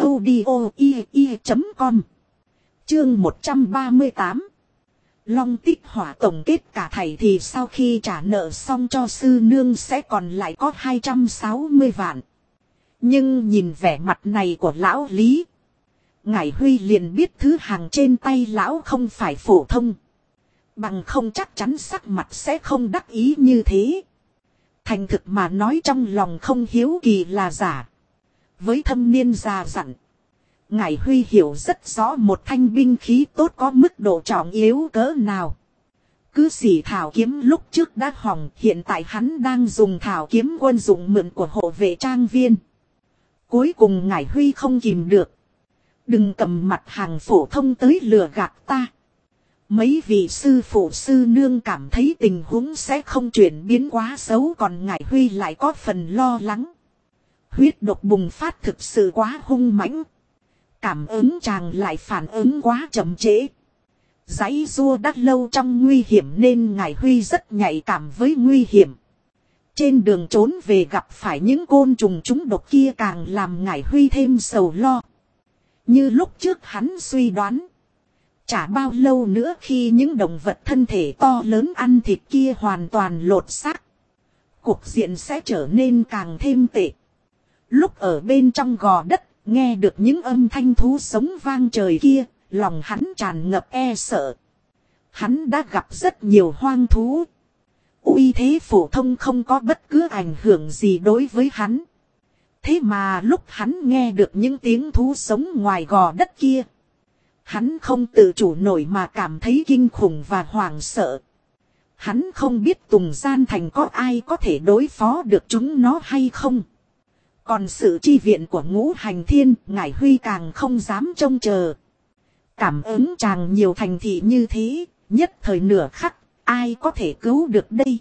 audio.com. Chương 138. Long Tích Hỏa tổng kết cả thảy thì sau khi trả nợ xong cho sư nương sẽ còn lại có 260 vạn. Nhưng nhìn vẻ mặt này của lão Lý, Ngải Huy liền biết thứ hàng trên tay lão không phải phổ thông. Bằng không chắc chắn sắc mặt sẽ không đắc ý như thế. Thành thực mà nói trong lòng không hiếu kỳ là giả. Với thâm niên già dặn, Ngải Huy hiểu rất rõ một thanh binh khí tốt có mức độ trọng yếu cỡ nào. Cứ xỉ thảo kiếm lúc trước đã hỏng, hiện tại hắn đang dùng thảo kiếm quân dụng mượn của hộ vệ trang viên. Cuối cùng Ngải Huy không kìm được. Đừng cầm mặt hàng phổ thông tới lừa gạt ta. Mấy vị sư phụ sư nương cảm thấy tình huống sẽ không chuyển biến quá xấu, còn Ngải Huy lại có phần lo lắng. Huyết độc bùng phát thực sự quá hung mãnh. Cảm ứng chàng lại phản ứng quá chậm trễ. Giãy giụa đã lâu trong nguy hiểm nên Ngải Huy rất nhạy cảm với nguy hiểm. Trên đường trốn về gặp phải những côn trùng trúng độc kia càng làm Ngải Huy thêm sầu lo. Như lúc trước hắn suy đoán, chả bao lâu nữa khi những động vật thân thể to lớn ăn thịt kia hoàn toàn lột xác, cuộc diện sẽ trở nên càng thêm tệ. Lúc ở bên trong gò đất, nghe được những âm thanh thú sống vang trời kia, lòng hắn tràn ngập e sợ. Hắn đã gặp rất nhiều hoang thú. Uy thế phổ thông không có bất cứ ảnh hưởng gì đối với hắn. Thế mà lúc hắn nghe được những tiếng thú sống ngoài gò đất kia, hắn không tự chủ nổi mà cảm thấy kinh khủng và hoảng sợ. Hắn không biết Tùng Gian Thành có ai có thể đối phó được chúng nó hay không. Còn sự chi viện của Ngũ Hành Thiên, Ngải Huy càng không dám trông chờ. Cảm ứng chàng nhiều thành thị như thế, nhất thời nửa khắc, ai có thể cứu được đây?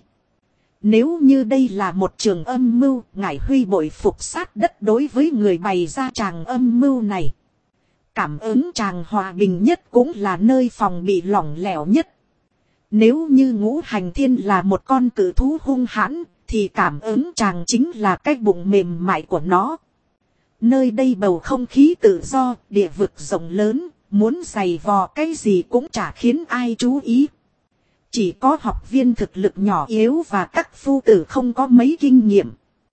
Nếu như đây là một trường âm mưu, Ngải Huy bội phục sát đất đối với người bày ra tràng âm mưu này. Cảm ứng tràng hòa bình nhất cũng là nơi phòng bị lỏng lẻo nhất. Nếu như Ngũ Hành Thiên là một con cự thú hung hãn, thì cảm ứng tràng chính là cái bụng mềm mại của nó. Nơi đây bầu không khí tự do, địa vực rộng lớn, muốn giày vò cái gì cũng chả khiến ai chú ý. Chỉ có học viên thực lực nhỏ yếu và các phu tử không có mấy kinh nghiệm.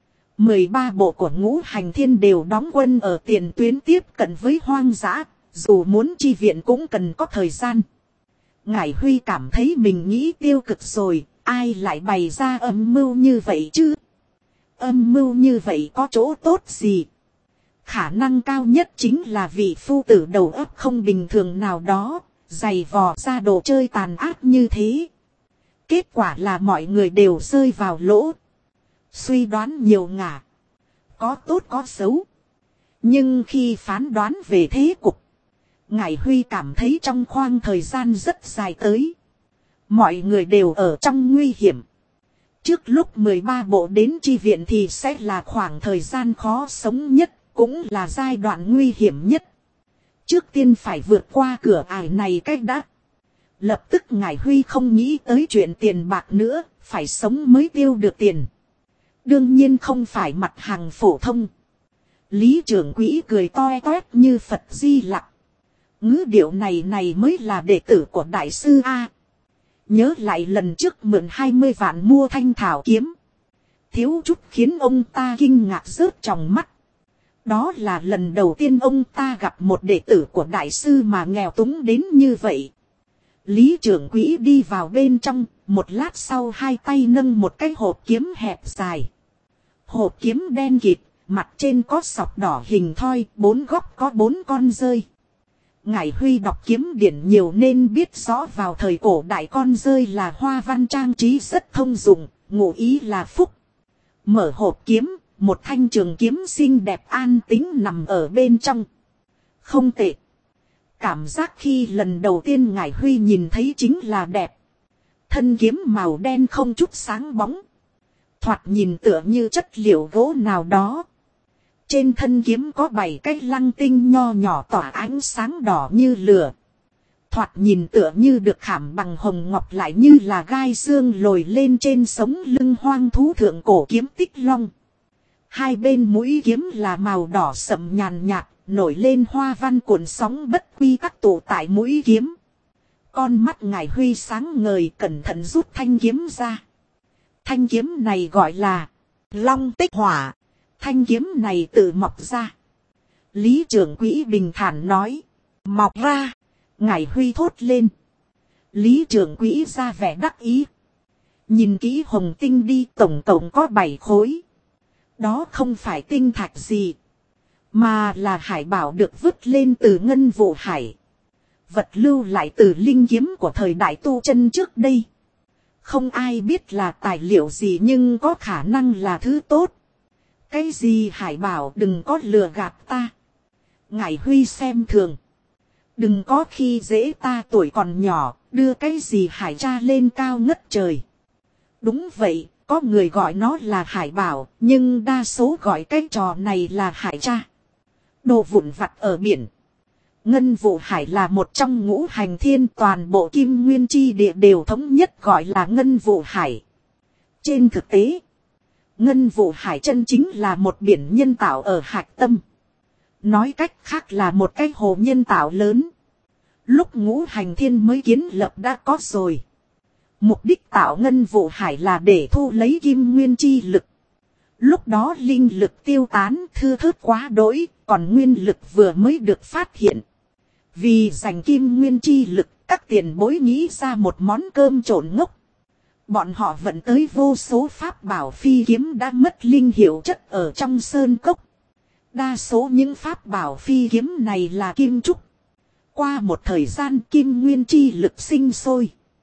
13 bộ của Ngũ Hành Thiên đều đóng quân ở tiền tuyến tiếp cận với hoang dã, dù muốn chi viện cũng cần có thời gian. Ngải Huy cảm thấy mình nghĩ tiêu cực rồi, ai lại bày ra âm mưu như vậy chứ? Âm mưu như vậy có chỗ tốt gì? Khả năng cao nhất chính là vị phu tử đầu óc không bình thường nào đó, giày vò ra đồ chơi tàn ác như thế. Kết quả là mọi người đều rơi vào lỗ. Suy đoán nhiều ngả. Có tốt có xấu. Nhưng khi phán đoán về thế cục, Ngải Huy cảm thấy trong khoảng thời gian rất dài tới, mọi người đều ở trong nguy hiểm. Trước lúc 13 bộ đến chi viện thì sẽ là khoảng thời gian khó sống nhất, cũng là giai đoạn nguy hiểm nhất. Trước tiên phải vượt qua cửa ải này cách đã. Lập tức Ngải Huy không nghĩ tới chuyện tiền bạc nữa, phải sống mới tiêu được tiền. Đương nhiên không phải mặt hàng phổ thông. Lý trưởng quỹ cười toe toét như Phật Di Lặc. Ngữ điệu này mới là đệ tử của đại sư A. Nhớ lại lần trước mượn 20 vạn mua thanh thảo kiếm. Thiếu chút khiến ông ta kinh ngạc rớt trong mắt. Đó là lần đầu tiên ông ta gặp một đệ tử của đại sư mà nghèo túng đến như vậy. Lý trưởng quỹ đi vào bên trong, một lát sau hai tay nâng một cái hộp kiếm hẹp dài. Hộp kiếm đen kịt, mặt trên có sọc đỏ hình thoi, 4 góc có 4 con rơi. Ngải Huy đọc kiếm điển nhiều nên biết rõ vào thời cổ đại con rơi là hoa văn trang trí rất thông dụng, ngụ ý là phúc. Mở hộp kiếm, một thanh trường kiếm xinh đẹp an tĩnh nằm ở bên trong. Không tệ. Cảm giác khi lần đầu tiên Ngải Huy nhìn thấy chính là đẹp. Thân kiếm màu đen không chút sáng bóng. Thoạt nhìn tựa như chất liệu gỗ nào đó. Trên thân kiếm có 7 cái lăng tinh nho nhỏ tỏa ánh sáng đỏ như lửa. Thoạt nhìn tựa như được khảm bằng hồng ngọc, lại như là gai xương lồi lên trên sống lưng hoang thú thượng cổ kiếm Tích Long. Hai bên mũi kiếm là màu đỏ sậm nhàn nhạt, nổi lên hoa văn cuộn sóng bất quy tắc tụ tại mũi kiếm. Con mắt Ngải Huy sáng ngời, cẩn thận rút thanh kiếm ra. Thanh kiếm này gọi là Long Tích Hỏa. Thanh kiếm này tự mọc ra. Lý trưởng quỹ bình thản nói. Mọc ra. Ngải Huy thốt lên. Lý trưởng quỹ ra vẻ đắc ý. Nhìn kỹ hồng tinh đi, tổng cộng có 7 khối. Đó không phải tinh thạch gì, mà là hải bảo được vứt lên từ Ngân Vụ Hải. Vật lưu lại từ linh kiếm của thời đại tu chân trước đây. Không ai biết là tài liệu gì nhưng có khả năng là thứ tốt. Cái gì hải bảo, đừng có lừa gạt ta. Ngải Huy xem thường. Đừng có khi dễ ta tuổi còn nhỏ, đưa cái gì hải tra lên cao ngất trời. Đúng vậy, có người gọi nó là hải bảo, nhưng đa số gọi cái trò này là hải tra. Đồ vụn vặt ở biển. Ngân Vụ Hải là một trong ngũ hành thiên, toàn bộ Kim Nguyên chi địa đều thống nhất gọi là Ngân Vụ Hải. Trên thực tế, Ngân Vụ Hải chân chính là một biển nhân tạo ở hạch tâm. Nói cách khác là một cái hồ nhân tạo lớn. Lúc ngũ hành thiên mới kiến lập đã có rồi. Mục đích tạo Ngân Vụ Hải là để thu lấy Kim Nguyên chi lực. Lúc đó linh lực tiêu tán thưa thớt quá đỗi, còn nguyên lực vừa mới được phát hiện. Vì giành Kim Nguyên chi lực, các tiền bối nghĩ ra một món cơm trộn ngốc. Bọn họ vận tới vô số pháp bảo phi kiếm đã mất linh hiệu chất ở trong sơn cốc. Đa số những pháp bảo phi kiếm này là kim trúc. Qua một thời gian Kim Nguyên chi lực sinh sôi.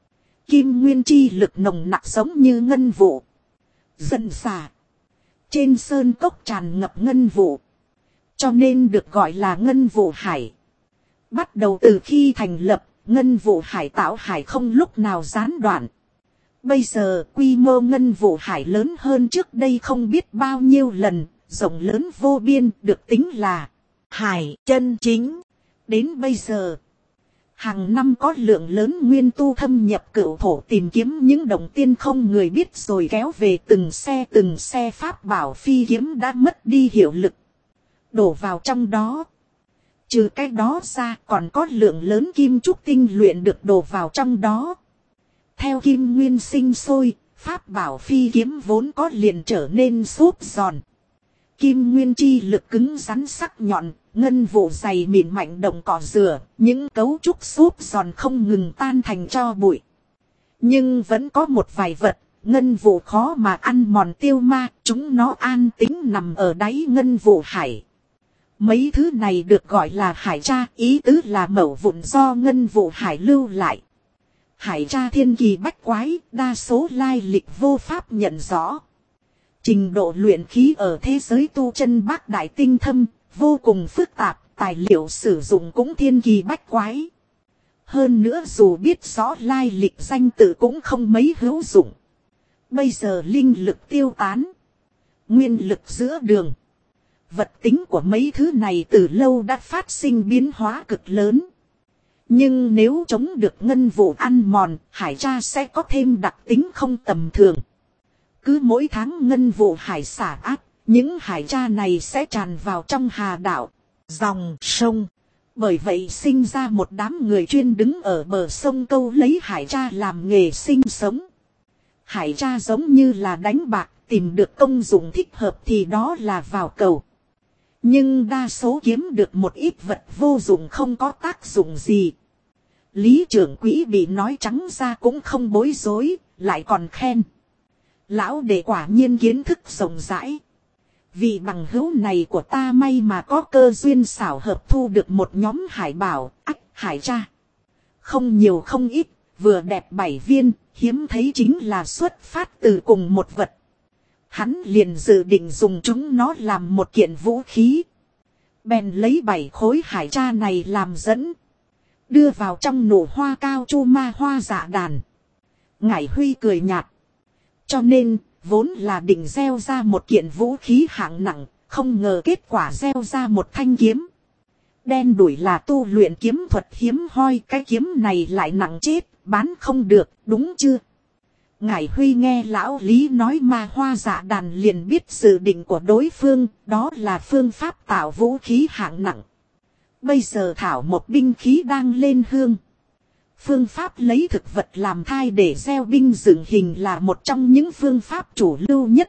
Kim nguyên chi lực nồng nặc giống như ngân vụ. Dần xả. Trên sơn cốc tràn ngập ngân vụ. Cho nên được gọi là ngân vụ hải. Bắt đầu từ khi thành lập, ngân vụ hải tạo hải không lúc nào gián đoạn. Bây giờ quy mô ngân vụ hải lớn hơn trước đây không biết bao nhiêu lần, rộng lớn vô biên được tính là hải chân chính. Đến bây giờ, hàng năm có lượng lớn nguyên tu thâm nhập cửu thổ tìm kiếm những đồng tiên không người biết rồi kéo về từng xe pháp bảo phi kiếm đã mất đi hiệu lực. Đổ vào trong đó. Trừ cái đó ra còn có lượng lớn kim trúc tinh luyện được đổ vào trong đó. Theo kim nguyên sinh sôi, pháp bảo phi kiếm vốn có liền trở nên xốp giòn. Kim nguyên chi lực cứng rắn sắc nhọn, ngân vụ dày mịn mạnh động cỏ rửa, những cấu trúc xốp giòn không ngừng tan thành tro bụi. Nhưng vẫn có một vài vật, ngân vụ khó mà ăn mòn tiêu ma, chúng nó an tính nằm ở đáy ngân vụ hải. Mấy thứ này được gọi là hải tra, ý tứ là mẩu vụn do ngân vụ hải lưu lại. Hải tra thiên kỳ bách quái, đa số lai lịch vô pháp nhận rõ. Trình độ luyện khí ở thế giới tu chân bác đại tinh thâm, vô cùng phức tạp, tài liệu sử dụng cũng thiên kỳ bách quái. Hơn nữa dù biết rõ lai lịch danh tự cũng không mấy hữu dụng. Bây giờ linh lực tiêu tán. Nguyên lực giữa đường. Vật tính của mấy thứ này từ lâu đã phát sinh biến hóa cực lớn. Nhưng nếu chống được ngân vụ ăn mòn, hải tra sẽ có thêm đặc tính không tầm thường. Cứ mỗi tháng ngân vụ hải xả áp, những hải tra này sẽ tràn vào trong hà đảo, dòng sông. Bởi vậy sinh ra một đám người chuyên đứng ở bờ sông câu lấy hải tra làm nghề sinh sống. Hải tra giống như là đánh bạc, tìm được công dụng thích hợp thì đó là vào cầu. Nhưng đa số kiếm được một ít vật vô dụng không có tác dụng gì. Lý trưởng quỹ bị nói trắng ra cũng không bối rối, lại còn khen. Lão đệ quả nhiên kiến thức rộng rãi. Vì bằng hữu này của ta may mà có cơ duyên xảo hợp thu được một nhóm hải bảo, hải tra. Không nhiều không ít, vừa đẹp 7 viên, hiếm thấy chính là xuất phát từ cùng một vật. Hắn liền dự định dùng chúng nó làm một kiện vũ khí. Bèn lấy 7 khối hải tra này làm dẫn. Đưa vào trong nụ hoa cao chu ma hoa dạ đàn. Ngải Huy cười nhạt. Cho nên, vốn là định gieo ra một kiện vũ khí hạng nặng, không ngờ kết quả gieo ra một thanh kiếm. Đen đủi là tu luyện kiếm thuật hiếm hoi, cái kiếm này lại nặng chết, bán không được, đúng chưa? Ngải Huy nghe lão Lý nói ma hoa dạ đàn liền biết dự định của đối phương, đó là phương pháp tạo vũ khí hạng nặng. Bây giờ thảo một binh khí đang lên hương. Phương pháp lấy thực vật làm thai để gieo binh dựng hình là một trong những phương pháp chủ lưu nhất.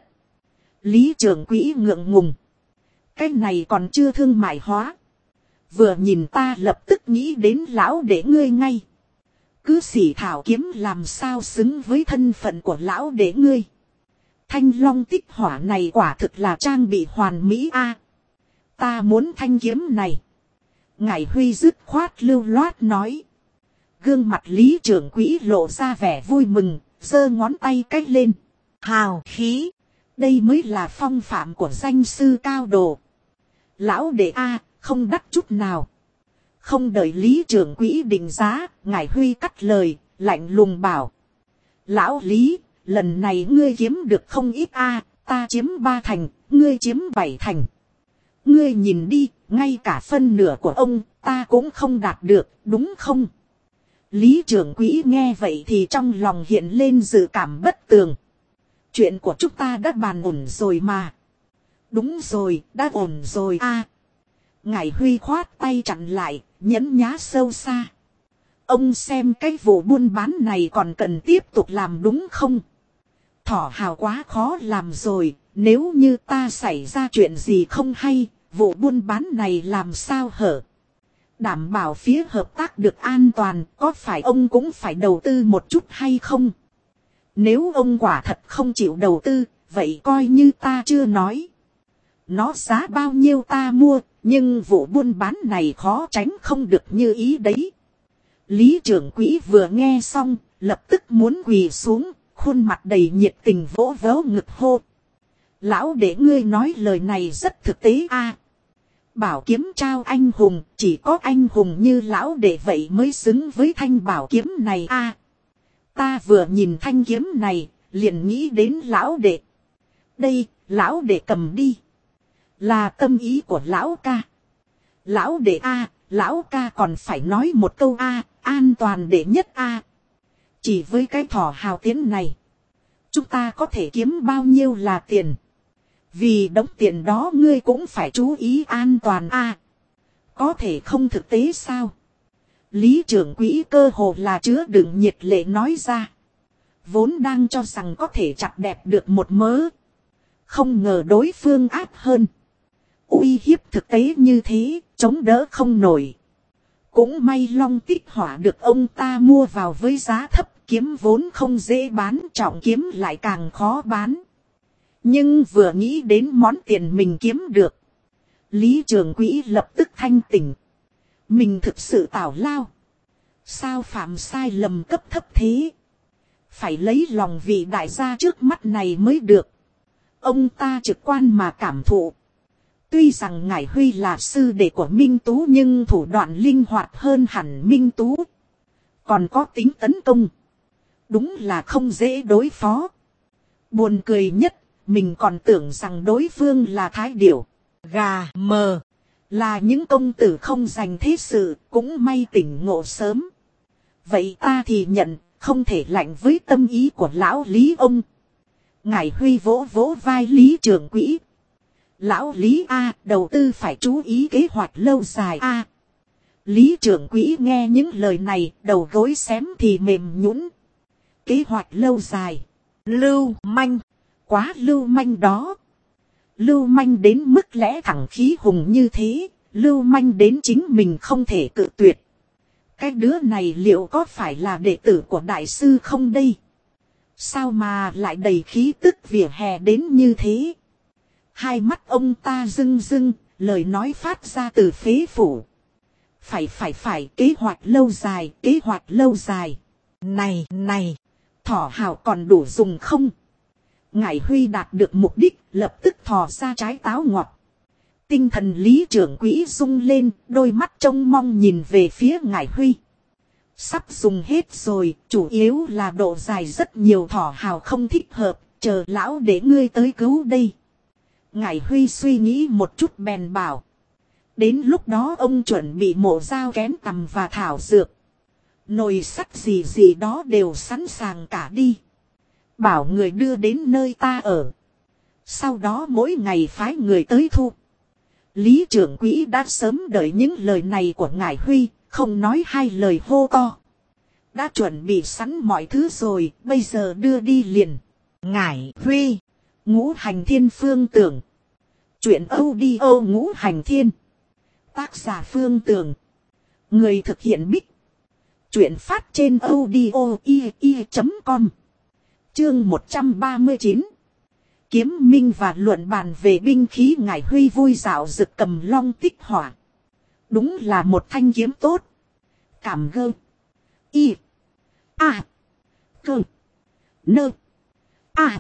Lý trưởng quỹ ngượng ngùng. Cái này còn chưa thương mại hóa. Vừa nhìn ta lập tức nghĩ đến lão đệ ngươi ngay. Cứ xỉ thảo kiếm làm sao xứng với thân phận của lão đệ ngươi. Thanh long tích hỏa này quả thực là trang bị hoàn mỹ a. Ta muốn thanh kiếm này. Ngải Huy dứt khoát lưu loát nói. Gương mặt Lý trưởng quỹ lộ ra vẻ vui mừng, giơ ngón tay cách lên. Hào khí. Đây mới là phong phạm của danh sư cao đồ. Lão đệ a, không đắt chút nào. Không đợi Lý trưởng quỹ định giá, Ngải Huy cắt lời, lạnh lùng bảo. Lão Lý, lần này ngươi kiếm được không ít a, ta chiếm 3 thành, ngươi chiếm 7 thành. Ngươi nhìn đi, ngay cả phân nửa của ông, ta cũng không đạt được, đúng không? Lý trưởng quỹ nghe vậy thì trong lòng hiện lên dự cảm bất tường. Chuyện của chúng ta đã bàn ổn rồi mà. Đúng rồi, đã ổn rồi a. Ngải Huy khoát tay chặn lại, nhẫn nhá sâu xa. Ông xem cái vụ buôn bán này còn cần tiếp tục làm đúng không? Thỏ hào quá khó làm rồi, nếu như ta xảy ra chuyện gì không hay, vụ buôn bán này làm sao hở? Đảm bảo phía hợp tác được an toàn, có phải ông cũng phải đầu tư một chút hay không? Nếu ông quả thật không chịu đầu tư, vậy coi như ta chưa nói. Nó giá bao nhiêu ta mua, nhưng vụ buôn bán này khó tránh không được như ý đấy. Lý trưởng quỹ vừa nghe xong, lập tức muốn quỳ xuống, khuôn mặt đầy nhiệt tình vỗ vỗ ngực hô. Lão đệ ngươi nói lời này rất thực tế a. Bảo kiếm trao anh hùng, chỉ có anh hùng như lão đệ vậy mới xứng với thanh bảo kiếm này a. Ta vừa nhìn thanh kiếm này, liền nghĩ đến lão đệ. Đây, lão đệ cầm đi. Là tâm ý của lão ca. Lão đệ a, lão ca còn phải nói một câu a, an toàn đệ nhất a. Chỉ với cái thỏ hào tiến này, chúng ta có thể kiếm bao nhiêu là tiền. Vì đống tiền đó ngươi cũng phải chú ý an toàn a. Có thể không thực tế sao? Lý trưởng quỹ cơ hồ là chứa đựng nhiệt lệ nói ra. Vốn đang cho rằng có thể chặt đẹp được một mớ. Không ngờ đối phương áp hơn. Uy hiếp thực tế như thế, chống đỡ không nổi. Cũng may Long Tích Hỏa được ông ta mua vào với giá thấp, kiếm vốn không dễ bán, trọng kiếm lại càng khó bán. Nhưng vừa nghĩ đến món tiền mình kiếm được, Lý trưởng quỹ lập tức thanh tỉnh. Mình thực sự tào lao. Sao phạm sai lầm cấp thấp thế? Phải lấy lòng vị đại gia trước mắt này mới được. Ông ta trực quan mà cảm thụ. Tuy rằng Ngải Huy là sư đệ của Minh Tú nhưng thủ đoạn linh hoạt hơn hẳn Minh Tú. Còn có tính tấn công. Đúng là không dễ đối phó. Buồn cười nhất, mình còn tưởng rằng đối phương là Thái Điểu, Gà Mờ. Là những công tử không dành thế sự, cũng may tỉnh ngộ sớm. Vậy ta thì nhận, không thể lạnh với tâm ý của lão Lý ông. Ngải Huy vỗ vỗ vai Lý trưởng quỹ. Lão Lý a, đầu tư phải chú ý kế hoạch lâu dài a. Lý trưởng quỹ nghe những lời này, đầu gối xém thì mềm nhũn. Kế hoạch lâu dài. Lưu manh. Quá lưu manh đó. Lưu manh đến mức lẽ thẳng khí hùng như thế. Lưu manh đến chính mình không thể cự tuyệt. Cái đứa này liệu có phải là đệ tử của đại sư không đây? Sao mà lại đầy khí tức vỉa hè đến như thế? Hai mắt ông ta rưng rưng, lời nói phát ra từ phế phủ. Phải, kế hoạch lâu dài, kế hoạch lâu dài. Này, thỏ hào còn đủ dùng không? Ngải Huy đạt được mục đích, lập tức thò ra trái táo ngọt. Tinh thần Lý trưởng quỹ rung lên, đôi mắt trông mong nhìn về phía Ngải Huy. Sắp dùng hết rồi, chủ yếu là độ dài rất nhiều thỏ hào không thích hợp, chờ lão để ngươi tới cứu đây. Ngải Huy suy nghĩ một chút bèn bảo. Đến lúc đó ông chuẩn bị mổ dao kén tằm và thảo dược. Nồi sắt gì đó đều sẵn sàng cả đi. Bảo người đưa đến nơi ta ở. Sau đó mỗi ngày phái người tới thu. Lý trưởng quỹ đã sớm đợi những lời này của Ngải Huy, không nói hai lời hô to. Đã chuẩn bị sẵn mọi thứ rồi, bây giờ đưa đi liền. Ngải Huy, Ngũ Hành Thiên Phương Tưởng. Chuyện audio Ngũ Hành Thiên. Tác giả Phương Tưởng. Người thực hiện Bích. Chuyện phát trên audio.com. Chương 139. Kiếm minh và luận bàn về binh khí. Ngải Huy vui dạo rực cầm Long Tích Hỏa. Đúng là một thanh kiếm tốt. Cảm gơ. Y. A. Cơ. Nơ. A.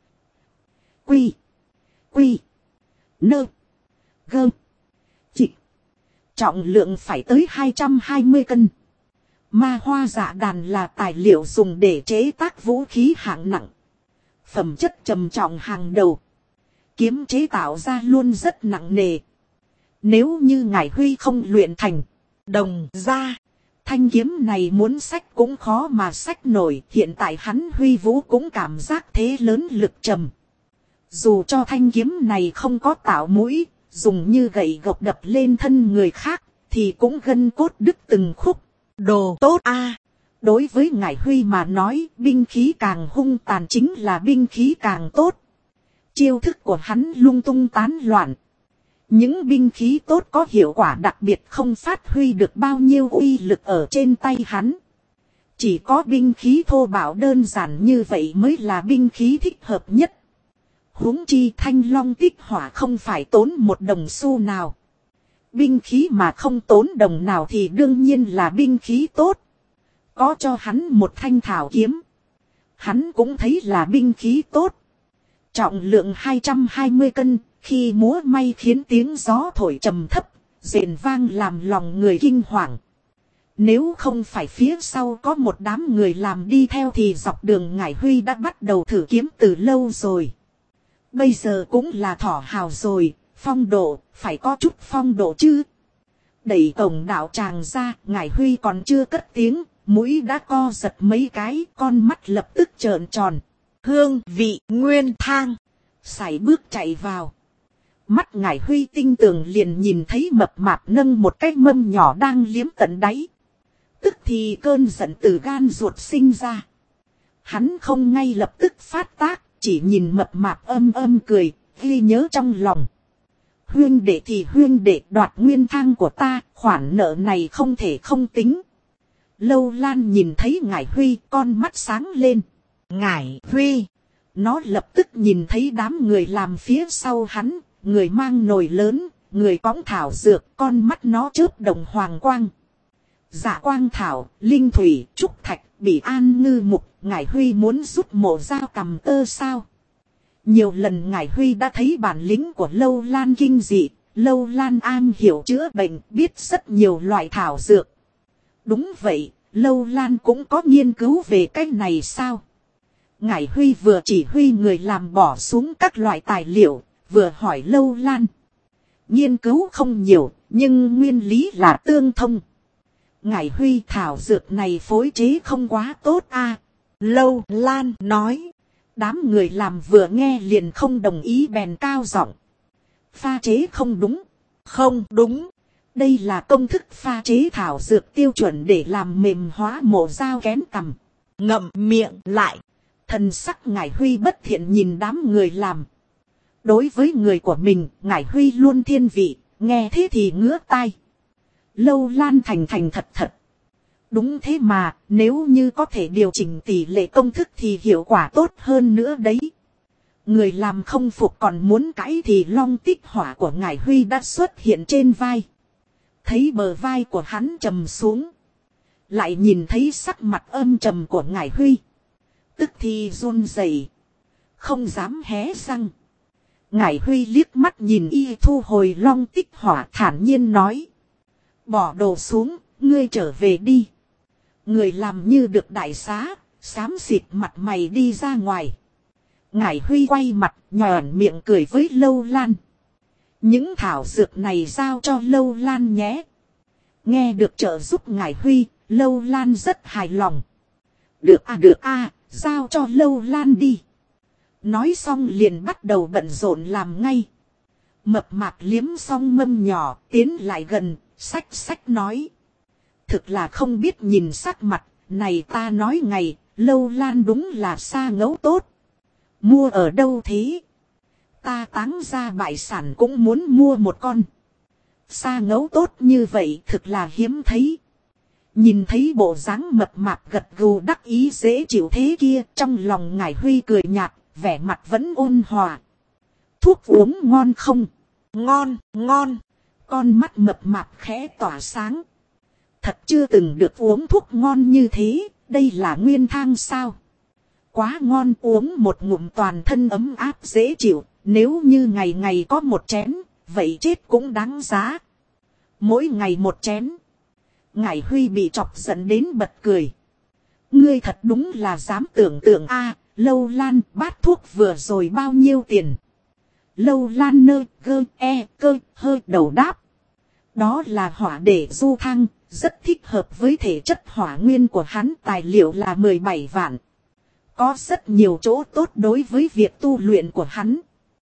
Quy. Quy. Nơ. Gơ. Chị. Trọng lượng phải tới 220 cân. Ma hoa dạ đàn là tài liệu dùng để chế tác vũ khí hạng nặng. Phẩm chất trầm trọng hàng đầu. Kiếm chế tạo ra luôn rất nặng nề. Nếu như Ngải Huy không luyện thành. Đồng ra. Thanh kiếm này muốn xách cũng khó mà xách nổi. Hiện tại hắn Huy vũ cũng cảm giác thế lớn lực trầm. Dù cho thanh kiếm này không có tạo mũi. Dùng như gậy gộc đập lên thân người khác. Thì cũng gân cốt đứt từng khúc. Đồ tốt a. Đối với Ngải Huy mà nói, binh khí càng hung tàn chính là binh khí càng tốt. Chiêu thức của hắn lung tung tán loạn. Những binh khí tốt có hiệu quả đặc biệt không phát huy được bao nhiêu uy lực ở trên tay hắn. Chỉ có binh khí thô bạo đơn giản như vậy mới là binh khí thích hợp nhất. Huống chi Thanh Long Tích Hỏa không phải tốn một đồng xu nào. Binh khí mà không tốn đồng nào thì đương nhiên là binh khí tốt. có cho hắn một thanh thảo kiếm. Hắn cũng thấy là binh khí tốt. Trọng lượng 220 cân, khi múa may khiến tiếng gió thổi trầm thấp, rền vang làm lòng người kinh hoàng. Nếu không phải phía sau có một đám người làm đi theo thì dọc đường Ngải Huy đã bắt đầu thử kiếm từ lâu rồi. Bây giờ cũng là thỏ hào rồi, phong độ, phải có chút phong độ chứ. Đẩy cổng đạo tràng ra, Ngải Huy còn chưa cất tiếng, mũi đã co giật mấy cái, con mắt lập tức trợn tròn. Hương vị nguyên thang. Sải bước chạy vào. Mắt Ngải Huy tinh tường liền nhìn thấy mập mạp nâng một cái mâm nhỏ đang liếm tận đáy. Tức thì cơn giận từ gan ruột sinh ra. Hắn không ngay lập tức phát tác, chỉ nhìn mập mạp âm cười, ghi nhớ trong lòng. Huyên đệ thì huyên đệ, đoạt nguyên thang của ta, khoản nợ này không thể không tính. Lâu Lan nhìn thấy Ngải Huy, con mắt sáng lên. Ngải Huy, nó lập tức nhìn thấy đám người làm phía sau hắn, người mang nồi lớn, người cõng thảo dược, con mắt nó chớp đồng hoàng quang. Dạ quang thảo, linh thủy, trúc thạch, bỉ an ngư mục, Ngải Huy muốn rút mổ dao cầm tơ sao? Nhiều lần Ngải Huy đã thấy bản lĩnh của Lâu Lan kinh dị, Lâu Lan am hiểu chữa bệnh, biết rất nhiều loại thảo dược. Đúng vậy, Lâu Lan cũng có nghiên cứu về cái này sao? Ngải Huy vừa chỉ huy người làm bỏ xuống các loại tài liệu, vừa hỏi Lâu Lan. Nghiên cứu không nhiều, nhưng nguyên lý là tương thông. Ngải Huy, thảo dược này phối chế không quá tốt a. Lâu Lan nói. Đám người làm vừa nghe liền không đồng ý bèn cao giọng. Pha chế không đúng. Không đúng. Đây là công thức pha chế thảo dược tiêu chuẩn để làm mềm hóa mổ dao kén cằm. Ngậm miệng lại. Thần sắc Ngải Huy bất thiện nhìn đám người làm. Đối với người của mình, Ngải Huy luôn thiên vị, nghe thế thì ngứa tai. Lâu Lan thành thật. Đúng thế mà, nếu như có thể điều chỉnh tỷ lệ công thức thì hiệu quả tốt hơn nữa đấy. Người làm không phục còn muốn cãi thì long tích hỏa của Ngải Huy đã xuất hiện trên vai. Thấy bờ vai của hắn trầm xuống. Lại nhìn thấy sắc mặt âm trầm của Ngải Huy. Tức thì run rẩy, không dám hé răng. Ngải Huy liếc mắt nhìn y thu hồi long tích hỏa, thản nhiên nói. Bỏ đồ xuống, ngươi trở về đi. Người làm như được đại xá, xám xịt mặt mày đi ra ngoài. Ngải Huy quay mặt, nhòn miệng cười với Lâu Lan. Những thảo dược này giao cho Lâu Lan nhé. Nghe được trợ giúp Ngải Huy, Lâu Lan rất hài lòng. Được à, giao cho Lâu Lan đi. Nói xong liền bắt đầu bận rộn làm ngay. Mập mạp liếm xong mâm nhỏ, tiến lại gần, xách nói. Thực là không biết nhìn sắc mặt, này ta nói ngày, Lâu Lan đúng là sa ngấu tốt. Mua ở đâu thế? Ta táng ra bại sản cũng muốn mua một con. Sa ngấu tốt như vậy thực là hiếm thấy. Nhìn thấy bộ dáng mập mạp gật gù đắc ý dễ chịu thế kia, trong lòng Ngải Huy cười nhạt, vẻ mặt vẫn ôn hòa. Thuốc uống ngon không? Ngon. Con mắt mập mạp khẽ tỏa sáng. Thật chưa từng được uống thuốc ngon như thế, đây là nguyên thang sao? Quá ngon, uống một ngụm toàn thân ấm áp dễ chịu, nếu như ngày ngày có một chén, vậy chết cũng đáng giá. Mỗi ngày một chén. Ngải Huy bị chọc giận đến bật cười. Ngươi thật đúng là dám tưởng tượng a. Lâu Lan, bát thuốc vừa rồi bao nhiêu tiền? Lâu Lan cơ hơi đầu đáp. Đó là hỏa để du thăng, rất thích hợp với thể chất hỏa nguyên của hắn, tài liệu là 17 vạn. Có rất nhiều chỗ tốt đối với việc tu luyện của hắn.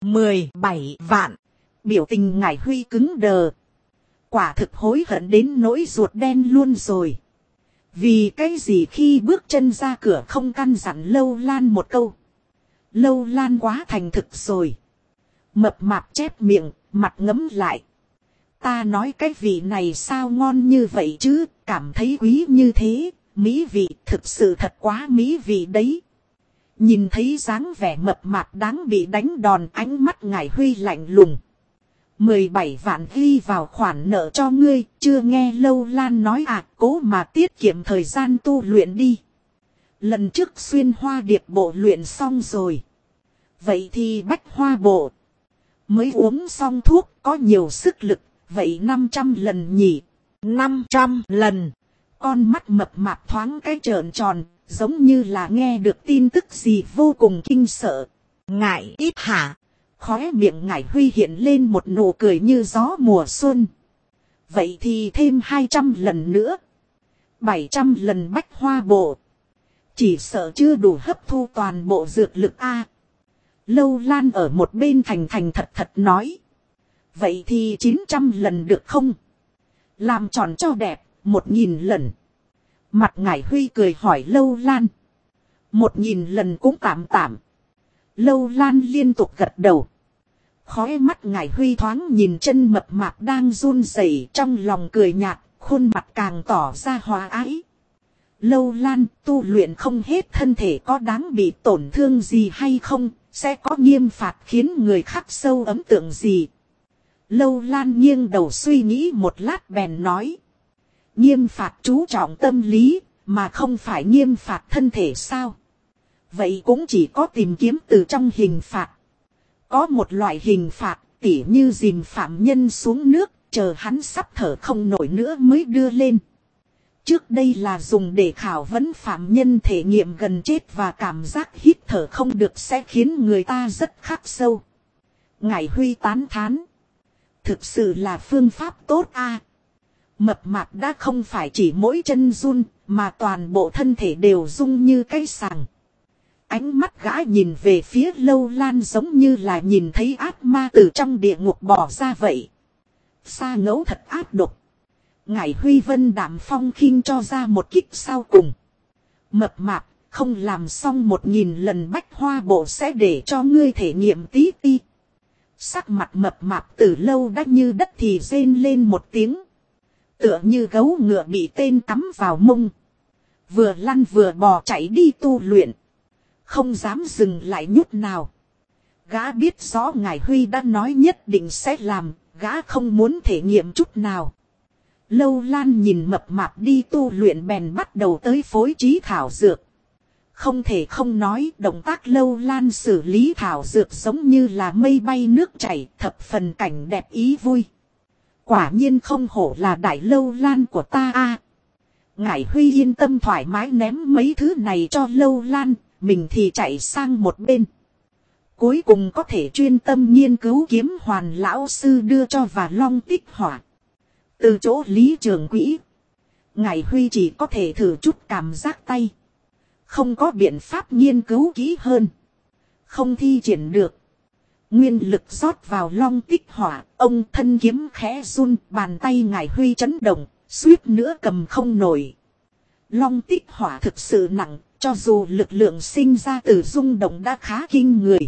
17 vạn. Biểu tình Ngải Huy cứng đờ. Quả thực hối hận đến nỗi ruột đen luôn rồi. Vì cái gì khi bước chân ra cửa không căn dặn Lâu Lan một câu. Lâu Lan quá thành thực rồi. Mập mạp chép miệng, mặt ngấm lại. Ta nói cái vị này sao ngon như vậy chứ, cảm thấy quý như thế, mỹ vị thực sự thật quá mỹ vị đấy. Nhìn thấy dáng vẻ mập mạp đáng bị đánh đòn, ánh mắt Ngải Huy lạnh lùng. 17 vạn ghi vào khoản nợ cho ngươi, chưa nghe Lâu Lan nói à, cố mà tiết kiệm thời gian tu luyện đi. Lần trước xuyên hoa điệp bộ luyện xong rồi. Vậy thì bách hoa bộ. Mới uống xong thuốc có nhiều sức lực, vậy 500 lần nhỉ? 500 lần. Con mắt mập mạp thoáng cái trợn tròn, giống như là nghe được tin tức gì vô cùng kinh sợ. Ngại ít hả? Khóe miệng Ngải Huy hiện lên một nụ cười như gió mùa xuân. Vậy thì thêm 200 lần nữa. 700 lần bách hoa bộ. Chỉ sợ chưa đủ hấp thu toàn bộ dược lực a. Lâu Lan ở một bên thành thật thật nói. Vậy thì 900 lần được không? Làm tròn cho đẹp, 1000 lần. Mặt Ngải Huy cười hỏi Lâu Lan. 1000 lần cũng tạm. Lâu Lan liên tục gật đầu. Khóe mắt Ngải Huy thoáng nhìn chân mập mạp đang run rẩy, trong lòng cười nhạt, khuôn mặt càng tỏ ra hòa ái. Lâu Lan, tu luyện không hết thân thể có đáng bị tổn thương gì hay không, sẽ có nghiêm phạt khiến người khắc sâu ấn tượng gì. Lâu Lan nghiêng đầu suy nghĩ một lát bèn nói. Nghiêm phạt chú trọng tâm lý, mà không phải nghiêm phạt thân thể sao? Vậy cũng chỉ có tìm kiếm từ trong hình phạt. Có một loại hình phạt, tỉ như dìm phạm nhân xuống nước, chờ hắn sắp thở không nổi nữa mới đưa lên. Trước đây là dùng để khảo vấn phạm nhân thể nghiệm gần chết và cảm giác hít thở không được sẽ khiến người ta rất khắc sâu. Ngải Huy tán thán. Thực sự là phương pháp tốt a. Mập mạp đã không phải chỉ mỗi chân run, mà toàn bộ thân thể đều rung như cái sàng. Ánh mắt gã nhìn về phía Lâu Lan giống như là nhìn thấy ác ma từ trong địa ngục bỏ ra vậy. Sa ngẫu thật ác độc. Ngải Huy Vân đạm phong khinh cho ra một kích sau cùng. Mập mạp, không làm xong 1000 lần bách hoa bộ sẽ để cho ngươi thể nghiệm tí ti. Sắc mặt mập mạp từ lâu đã như đất thì rên lên một tiếng. Tựa như gấu ngựa bị tên cắm vào mông. Vừa lăn vừa bò chạy đi tu luyện. Không dám dừng lại nhút nào. Gã biết rõ Ngải Huy đã nói nhất định sẽ làm, gã không muốn thể nghiệm chút nào. Lâu Lan nhìn mập mạp đi tu luyện bèn bắt đầu tới phối trí thảo dược. Không thể không nói động tác Lâu Lan xử lý thảo dược giống như là mây bay nước chảy, thập phần cảnh đẹp ý vui. Quả nhiên không hổ là đại Lâu Lan của ta a. Ngải Huy yên tâm thoải mái ném mấy thứ này cho Lâu Lan, mình thì chạy sang một bên. Cuối cùng có thể chuyên tâm nghiên cứu kiếm hoàn lão sư đưa cho và long tích hỏa. Từ chỗ Lý Trường Quỹ, Ngải Huy chỉ có thể thử chút cảm giác tay. Không có biện pháp nghiên cứu kỹ hơn. Không thi triển được. Nguyên lực rót vào long tích hỏa, ông thân kiếm khẽ run, bàn tay Ngải Huy chấn động, suýt nữa cầm không nổi. Long tích hỏa thực sự nặng, cho dù lực lượng sinh ra từ rung động đã khá kinh người.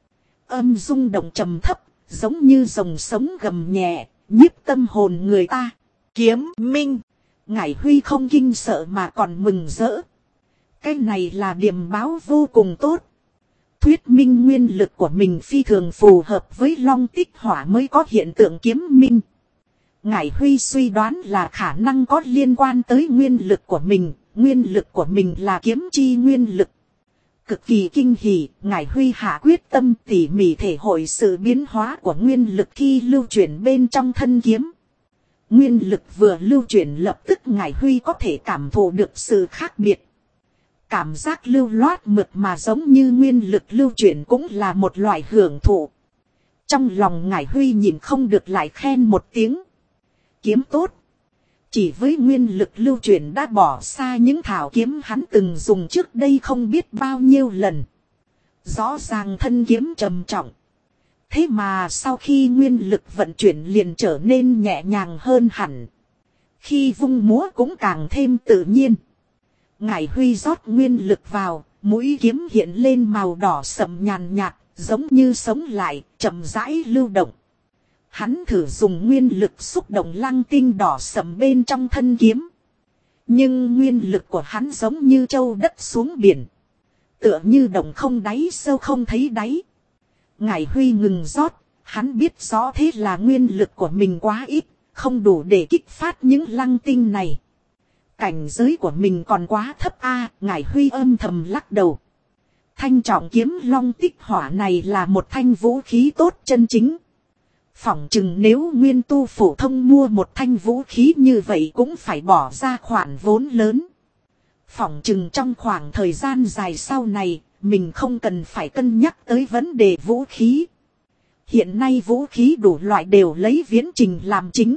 Âm rung động trầm thấp, giống như rồng sống gầm nhẹ, nhiếp tâm hồn người ta. Kiếm minh. Ngải Huy không kinh sợ mà còn mừng rỡ. Cái này là điểm báo vô cùng tốt. Thuyết minh nguyên lực của mình phi thường phù hợp với long tích hỏa mới có hiện tượng kiếm minh. Ngải Huy suy đoán là khả năng có liên quan tới nguyên lực của mình. Nguyên lực của mình là kiếm chi nguyên lực. Cực kỳ kinh hỉ, Ngải Huy hạ quyết tâm tỉ mỉ thể hội sự biến hóa của nguyên lực khi lưu chuyển bên trong thân kiếm. Nguyên lực vừa lưu chuyển lập tức Ngải Huy có thể cảm thụ được sự khác biệt. Cảm giác lưu loát mượt mà giống như nguyên lực lưu chuyển cũng là một loại hưởng thụ. Trong lòng Ngải Huy nhìn không được lại khen một tiếng. Kiếm tốt. Chỉ với nguyên lực lưu chuyển đã bỏ xa những thảo kiếm hắn từng dùng trước đây không biết bao nhiêu lần. Rõ ràng thân kiếm trầm trọng. Thế mà sau khi nguyên lực vận chuyển liền trở nên nhẹ nhàng hơn hẳn. Khi vung múa cũng càng thêm tự nhiên. Ngải Huy rót nguyên lực vào, mũi kiếm hiện lên màu đỏ sậm nhàn nhạt, giống như sống lại, chậm rãi lưu động. Hắn thử dùng nguyên lực xúc động lăng tinh đỏ sẫm bên trong thân kiếm. Nhưng nguyên lực của hắn giống như châu đất xuống biển. Tựa như đồng không đáy sâu không thấy đáy. Ngải Huy ngừng rót, Hắn biết rõ thế là nguyên lực của mình quá ít, không đủ để kích phát những lăng tinh này. Cảnh giới của mình còn quá thấp a. Ngải Huy âm thầm lắc đầu. Thanh trọng kiếm long tích hỏa này là một thanh vũ khí tốt chân chính. Phỏng chừng nếu nguyên tu phổ thông mua một thanh vũ khí như vậy cũng phải bỏ ra khoản vốn lớn. Phỏng chừng trong khoảng thời gian dài sau này, mình không cần phải cân nhắc tới vấn đề vũ khí. Hiện nay vũ khí đủ loại đều lấy viễn trình làm chính.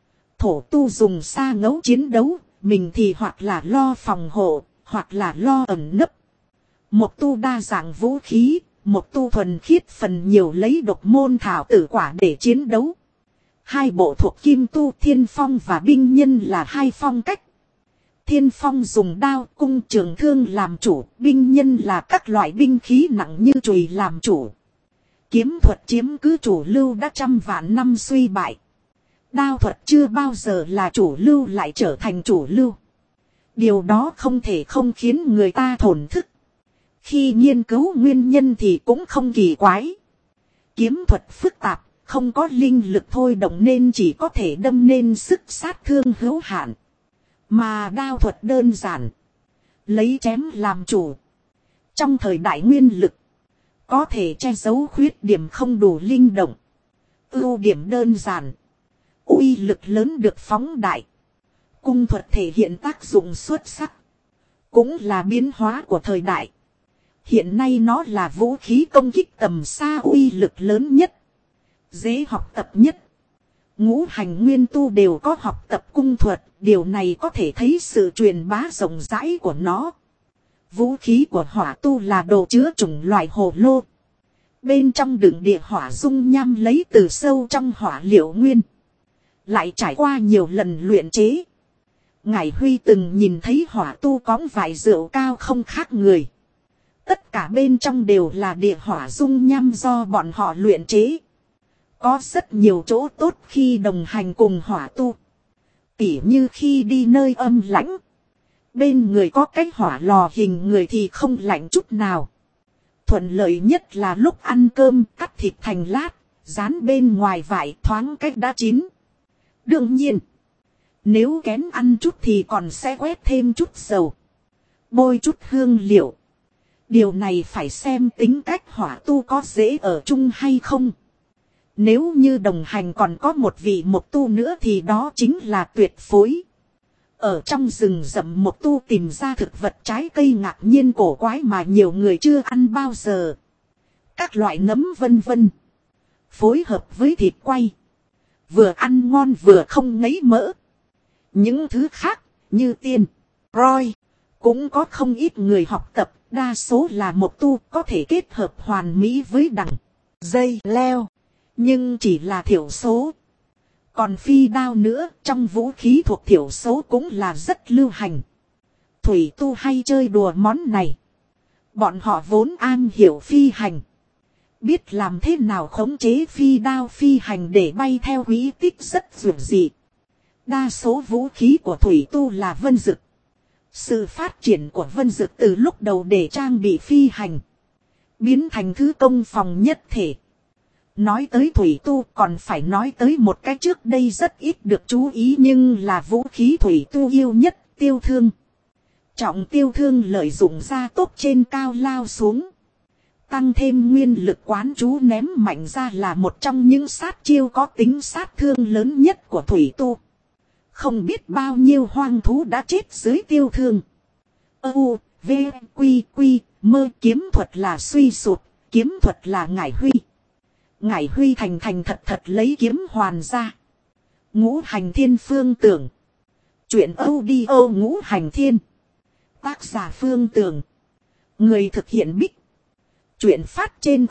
Thổ tu dùng xa ngẫu chiến đấu, mình thì hoặc là lo phòng hộ, hoặc là lo ẩn nấp. Một tu đa dạng vũ khí, một tu thuần khiết phần nhiều lấy độc môn thảo tử quả để chiến đấu. Hai bộ thuộc kim tu thiên phong và binh nhân là hai phong cách. Thiên phong dùng đao cung trường thương làm chủ, binh nhân là các loại binh khí nặng như chùy làm chủ. Kiếm thuật chiếm cứ chủ lưu đã trăm vạn năm suy bại. Đao thuật chưa bao giờ là chủ lưu lại trở thành chủ lưu. Điều đó không thể không khiến người ta thổn thức. Khi nghiên cứu nguyên nhân thì cũng không kỳ quái. Kiếm thuật phức tạp, không có linh lực thôi động nên chỉ có thể đâm nên sức sát thương hữu hạn. Mà đao thuật đơn giản, lấy chém làm chủ. Trong thời đại nguyên lực, có thể che giấu khuyết điểm không đủ linh động. Ưu điểm đơn giản, uy lực lớn được phóng đại. Cung thuật thể hiện tác dụng xuất sắc, cũng là biến hóa của thời đại. Hiện nay nó là vũ khí công kích tầm xa uy lực lớn nhất, dễ học tập nhất. Ngũ hành nguyên tu đều có học tập cung thuật, điều này có thể thấy sự truyền bá rộng rãi của nó. Vũ khí của hỏa tu là đồ chứa chủng loại hồ lô. Bên trong đựng địa hỏa dung nham lấy từ sâu trong hỏa liệu nguyên. Lại trải qua nhiều lần luyện chế. Ngải Huy từng nhìn thấy hỏa tu cõng vải rượu cao không khác người. Tất cả bên trong đều là địa hỏa dung nham do bọn họ luyện chế. Có rất nhiều chỗ tốt khi đồng hành cùng hỏa tu. Tỉ như khi đi nơi âm lãnh. Bên người có cái hỏa lò hình người thì không lạnh chút nào. Thuận lợi nhất là lúc ăn cơm cắt thịt thành lát, dán bên ngoài vải thoáng cách đã chín. Đương nhiên, nếu kén ăn chút thì còn sẽ quét thêm chút dầu, bôi chút hương liệu. Điều này phải xem tính cách hỏa tu có dễ ở chung hay không. Nếu như đồng hành còn có một vị một tu nữa thì đó chính là tuyệt phối. Ở trong rừng rậm một tu tìm ra thực vật trái cây ngạc nhiên cổ quái mà nhiều người chưa ăn bao giờ. Các loại nấm vân vân. Phối hợp với thịt quay. Vừa ăn ngon vừa không ngấy mỡ. Những thứ khác như tiên, roi cũng có không ít người học tập. Đa số là một tu có thể kết hợp hoàn mỹ với đằng, dây, leo. Nhưng chỉ là thiểu số. Còn phi đao nữa, trong vũ khí thuộc thiểu số cũng là rất lưu hành. Thủy tu hay chơi đùa món này. Bọn họ vốn an hiểu phi hành. Biết làm thế nào khống chế phi đao phi hành để bay theo quỹ tích rất dường dị. Đa số vũ khí của thủy tu là vân dực. Sự phát triển của vân dực từ lúc đầu để trang bị phi hành, biến thành thứ công phòng nhất thể. Nói tới thủy tu còn phải nói tới một cái trước đây rất ít được chú ý nhưng là vũ khí thủy tu yêu nhất, tiêu thương. Trọng tiêu thương lợi dụng ra tốc trên cao lao xuống. Tăng thêm nguyên lực quán chú ném mạnh ra là một trong những sát chiêu có tính sát thương lớn nhất của thủy tu. Không biết bao nhiêu hoang thú đã chết dưới tiêu thương. U, V, Quy, Quy, mơ kiếm thuật là suy sụt, kiếm thuật là Ngải Huy. Ngải Huy thành thật thật lấy kiếm hoàn ra. Ngũ hành thiên phương tưởng. Chuyện audio ngũ hành thiên. Tác giả Phương Tưởng. Người thực hiện Bích. Chuyện phát trên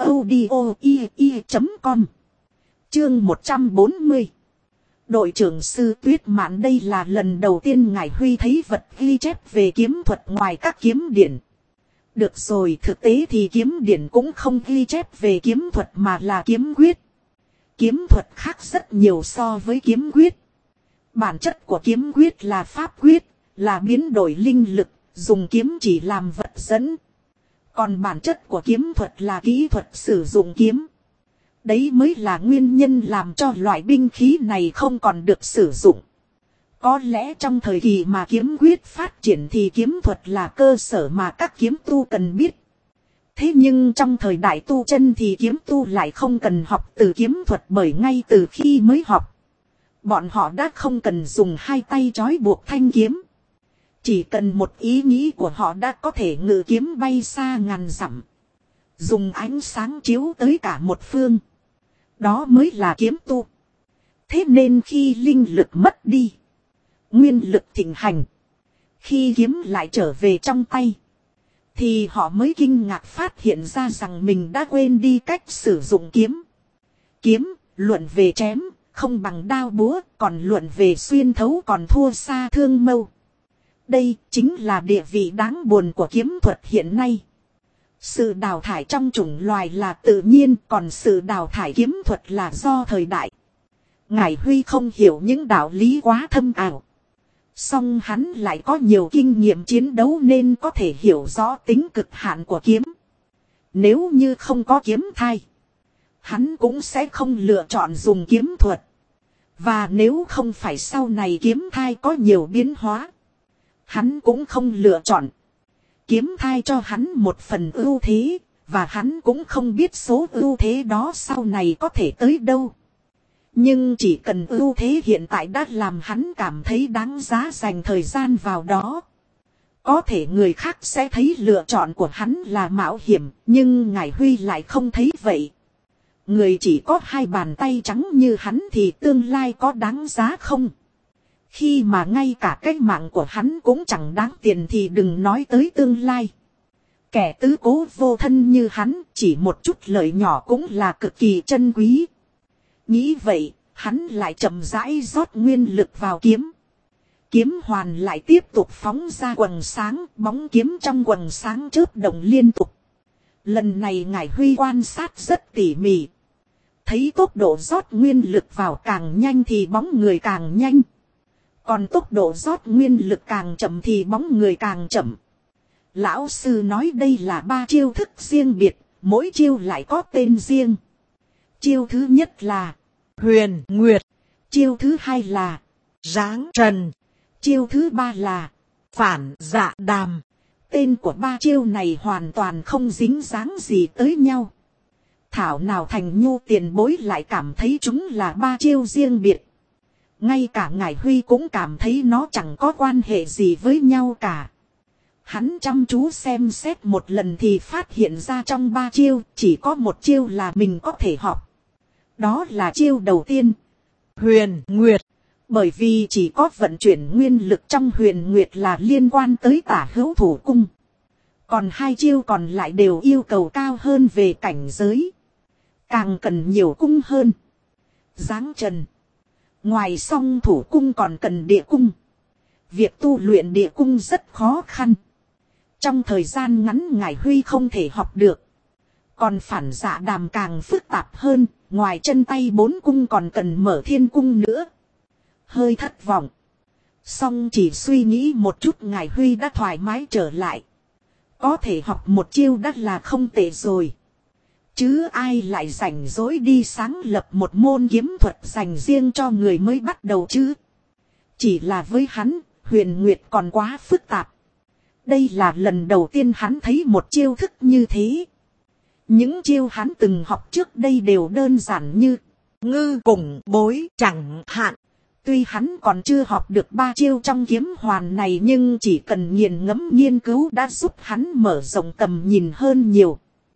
audio.com. Chương 140. Đội trưởng sư Tuyết Mạn đây là lần đầu tiên Ngải Huy thấy vật ghi chép về kiếm thuật ngoài các kiếm điển. Được rồi, thực tế thì kiếm điển cũng không ghi chép về kiếm thuật mà là kiếm quyết. Kiếm thuật khác rất nhiều so với kiếm quyết. Bản chất của kiếm quyết là pháp quyết, là biến đổi linh lực, dùng kiếm chỉ làm vật dẫn. Còn bản chất của kiếm thuật là kỹ thuật sử dụng kiếm. Đấy mới là nguyên nhân làm cho loại binh khí này không còn được sử dụng. Có lẽ trong thời kỳ mà kiếm quyết phát triển thì kiếm thuật là cơ sở mà các kiếm tu cần biết. Thế nhưng trong thời đại tu chân thì kiếm tu lại không cần học từ kiếm thuật, bởi ngay từ khi mới học, bọn họ đã không cần dùng hai tay trói buộc thanh kiếm. Chỉ cần một ý nghĩ của họ đã có thể ngự kiếm bay xa ngàn dặm, dùng ánh sáng chiếu tới cả một phương. Đó mới là kiếm tu. Thế nên khi linh lực mất đi, nguyên lực thịnh hành, khi kiếm lại trở về trong tay, thì họ mới kinh ngạc phát hiện ra rằng mình đã quên đi cách sử dụng kiếm. Kiếm, luận về chém, không bằng đao búa, còn luận về xuyên thấu còn thua xa thương mâu. Đây chính là địa vị đáng buồn của kiếm thuật hiện nay. Sự đào thải trong chủng loài là tự nhiên, còn sự đào thải kiếm thuật là do thời đại. Ngải Huy không hiểu những đạo lý quá thâm ảo. Song hắn lại có nhiều kinh nghiệm chiến đấu nên có thể hiểu rõ tính cực hạn của kiếm. Nếu như không có kiếm thai, hắn cũng sẽ không lựa chọn dùng kiếm thuật. Và nếu không phải sau này kiếm thai có nhiều biến hóa, hắn cũng không lựa chọn. Kiếm thai cho hắn một phần ưu thế, và hắn cũng không biết số ưu thế đó sau này có thể tới đâu. Nhưng chỉ cần ưu thế hiện tại đã làm hắn cảm thấy đáng giá dành thời gian vào đó. Có thể người khác sẽ thấy lựa chọn của hắn là mạo hiểm, nhưng Ngải Huy lại không thấy vậy. Người chỉ có hai bàn tay trắng như hắn thì tương lai có đáng giá không? Khi mà ngay cả cái mạng của hắn cũng chẳng đáng tiền thì đừng nói tới tương lai. Kẻ tứ cố vô thân như hắn, chỉ một chút lợi nhỏ cũng là cực kỳ chân quý. Nghĩ vậy, hắn lại chậm rãi rót nguyên lực vào kiếm. Kiếm hoàn lại tiếp tục phóng ra quầng sáng, bóng kiếm trong quầng sáng chớp động liên tục. Lần này Ngải Huy quan sát rất tỉ mỉ. Thấy tốc độ rót nguyên lực vào càng nhanh thì bóng người càng nhanh. Còn tốc độ rót nguyên lực càng chậm thì bóng người càng chậm. Lão sư nói đây là 3 chiêu thức riêng biệt, mỗi chiêu lại có tên riêng. Chiêu thứ nhất là Huyền Nguyệt. Chiêu thứ hai là Giáng Trần. Chiêu thứ ba là Phản Dạ Đàm. Tên của 3 chiêu này hoàn toàn không dính dáng gì tới nhau. Thảo nào Thành Nhu tiền bối lại cảm thấy chúng là 3 chiêu riêng biệt. Ngay cả Ngải Huy cũng cảm thấy nó chẳng có quan hệ gì với nhau cả. Hắn chăm chú xem xét một lần thì phát hiện ra trong 3 chiêu chỉ có một chiêu là mình có thể học. Đó là chiêu đầu tiên, Huyền Nguyệt. Bởi vì chỉ có vận chuyển nguyên lực trong Huyền Nguyệt là liên quan tới Tả Hữu Thủ Cung. Còn 2 chiêu còn lại đều yêu cầu cao hơn về cảnh giới, càng cần nhiều cung hơn. Giáng Trần. Ngoài song thủ cung còn cần địa cung. Việc tu luyện địa cung rất khó khăn. Trong thời gian ngắn Ngải Huy không thể học được. Còn Phản Dạ Đàm càng phức tạp hơn. Ngoài chân tay 4 cung còn cần mở thiên cung nữa. Hơi thất vọng. Song chỉ suy nghĩ một chút Ngải Huy đã thoải mái trở lại. Có thể học một chiêu đã là không tệ rồi. Chứ ai lại rảnh rỗi đi sáng lập một môn kiếm thuật dành riêng cho người mới bắt đầu chứ. Chỉ là với hắn, Huyền Nguyệt còn quá phức tạp. Đây là lần đầu tiên hắn thấy một chiêu thức như thế. Những chiêu hắn từng học trước đây đều đơn giản như ngư cùng bối chẳng hạn. Tuy hắn còn chưa học được 3 chiêu trong kiếm hoàn này, nhưng chỉ cần nghiền ngẫm nghiên cứu đã giúp hắn mở rộng tầm nhìn hơn nhiều.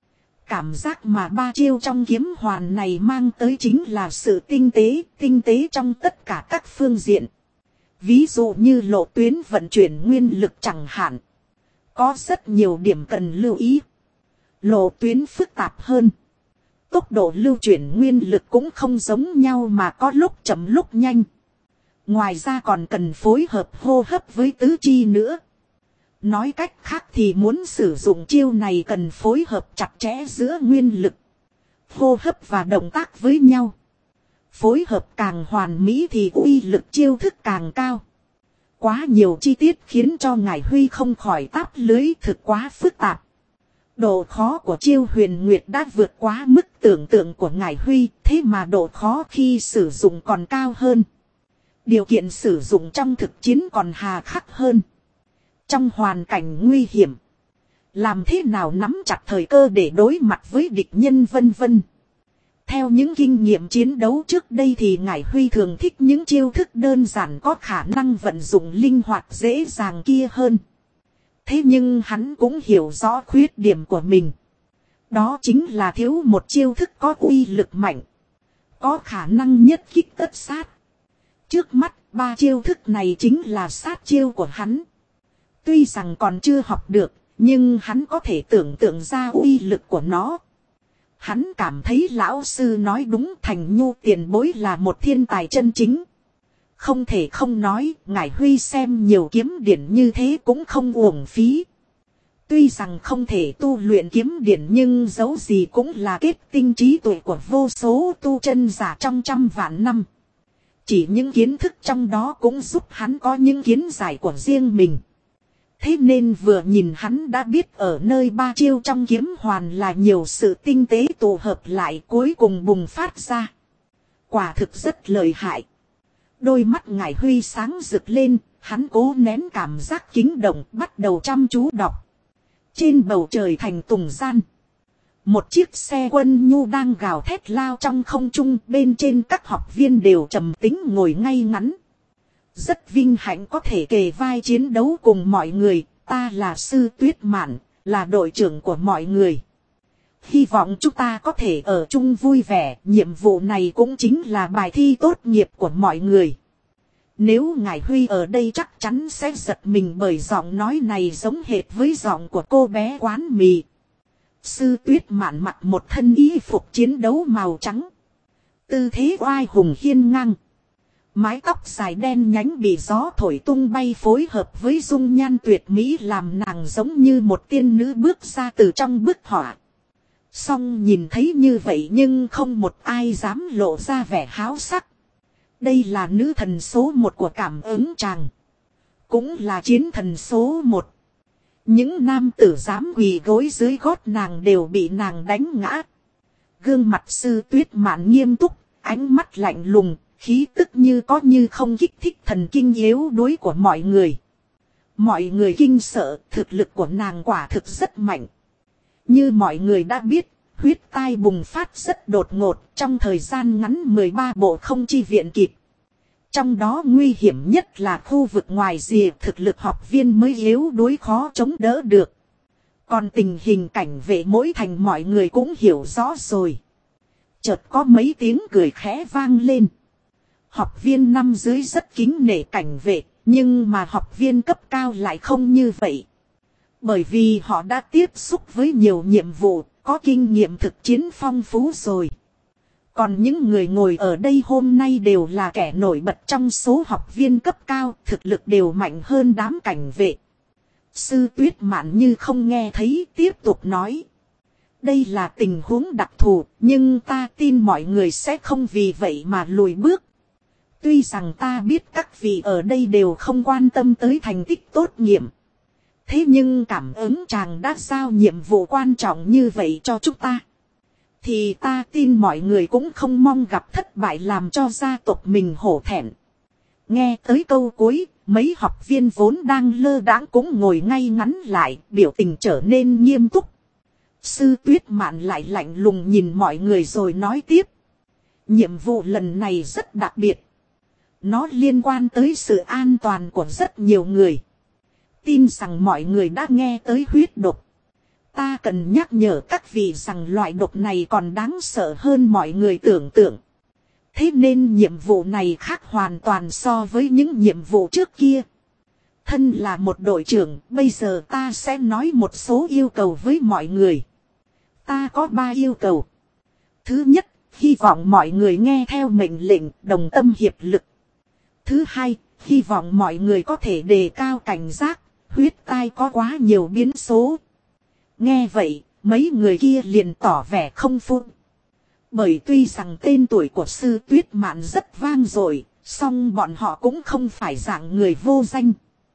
Cảm giác mà 3 chiêu trong kiếm hoàn này mang tới chính là sự tinh tế trong tất cả các phương diện. Ví dụ như lộ tuyến vận chuyển nguyên lực chẳng hạn. Có rất nhiều điểm cần lưu ý. Lộ tuyến phức tạp hơn. Tốc độ lưu chuyển nguyên lực cũng không giống nhau mà có lúc chậm lúc nhanh. Ngoài ra còn cần phối hợp hô hấp với tứ chi nữa. Nói cách khác thì muốn sử dụng chiêu này cần phối hợp chặt chẽ giữa nguyên lực, hô hấp và động tác với nhau. Phối hợp càng hoàn mỹ thì uy lực chiêu thức càng cao. Quá nhiều chi tiết khiến cho Ngải Huy không khỏi táp lưới, thực quá phức tạp. Độ khó của chiêu Huyền Nguyệt đã vượt quá mức tưởng tượng của Ngải Huy, thế mà độ khó khi sử dụng còn cao hơn. Điều kiện sử dụng trong thực chiến còn hà khắc hơn. Trong hoàn cảnh nguy hiểm, làm thế nào nắm chặt thời cơ để đối mặt với địch nhân vân vân. Theo những kinh nghiệm chiến đấu trước đây thì Ngải Huy thường thích những chiêu thức đơn giản có khả năng vận dụng linh hoạt dễ dàng kia hơn. Thế nhưng hắn cũng hiểu rõ khuyết điểm của mình. Đó chính là thiếu một chiêu thức có uy lực mạnh, có khả năng nhất kích tất sát. Trước mắt, 3 chiêu thức này chính là sát chiêu của hắn. Tuy rằng còn chưa học được, nhưng hắn có thể tưởng tượng ra uy lực của nó. Hắn cảm thấy lão sư nói đúng, Thành Nhu tiền bối là một thiên tài chân chính. Không thể không nói, Ngải Huy xem nhiều kiếm điển như thế cũng không uổng phí. Tuy rằng không thể tu luyện kiếm điển nhưng dẫu gì cũng là kết tinh trí tuệ của vô số tu chân giả trong trăm vạn năm. Chỉ những kiến thức trong đó cũng giúp hắn có những kiến giải của riêng mình. Thế nên vừa nhìn hắn đã biết ở nơi 3 chiêu trong kiếm hoàn là nhiều sự tinh tế tụ hợp lại cuối cùng bùng phát ra. Quả thực rất lợi hại. Đôi mắt Ngải Huy sáng rực lên, hắn cố nén cảm giác kính động bắt đầu chăm chú đọc. Trên bầu trời thành tùng gian, một chiếc xe quân nhu đang gào thét lao trong không trung, bên trên các học viên đều trầm tĩnh ngồi ngay ngắn. Rất vinh hạnh có thể kề vai chiến đấu cùng mọi người, ta là Sư Tuyết Mạn, là đội trưởng của mọi người. Hy vọng chúng ta có thể ở chung vui vẻ, nhiệm vụ này cũng chính là bài thi tốt nghiệp của mọi người. Nếu Ngải Huy ở đây chắc chắn sẽ giật mình bởi giọng nói này giống hệt với giọng của cô bé quán mì. Sư Tuyết Mạn mặc một thân y phục chiến đấu màu trắng. Tư thế oai hùng hiên ngang. Mái tóc dài đen nhánh bị gió thổi tung bay phối hợp với dung nhan tuyệt mỹ làm nàng giống như một tiên nữ bước ra từ trong bức họa. Song nhìn thấy như vậy nhưng không một ai dám lộ ra vẻ háo sắc. Đây là nữ thần số 1 của cảm ứng tràng. Cũng là chiến thần số 1. Những nam tử dám quỳ gối dưới gót nàng đều bị nàng đánh ngã. Gương mặt Sư Tuyết Mạn nghiêm túc, ánh mắt lạnh lùng, khí tức như có như không kích thích thần kinh yếu đuối của mọi người. Mọi người kinh sợ, thực lực của nàng quả thực rất mạnh. Như mọi người đã biết, huyết tai bùng phát rất đột ngột, trong thời gian ngắn 13 bộ không chi viện kịp. Trong đó nguy hiểm nhất là khu vực ngoài rìa, thực lực học viên mới yếu đuối khó chống đỡ được. Còn tình hình cảnh vệ mỗi thành mọi người cũng hiểu rõ rồi. Chợt có mấy tiếng cười khẽ vang lên. Học viên năm dưới rất kính nể cảnh vệ, nhưng mà học viên cấp cao lại không như vậy. Bởi vì họ đã tiếp xúc với nhiều nhiệm vụ, có kinh nghiệm thực chiến phong phú rồi. Còn những người ngồi ở đây hôm nay đều là kẻ nổi bật trong số học viên cấp cao, thực lực đều mạnh hơn đám cảnh vệ. Sư Tuyết Mạn như không nghe thấy, tiếp tục nói. Đây là tình huống đặc thù, nhưng ta tin mọi người sẽ không vì vậy mà lùi bước. Tuy rằng ta biết các vị ở đây đều không quan tâm tới thành tích tốt nghiệp. Thế nhưng cảm ứng chàng đã giao nhiệm vụ quan trọng như vậy cho chúng ta. Thì ta tin mọi người cũng không mong gặp thất bại làm cho gia tộc mình hổ thẹn. Nghe tới câu cuối, mấy học viên vốn đang lơ đãng cũng ngồi ngay ngắn lại, biểu tình trở nên nghiêm túc. Sư Tuyết Mạn lại lạnh lùng nhìn mọi người rồi nói tiếp. Nhiệm vụ lần này rất đặc biệt. Nó liên quan tới sự an toàn của rất nhiều người. Tin rằng mọi người đã nghe tới huyết độc. Ta cần nhắc nhở các vị rằng loại độc này còn đáng sợ hơn mọi người tưởng tượng. Thế nên nhiệm vụ này khác hoàn toàn so với những nhiệm vụ trước kia. Thân là một đội trưởng, bây giờ ta sẽ nói một số yêu cầu với mọi người. Ta có 3 yêu cầu. Thứ nhất, hy vọng mọi người nghe theo mệnh lệnh, đồng tâm hiệp lực. Thứ hai, hy vọng mọi người có thể đề cao cảnh giác, huyết tai có quá nhiều biến số. Nghe vậy, mấy người kia liền tỏ vẻ không phục. Bởi tuy rằng tên tuổi của Sư Tuyết Mạn rất vang dội, song bọn họ cũng không phải dạng người vô danh.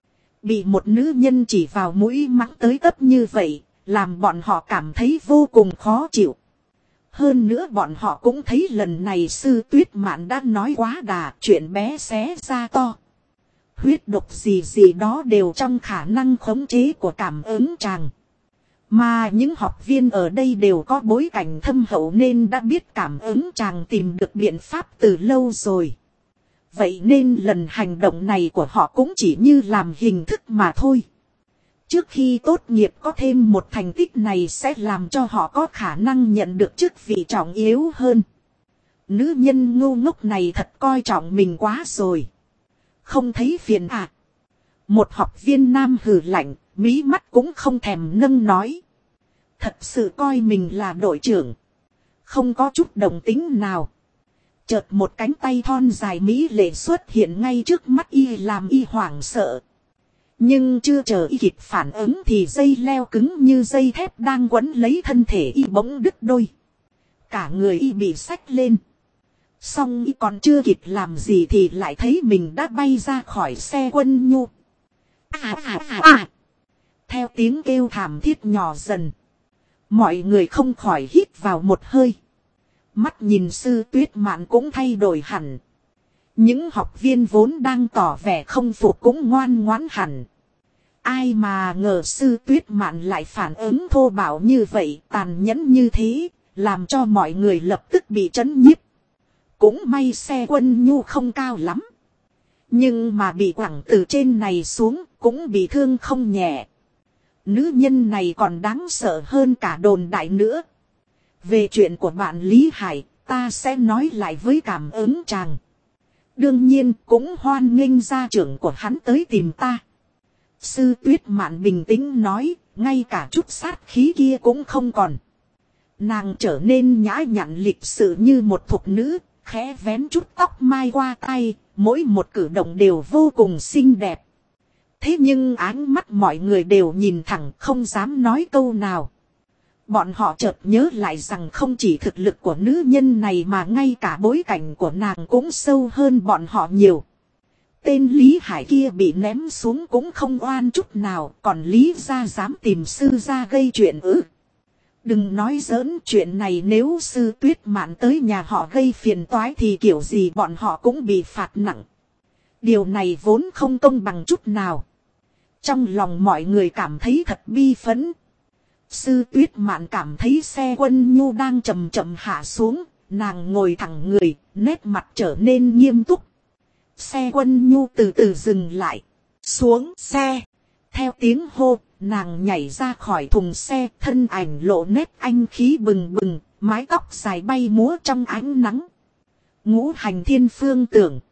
Bị một nữ nhân chỉ vào mũi mắng tới tấp như vậy, làm bọn họ cảm thấy vô cùng khó chịu. Hơn nữa bọn họ cũng thấy lần này Sư Tuyết Mạn đã nói quá đà, chuyện bé xé ra to. Huyết độc gì gì đó đều trong khả năng khống chế của cảm ứng tràng. Mà những học viên ở đây đều có bối cảnh thâm hậu nên đã biết cảm ứng tràng tìm được biện pháp từ lâu rồi. Vậy nên lần hành động này của họ cũng chỉ như làm hình thức mà thôi. Trước khi tốt nghiệp có thêm một thành tích này sẽ làm cho họ có khả năng nhận được chức vị trọng yếu hơn. Nữ nhân ngu ngốc này thật coi trọng mình quá rồi. Không thấy phiền à? Một học viên nam hừ lạnh, mí mắt cũng không thèm nâng nói. Thật sự coi mình là đội trưởng. Không có chút đồng tính nào. Chợt một cánh tay thon dài mỹ lệ xuất hiện ngay trước mắt y làm y hoảng sợ. Nhưng chưa chờ y kịp phản ứng thì dây leo cứng như dây thép đang quấn lấy thân thể y bỗng đứt đôi. Cả người y bị xách lên. Xong y còn chưa kịp làm gì thì lại thấy mình đã bay ra khỏi xe quân nhu. Theo tiếng kêu thảm thiết nhỏ dần. Mọi người không khỏi hít vào một hơi. Mắt nhìn Sư Tuyết Mạn cũng thay đổi hẳn. Những học viên vốn đang tỏ vẻ không phục cũng ngoan ngoãn hẳn. Ai mà ngờ Sư Tuyết Mạn lại phản ứng thô bạo như vậy, tàn nhẫn như thế, làm cho mọi người lập tức bị trấn nhiếp. Cũng may xe quân nhu không cao lắm. Nhưng mà bị quẳng từ trên này xuống cũng bị thương không nhẹ. Nữ nhân này còn đáng sợ hơn cả đồn đại nữa. Về chuyện của bạn Lý Hải, ta sẽ nói lại với cảm ứng chàng. Đương nhiên cũng hoan nghênh gia trưởng của hắn tới tìm ta. Sư Tuyết Mạn bình tĩnh nói, ngay cả chút sát khí kia cũng không còn. Nàng trở nên nhã nhặn lịch sự như một thục nữ, khẽ vén chút tóc mai qua tay, mỗi một cử động đều vô cùng xinh đẹp. Thế nhưng ánh mắt mọi người đều nhìn thẳng không dám nói câu nào. Bọn họ chợt nhớ lại rằng không chỉ thực lực của nữ nhân này mà ngay cả bối cảnh của nàng cũng sâu hơn bọn họ nhiều. Tên Lý Hải kia bị ném xuống cũng không oan chút nào, còn Lý gia dám tìm sư gia gây chuyện ư. Đừng nói giỡn, chuyện này nếu Sư Tuyết Mạn tới nhà họ gây phiền toái thì kiểu gì bọn họ cũng bị phạt nặng. Điều này vốn không công bằng chút nào. Trong lòng mọi người cảm thấy thật bi phẫn. Sư Tuyết Mạn cảm thấy xe quân nhu đang chậm chậm hạ xuống, nàng ngồi thẳng người, nét mặt trở nên nghiêm túc. Xe quân nhu từ từ dừng lại, xuống xe. Theo tiếng hô, nàng nhảy ra khỏi thùng xe, thân ảnh lộ nét anh khí bừng bừng, mái tóc dài bay múa trong ánh nắng. Ngũ hành thiên phương tưởng.